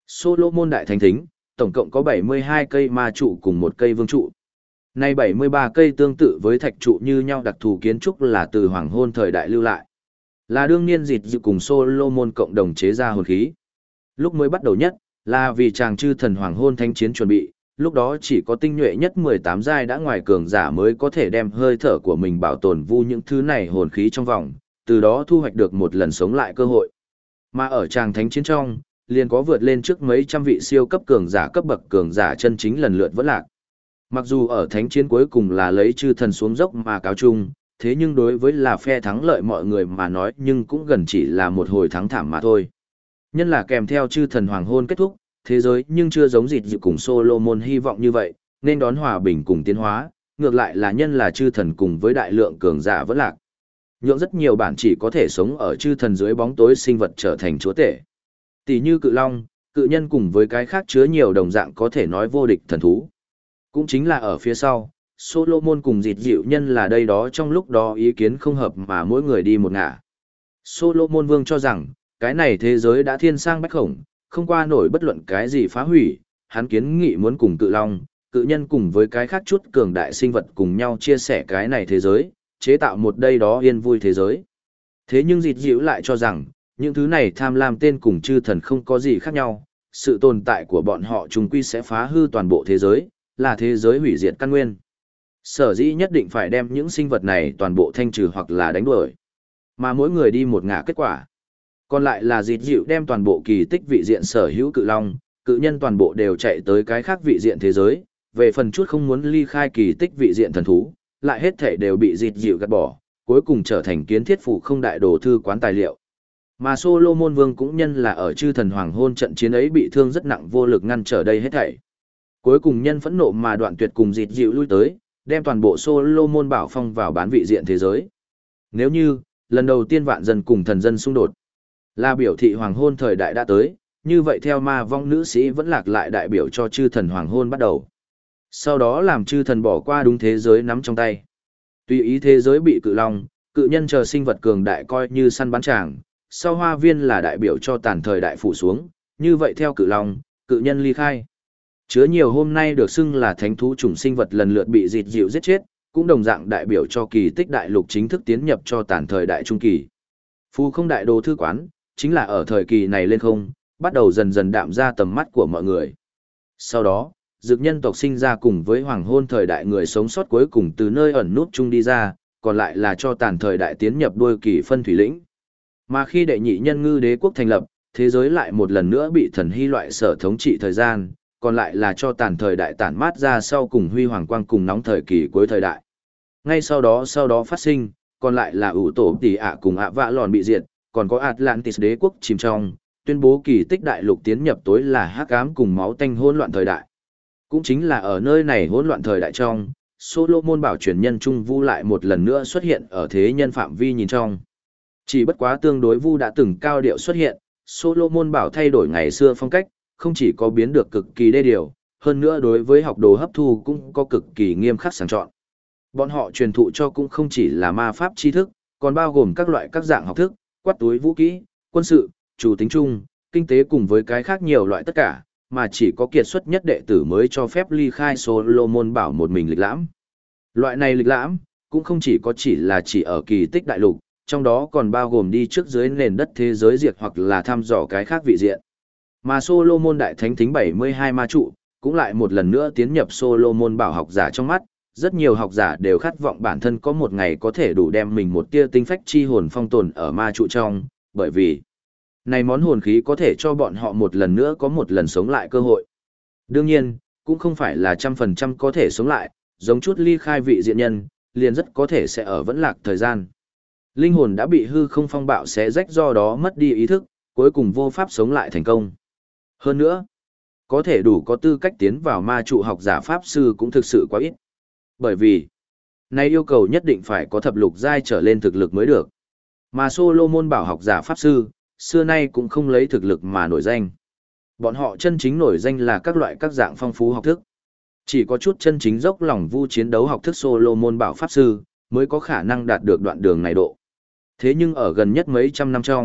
Solomon Đại Thánh Thính, tổng cộng có 72 cây ma trụ cùng một cây vương trụ. Nay 73 cây tương tự với thạch trụ như nhau đặc thù kiến trúc là từ hoàng hôn thời đại lưu lại. Là đương niên dịt dự cùng Solomon cộng đồng chế ra hồn khí. Lúc mới bắt đầu nhất, là vì chàng chư thần hoàng hôn thánh chiến chuẩn bị, lúc đó chỉ có tinh nhuệ nhất 18 giai đã ngoài cường giả mới có thể đem hơi thở của mình bảo tồn vu những thứ này hồn khí trong vòng, từ đó thu hoạch được một lần sống lại cơ hội. Mà ở chàng thánh chiến trong, liền có vượt lên trước mấy trăm vị siêu cấp cường giả cấp bậc cường giả chân chính lần lượt vẫn lạc. Mặc dù ở thánh chiến cuối cùng là lấy chư thần xuống dốc mà cáo chung, thế nhưng đối với là phe thắng lợi mọi người mà nói nhưng cũng gần chỉ là một hồi thắng thảm mà thôi. Nhân là kèm theo chư thần hoàng hôn kết thúc, thế giới nhưng chưa giống dịt dự cùng Solomon hy vọng như vậy, nên đón hòa bình cùng tiến hóa, ngược lại là nhân là chư thần cùng với đại lượng cường giả vẫn lạc. Nhượng rất nhiều bản chỉ có thể sống ở chư thần dưới bóng tối sinh vật trở thành chúa tể. Tỷ như cự long, cự nhân cùng với cái khác chứa nhiều đồng dạng có thể nói vô địch thần thú. Cũng chính là ở phía sau, Solomon cùng dịt dịu nhân là đây đó trong lúc đó ý kiến không hợp mà mỗi người đi một ngả. Solomon vương cho rằng, cái này thế giới đã thiên sang bách khổng, không qua nổi bất luận cái gì phá hủy, hắn kiến nghị muốn cùng cự long, cự nhân cùng với cái khác chút cường đại sinh vật cùng nhau chia sẻ cái này thế giới, chế tạo một đây đó yên vui thế giới. Thế nhưng dịt dịu lại cho rằng, những thứ này tham lam tên cùng chư thần không có gì khác nhau, sự tồn tại của bọn họ trùng quy sẽ phá hư toàn bộ thế giới, là thế giới hủy diệt căn nguyên. Sở dĩ nhất định phải đem những sinh vật này toàn bộ thanh trừ hoặc là đánh đuổi. Mà mỗi người đi một ngả kết quả. Còn lại là dịt dịu đem toàn bộ kỳ tích vị diện sở hữu cự long, cự nhân toàn bộ đều chạy tới cái khác vị diện thế giới, về phần chút không muốn ly khai kỳ tích vị diện thần thú, lại hết thể đều bị dịt dịu gạt bỏ, cuối cùng trở thành kiến thiết phủ không đại đồ thư quán tài liệu. Mà Solomon Vương cũng nhân là ở chư thần hoàng hôn trận chiến ấy bị thương rất nặng vô lực ngăn trở đây hết thảy. Cuối cùng nhân phẫn nộ mà đoạn tuyệt cùng dịt dịu lui tới, đem toàn bộ Solomon bảo phong vào bán vị diện thế giới. Nếu như, lần đầu tiên vạn dân cùng thần dân xung đột, là biểu thị hoàng hôn thời đại đã tới, như vậy theo ma vong nữ sĩ vẫn lạc lại đại biểu cho chư thần hoàng hôn bắt đầu. Sau đó làm chư thần bỏ qua đúng thế giới nắm trong tay. Tùy ý thế giới bị cự long, cự nhân chờ sinh vật cường đại coi như săn bắn tràng, sau hoa viên là đại biểu cho tàn thời đại phủ xuống, như vậy theo cự long, cự nhân ly khai. Chứa nhiều hôm nay được xưng là thánh thú chủng sinh vật lần lượt bị dịt dịu giết chết, cũng đồng dạng đại biểu cho kỳ tích đại lục chính thức tiến nhập cho tàn thời đại trung kỳ. Phù không đại đồ thư quán, chính là ở thời kỳ này lên không, bắt đầu dần dần đạm ra tầm mắt của mọi người. Sau đó, dược nhân tộc sinh ra cùng với hoàng hôn thời đại người sống sót cuối cùng từ nơi ẩn nút chung đi ra, còn lại là cho tàn thời đại tiến nhập đuôi kỳ phân thủy lĩnh. Mà khi đệ nhị nhân ngư đế quốc thành lập, thế giới lại một lần nữa bị thần hy loại sở thống trị thời gian, còn lại là cho tàn thời đại tản mát ra sau cùng huy hoàng quang cùng nóng thời kỳ cuối thời đại. Ngay sau đó phát sinh, còn lại là ủ tổ tỷ ạ cùng ạ vạ lòn bị diệt, còn có Atlantis đế quốc chìm trong, tuyên bố kỳ tích đại lục tiến nhập tối là hắc ám cùng máu tanh hỗn loạn thời đại. Cũng chính là ở nơi này hỗn loạn thời đại trong, Solomon bảo truyền nhân trung vu lại một lần nữa xuất hiện ở thế nhân phạm vi nhìn trong. Chỉ bất quá tương đối vu đã từng cao điệu xuất hiện, Solomon bảo thay đổi ngày xưa phong cách, không chỉ có biến được cực kỳ đê điều, hơn nữa đối với học đồ hấp thu cũng có cực kỳ nghiêm khắc sàng chọn. Bọn họ truyền thụ cho cũng không chỉ là ma pháp tri thức, còn bao gồm các loại các dạng học thức, quát túi vũ kỹ, quân sự, chủ tính chung, kinh tế cùng với cái khác nhiều loại tất cả, mà chỉ có kiệt xuất nhất đệ tử mới cho phép ly khai Solomon bảo một mình lịch lãm. Loại này lịch lãm, cũng không chỉ là ở kỳ tích đại lục, trong đó còn bao gồm đi trước dưới nền đất thế giới diệt hoặc là thăm dò cái khác vị diện. Mà Solomon đại thánh thính 72 ma trụ, cũng lại một lần nữa tiến nhập Solomon bảo học giả trong mắt, rất nhiều học giả đều khát vọng bản thân có một ngày có thể đủ đem mình một tia tinh phách chi hồn phong tồn ở ma trụ trong, bởi vì này món hồn khí có thể cho bọn họ một lần nữa có một lần sống lại cơ hội. Đương nhiên, cũng không phải là 100% có thể sống lại, giống chút ly khai vị diện nhân, liền rất có thể sẽ ở vẫn lạc thời gian. Linh hồn đã bị hư không phong bạo xé rách do đó mất đi ý thức, cuối cùng vô pháp sống lại thành công. Hơn nữa, có thể đủ có tư cách tiến vào ma trụ học giả pháp sư cũng thực sự quá ít. Bởi vì, này yêu cầu nhất định phải có thập lục giai trở lên thực lực mới được. Mà Solomon bảo học giả pháp sư, xưa nay cũng không lấy thực lực mà nổi danh. Bọn họ chân chính nổi danh là các loại các dạng phong phú học thức. Chỉ có chút chân chính dốc lòng vu chiến đấu học thức Solomon bảo pháp sư, mới có khả năng đạt được đoạn đường này độ. Thế nhưng ở gần nhất mấy trăm năm trong,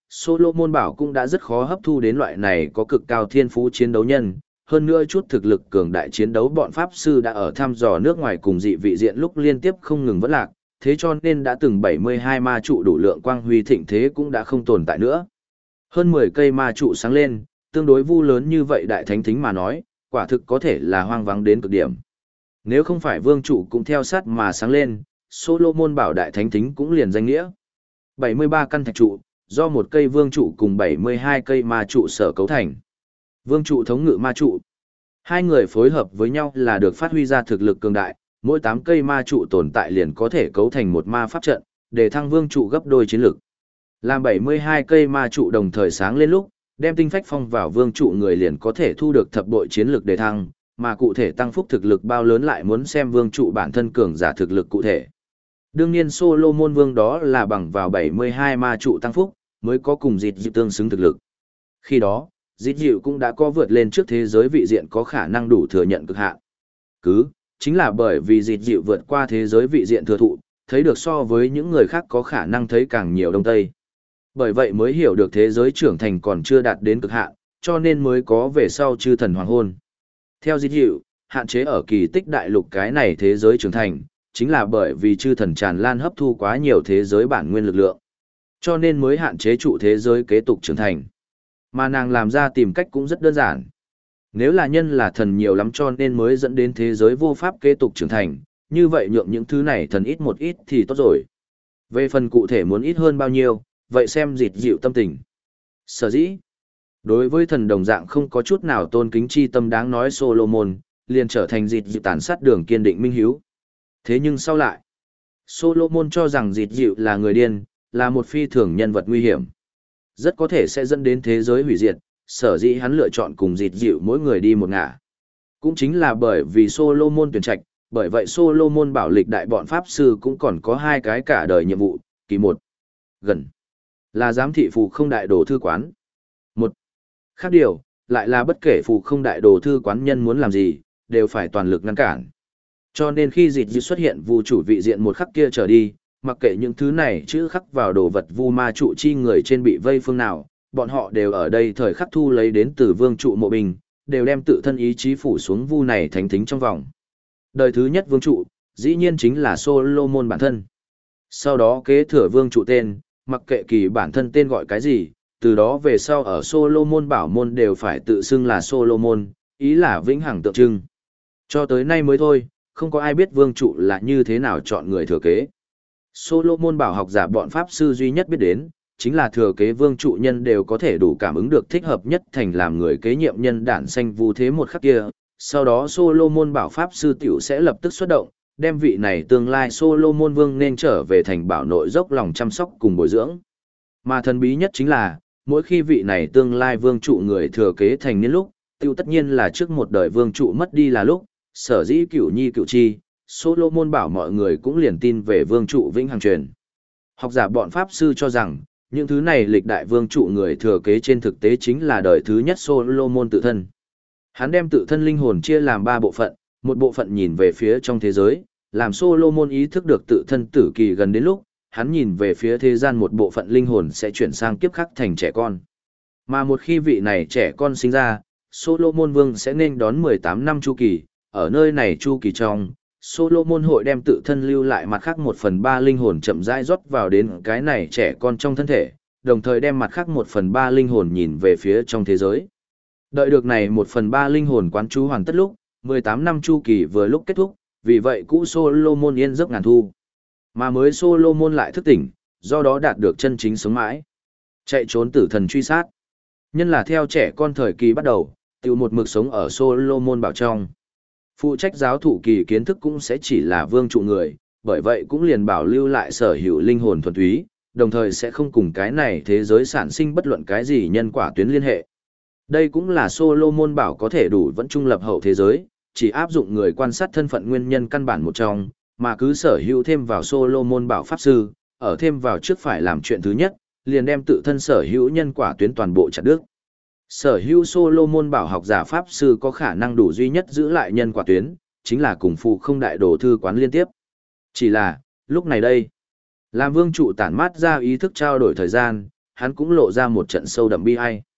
Solomon bảo cũng đã rất khó hấp thu đến loại này có cực cao thiên phú chiến đấu nhân, hơn nữa chút thực lực cường đại chiến đấu bọn Pháp Sư đã ở thăm dò nước ngoài cùng dị vị diện lúc liên tiếp không ngừng vẫn lạc, thế cho nên đã từng 72 ma trụ đủ lượng quang huy thịnh thế cũng đã không tồn tại nữa. Hơn 10 cây ma trụ sáng lên, tương đối vu lớn như vậy đại thánh thính mà nói, quả thực có thể là hoang vắng đến cực điểm. Nếu không phải vương trụ cũng theo sát mà sáng lên, Solomon bảo đại thánh thính cũng liền danh nghĩa. 73 căn thạch trụ, do một cây vương trụ cùng 72 cây ma trụ sở cấu thành. Vương trụ thống ngự ma trụ. Hai người phối hợp với nhau là được phát huy ra thực lực cường đại, mỗi 8 cây ma trụ tồn tại liền có thể cấu thành một ma pháp trận, để thăng vương trụ gấp đôi chiến lực. Làm 72 cây ma trụ đồng thời sáng lên lúc, đem tinh phách phong vào vương trụ người liền có thể thu được thập bội chiến lực để thăng, mà cụ thể tăng phúc thực lực bao lớn lại muốn xem vương trụ bản thân cường giả thực lực cụ thể. Đương nhiên Solomon vương đó là bằng vào 72 ma trụ tăng phúc, mới có cùng dịt dịu tương xứng thực lực. Khi đó, dịt dịu cũng đã có vượt lên trước thế giới vị diện có khả năng đủ thừa nhận cực hạn. Chính là bởi vì dịt dịu vượt qua thế giới vị diện thừa thụ, thấy được so với những người khác có khả năng thấy càng nhiều đông tây. Bởi vậy mới hiểu được thế giới trưởng thành còn chưa đạt đến cực hạn, cho nên mới có về sau chư thần hoàng hôn. Theo dịt dịu, hạn chế ở kỳ tích đại lục cái này thế giới trưởng thành, chính là bởi vì chư thần tràn lan hấp thu quá nhiều thế giới bản nguyên lực lượng. Cho nên mới hạn chế trụ thế giới kế tục trưởng thành. Mà nàng làm ra tìm cách cũng rất đơn giản. Nếu là nhân là thần nhiều lắm cho nên mới dẫn đến thế giới vô pháp kế tục trưởng thành, như vậy nhượng những thứ này thần ít một ít thì tốt rồi. Về phần cụ thể muốn ít hơn bao nhiêu, vậy xem dịt dịu tâm tình. Sở dĩ, đối với thần đồng dạng không có chút nào tôn kính chi tâm đáng nói Solomon, liền trở thành dịt dịu tàn sát đường kiên định minh hiếu. Thế nhưng sau lại, Solomon cho rằng dịt dịu là người điên, là một phi thường nhân vật nguy hiểm. Rất có thể sẽ dẫn đến thế giới hủy diệt, sở dĩ hắn lựa chọn cùng dịt dịu mỗi người đi một ngả. Cũng chính là bởi vì Solomon tuyển trạch, bởi vậy Solomon bảo lịch đại bọn Pháp Sư cũng còn có hai cái cả đời nhiệm vụ, kỳ một. Gần. Là giám thị phù không đại đồ thư quán. Một. Khác điều, lại là bất kể phù không đại đồ thư quán nhân muốn làm gì, đều phải toàn lực ngăn cản. Cho nên khi dịt dịu xuất hiện vu chủ vị diện một khắc kia trở đi, mặc kệ những thứ này chữ khắc vào đồ vật vu ma trụ chi người trên bị vây phương nào, bọn họ đều ở đây thời khắc thu lấy đến từ vương trụ mộ bình, đều đem tự thân ý chí phủ xuống vu này thánh thính trong vòng. Đời thứ nhất vương trụ, dĩ nhiên chính là Solomon bản thân. Sau đó kế thừa vương trụ tên, mặc kệ kỳ bản thân tên gọi cái gì, từ đó về sau ở Solomon bảo môn đều phải tự xưng là Solomon, ý là vĩnh hằng tượng trưng. Cho tới nay mới thôi, không có ai biết vương trụ là như thế nào chọn người thừa kế. Solomon bảo học giả bọn Pháp Sư duy nhất biết đến, chính là thừa kế vương trụ nhân đều có thể đủ cảm ứng được thích hợp nhất thành làm người kế nhiệm nhân đản sanh vu thế một khắc kia. Sau đó Solomon bảo Pháp Sư tiểu sẽ lập tức xuất động, đem vị này tương lai Solomon vương nên trở về thành bảo nội dốc lòng chăm sóc cùng bồi dưỡng. Mà thần bí nhất chính là, mỗi khi vị này tương lai vương trụ người thừa kế thành niên lúc, tiêu tất nhiên là trước một đời vương trụ mất đi là lúc, sở dĩ cửu nhi cửu chi, Solomon bảo mọi người cũng liền tin về vương trụ vĩnh hằng truyền. Học giả bọn Pháp Sư cho rằng, những thứ này lịch đại vương trụ người thừa kế trên thực tế chính là đời thứ nhất Solomon tự thân. Hắn đem tự thân linh hồn chia làm 3 bộ phận, một bộ phận nhìn về phía trong thế giới, làm Solomon ý thức được tự thân tử kỳ gần đến lúc, hắn nhìn về phía thế gian một bộ phận linh hồn sẽ chuyển sang kiếp khác thành trẻ con. Mà một khi vị này trẻ con sinh ra, Solomon vương sẽ nên đón 18 năm chu kỳ, ở nơi này chu kỳ trong, Solomon hội đem tự thân lưu lại mặt khác 1/3 linh hồn chậm rãi rót vào đến cái này trẻ con trong thân thể, đồng thời đem mặt khác 1/3 linh hồn nhìn về phía trong thế giới. Đợi được này 1/3 linh hồn quán chú hoàn tất lúc, 18 năm chu kỳ vừa lúc kết thúc, vì vậy cũ Solomon yên giấc ngàn thu. Mà mới Solomon lại thức tỉnh, do đó đạt được chân chính sống mãi. Chạy trốn tử thần truy sát. Nhân là theo trẻ con thời kỳ bắt đầu, tiểu một mực sống ở Solomon bảo trong. Phụ trách giáo thụ kỳ kiến thức cũng sẽ chỉ là vương trụ người, bởi vậy cũng liền bảo lưu lại sở hữu linh hồn thuần túy, đồng thời sẽ không cùng cái này thế giới sản sinh bất luận cái gì nhân quả tuyến liên hệ. Đây cũng là Solomon bảo có thể đủ vẫn trung lập hậu thế giới, chỉ áp dụng người quan sát thân phận nguyên nhân căn bản một trong, mà cứ sở hữu thêm vào Solomon bảo pháp sư, ở thêm vào trước phải làm chuyện thứ nhất, liền đem tự thân sở hữu nhân quả tuyến toàn bộ chặt đứt. Sở hữu Solomon bảo học giả pháp sư có khả năng đủ duy nhất giữ lại nhân quả tuyến, chính là cùng phù không đại đồ thư quán liên tiếp. Chỉ là, lúc này đây, làm vương trụ tản mát ra ý thức trao đổi thời gian, hắn cũng lộ ra một trận sâu đậm bi ai.